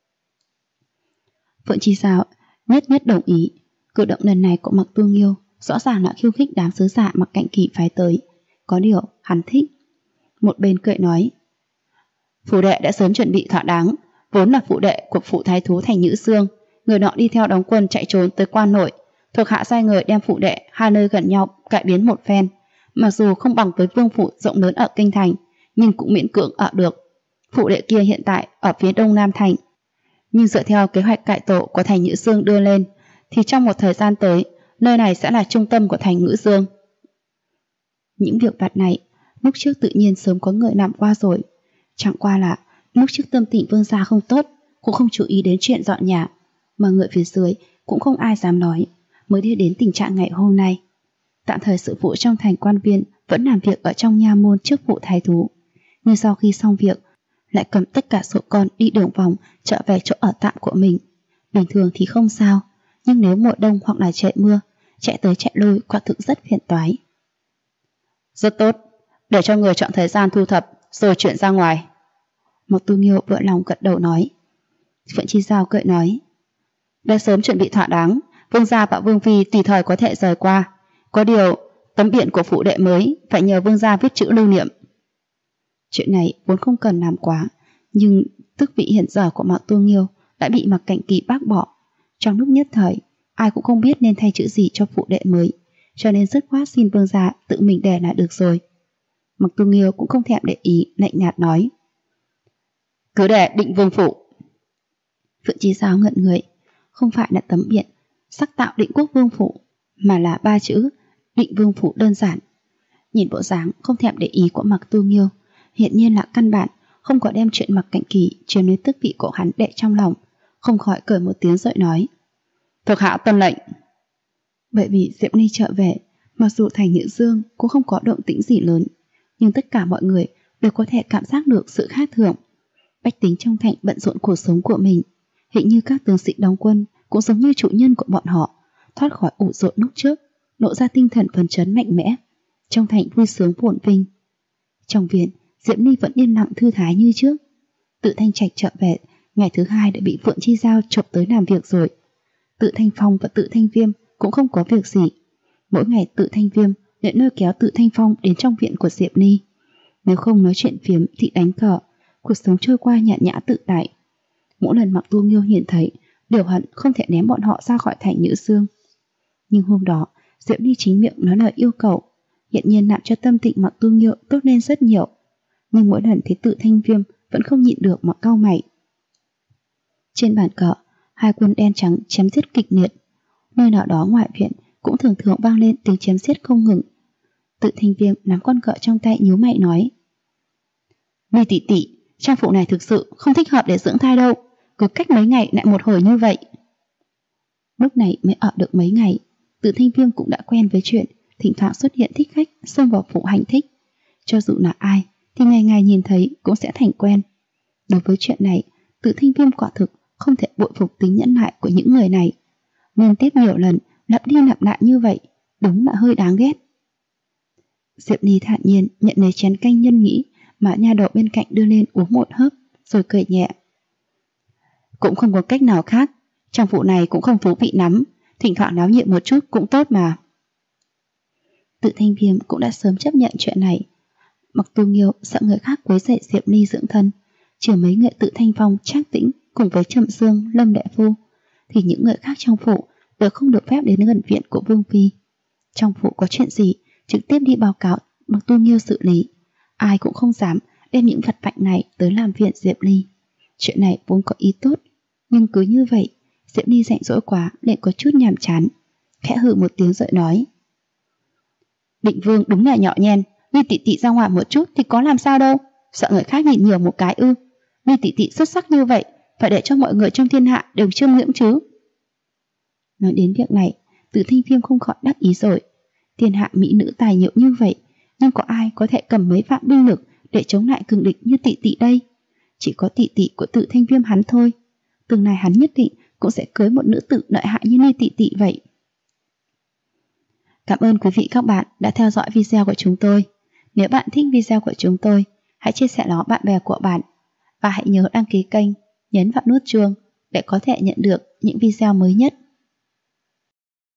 Phượng Chi Giao nhất đồng ý. Cử động lần này của Mặc Tu Nghiêu rõ ràng là khiêu khích đám sứ giả Mặc Cạnh Kỳ phái tới. Có điều hắn thích. Một bên cười nói, phủ đệ đã sớm chuẩn bị thỏa đáng, vốn là phủ đệ của phủ thái thú thành Nhữ Xương. Người nọ đi theo đóng quân chạy trốn tới quan nội, thuộc hạ sai người đem phủ đệ hai nơi gần nhau cải biến một phen. Mặc dù không bằng với vương phủ rộng lớn ở kinh thành, nhưng cũng miễn cưỡng ở được. Phủ đệ kia hiện tại ở phía đông nam thành, nhưng dựa theo kế hoạch cải tổ của thành Nhữ Dương đưa lên, thì trong một thời gian tới, nơi này sẽ là trung tâm của thành Ngữ Dương. Những việc vặt này, lúc trước tự nhiên sớm có người làm qua rồi. Chẳng qua là lúc trước tâm tình vương gia không tốt, cũng không chú ý đến chuyện dọn nhà, mà người phía dưới cũng không ai dám nói, mới đi đến tình trạng ngày hôm nay. Tạm thời sự vụ trong thành quan viên vẫn làm việc ở trong nha môn trước vụ thái thú, nhưng sau khi xong việc lại cầm tất cả số con đi đường vòng trở về chỗ ở tạm của mình. Bình thường thì không sao, nhưng nếu mùa đông hoặc là trời mưa, chạy tới chạy lui quả thực rất phiền toái. Rất tốt, để cho người chọn thời gian thu thập rồi chuyển ra ngoài. Mặc Tu Nghiêu vợ lòng gật đầu nói. Phượng Chi Giao cười nói, đã sớm chuẩn bị thỏa đáng, vương gia và vương phi tùy thời có thể rời qua. Có điều tấm biển của phủ đệ mới phải nhờ vương gia viết chữ lưu niệm. Chuyện này vốn không cần làm quá, nhưng tước vị hiện giờ của Mặc Tu Nghiêu đã bị Mặc Cạnh Kỳ bác bỏ. Trong lúc nhất thời, ai cũng không biết nên thay chữ gì cho phủ đệ mới, cho nên dứt khoát xin vương gia tự mình đè là được rồi. Mặc Tu Nghiêu cũng không thèm để ý, lạnh nhạt nói, cứ để Định Vương phủ. Phượng Chi Giao ngẩn người, không phải là tấm biển sắc tạo Định Quốc Vương phủ, mà là 3 chữ Định Vương phủ đơn giản. Nhìn bộ dáng không thèm để ý của Mặc Tu Nghiêu, hiện nhiên là căn bản không có đem chuyện Mặc Cạnh Kỳ chiếm lấy tước vị của hắn để trong lòng, không khỏi cười một tiếng rồi nói, thuộc hạ tuân lệnh. Bởi vì Diệp Ly trở về, mặc dù thành Nhữ Dương cũng không có động tĩnh gì lớn, nhưng tất cả mọi người đều có thể cảm giác được sự khác thường. Bách tính trong thành bận rộn cuộc sống của mình, hình như các tướng sĩ đóng quân cũng giống như chủ nhân của bọn họ, thoát khỏi ủ rột lúc trước, lộ ra tinh thần phấn chấn mạnh mẽ. Trong thành vui sướng phồn vinh. Trong viện, Diệp Ly vẫn yên lặng thư thái như trước. Tự Thanh Trạch trở về, ngày thứ 2 đã bị Phượng Chi Giao chộp tới làm việc rồi. Tự Thanh Phong và Tự Thanh Viêm cũng không có việc gì. Mỗi ngày Tự Thanh Viêm lại lôi kéo Tự Thanh Phong đến trong viện của Diệp Ly. Nếu không nói chuyện phiếm thì đánh cờ, cuộc sống trôi qua nhàn nhã tự tại. Mỗi lần Mặc Tu Nghiêu nhìn thấy, đều hận không thể ném bọn họ ra khỏi thành Nhữ Dương. Nhưng hôm đó, Diệp Ly chính miệng nói lời yêu cầu, hiện nhiên làm cho tâm tình Mặc Tu Nghiêu tốt lên rất nhiều. Nhưng mỗi lần thấy Tự Thanh Viêm vẫn không nhịn được mà cau mày. Trên bàn cờ, hai quân đen trắng chém giết kịch liệt. Nơi nào đó ngoài viện cũng thường thường vang lên tiếng chém giết không ngừng. Tự Thanh Viêm nắm con cờ trong tay nhíu mày nói, Ly tỷ tỷ, trang phục này thực sự không thích hợp để dưỡng thai đâu, cứ cách mấy ngày lại một hồi như vậy. Lúc này mới ở được mấy ngày, Tự Thanh Viêm cũng đã quen với chuyện thỉnh thoảng xuất hiện thích khách xông vào phủ hành thích. Cho dù là ai thì ngày ngày nhìn thấy cũng sẽ thành quen. Đối với chuyện này, Tự Thanh Viêm quả thực không thể bội phục tính nhẫn nại của những người này. Liên tiếp nhiều lần lặp đi lặp lại như vậy, đúng là hơi đáng ghét. Diệp Ly thản nhiên nhận lấy chén canh nhân nghĩ mà nha đầu bên cạnh đưa lên uống một hớp, rồi cười nhẹ. Cũng không có cách nào khác, trong vụ này cũng không thú vị lắm, thỉnh thoảng náo nhiệt một chút cũng tốt mà. Tự Thanh Viêm cũng đã sớm chấp nhận chuyện này. Mặc Tu Nghiêu sợ người khác quấy rầy Diệp Ly dưỡng thân, trừ mấy người Tự Thanh Phong, Trác Tĩnh cùng với Trầm Dương, Lâm Đại Phu, thì những người khác trong phủ đều không được phép đến gần viện của Vương Phi. Trong phủ có chuyện gì trực tiếp đi báo cáo Mặc Tu Nghiêu xử lý, ai cũng không dám đem những vật vạnh này tới làm viện Diệp Ly. Chuyện này vốn có ý tốt, nhưng cứ như vậy Diệp Ly rảnh rỗi quá lại có chút nhàm chán, khẽ hừ một tiếng rồi nói, Định Vương đúng là nhỏ nhen, Ly tỷ tỷ ra ngoài một chút thì có làm sao đâu, sợ người khác nhìn nhiều một cái ư? Ly tỷ tỷ xuất sắc như vậy, phải để cho mọi người trong thiên hạ đều chiêm ngưỡng chứ. Nói đến việc này, Từ Thanh Viêm không khỏi đắc ý rồi. Thiên hạ mỹ nữ tài nhiều như vậy, nhưng có ai có thể cầm mấy vạn binh lực để chống lại cường địch như Tỷ Tỷ đây? Chỉ có Tỷ Tỷ của Từ Thanh Viêm hắn thôi. Tương lai hắn nhất định cũng sẽ cưới một nữ tử lợi hại như Tỷ Tỷ vậy. Cảm ơn quý vị các bạn đã theo dõi video của chúng tôi. Nếu bạn thích video của chúng tôi, hãy chia sẻ nó bạn bè của bạn. Và hãy nhớ đăng ký kênh, nhấn vào nút chuông để có thể nhận được những video mới nhất.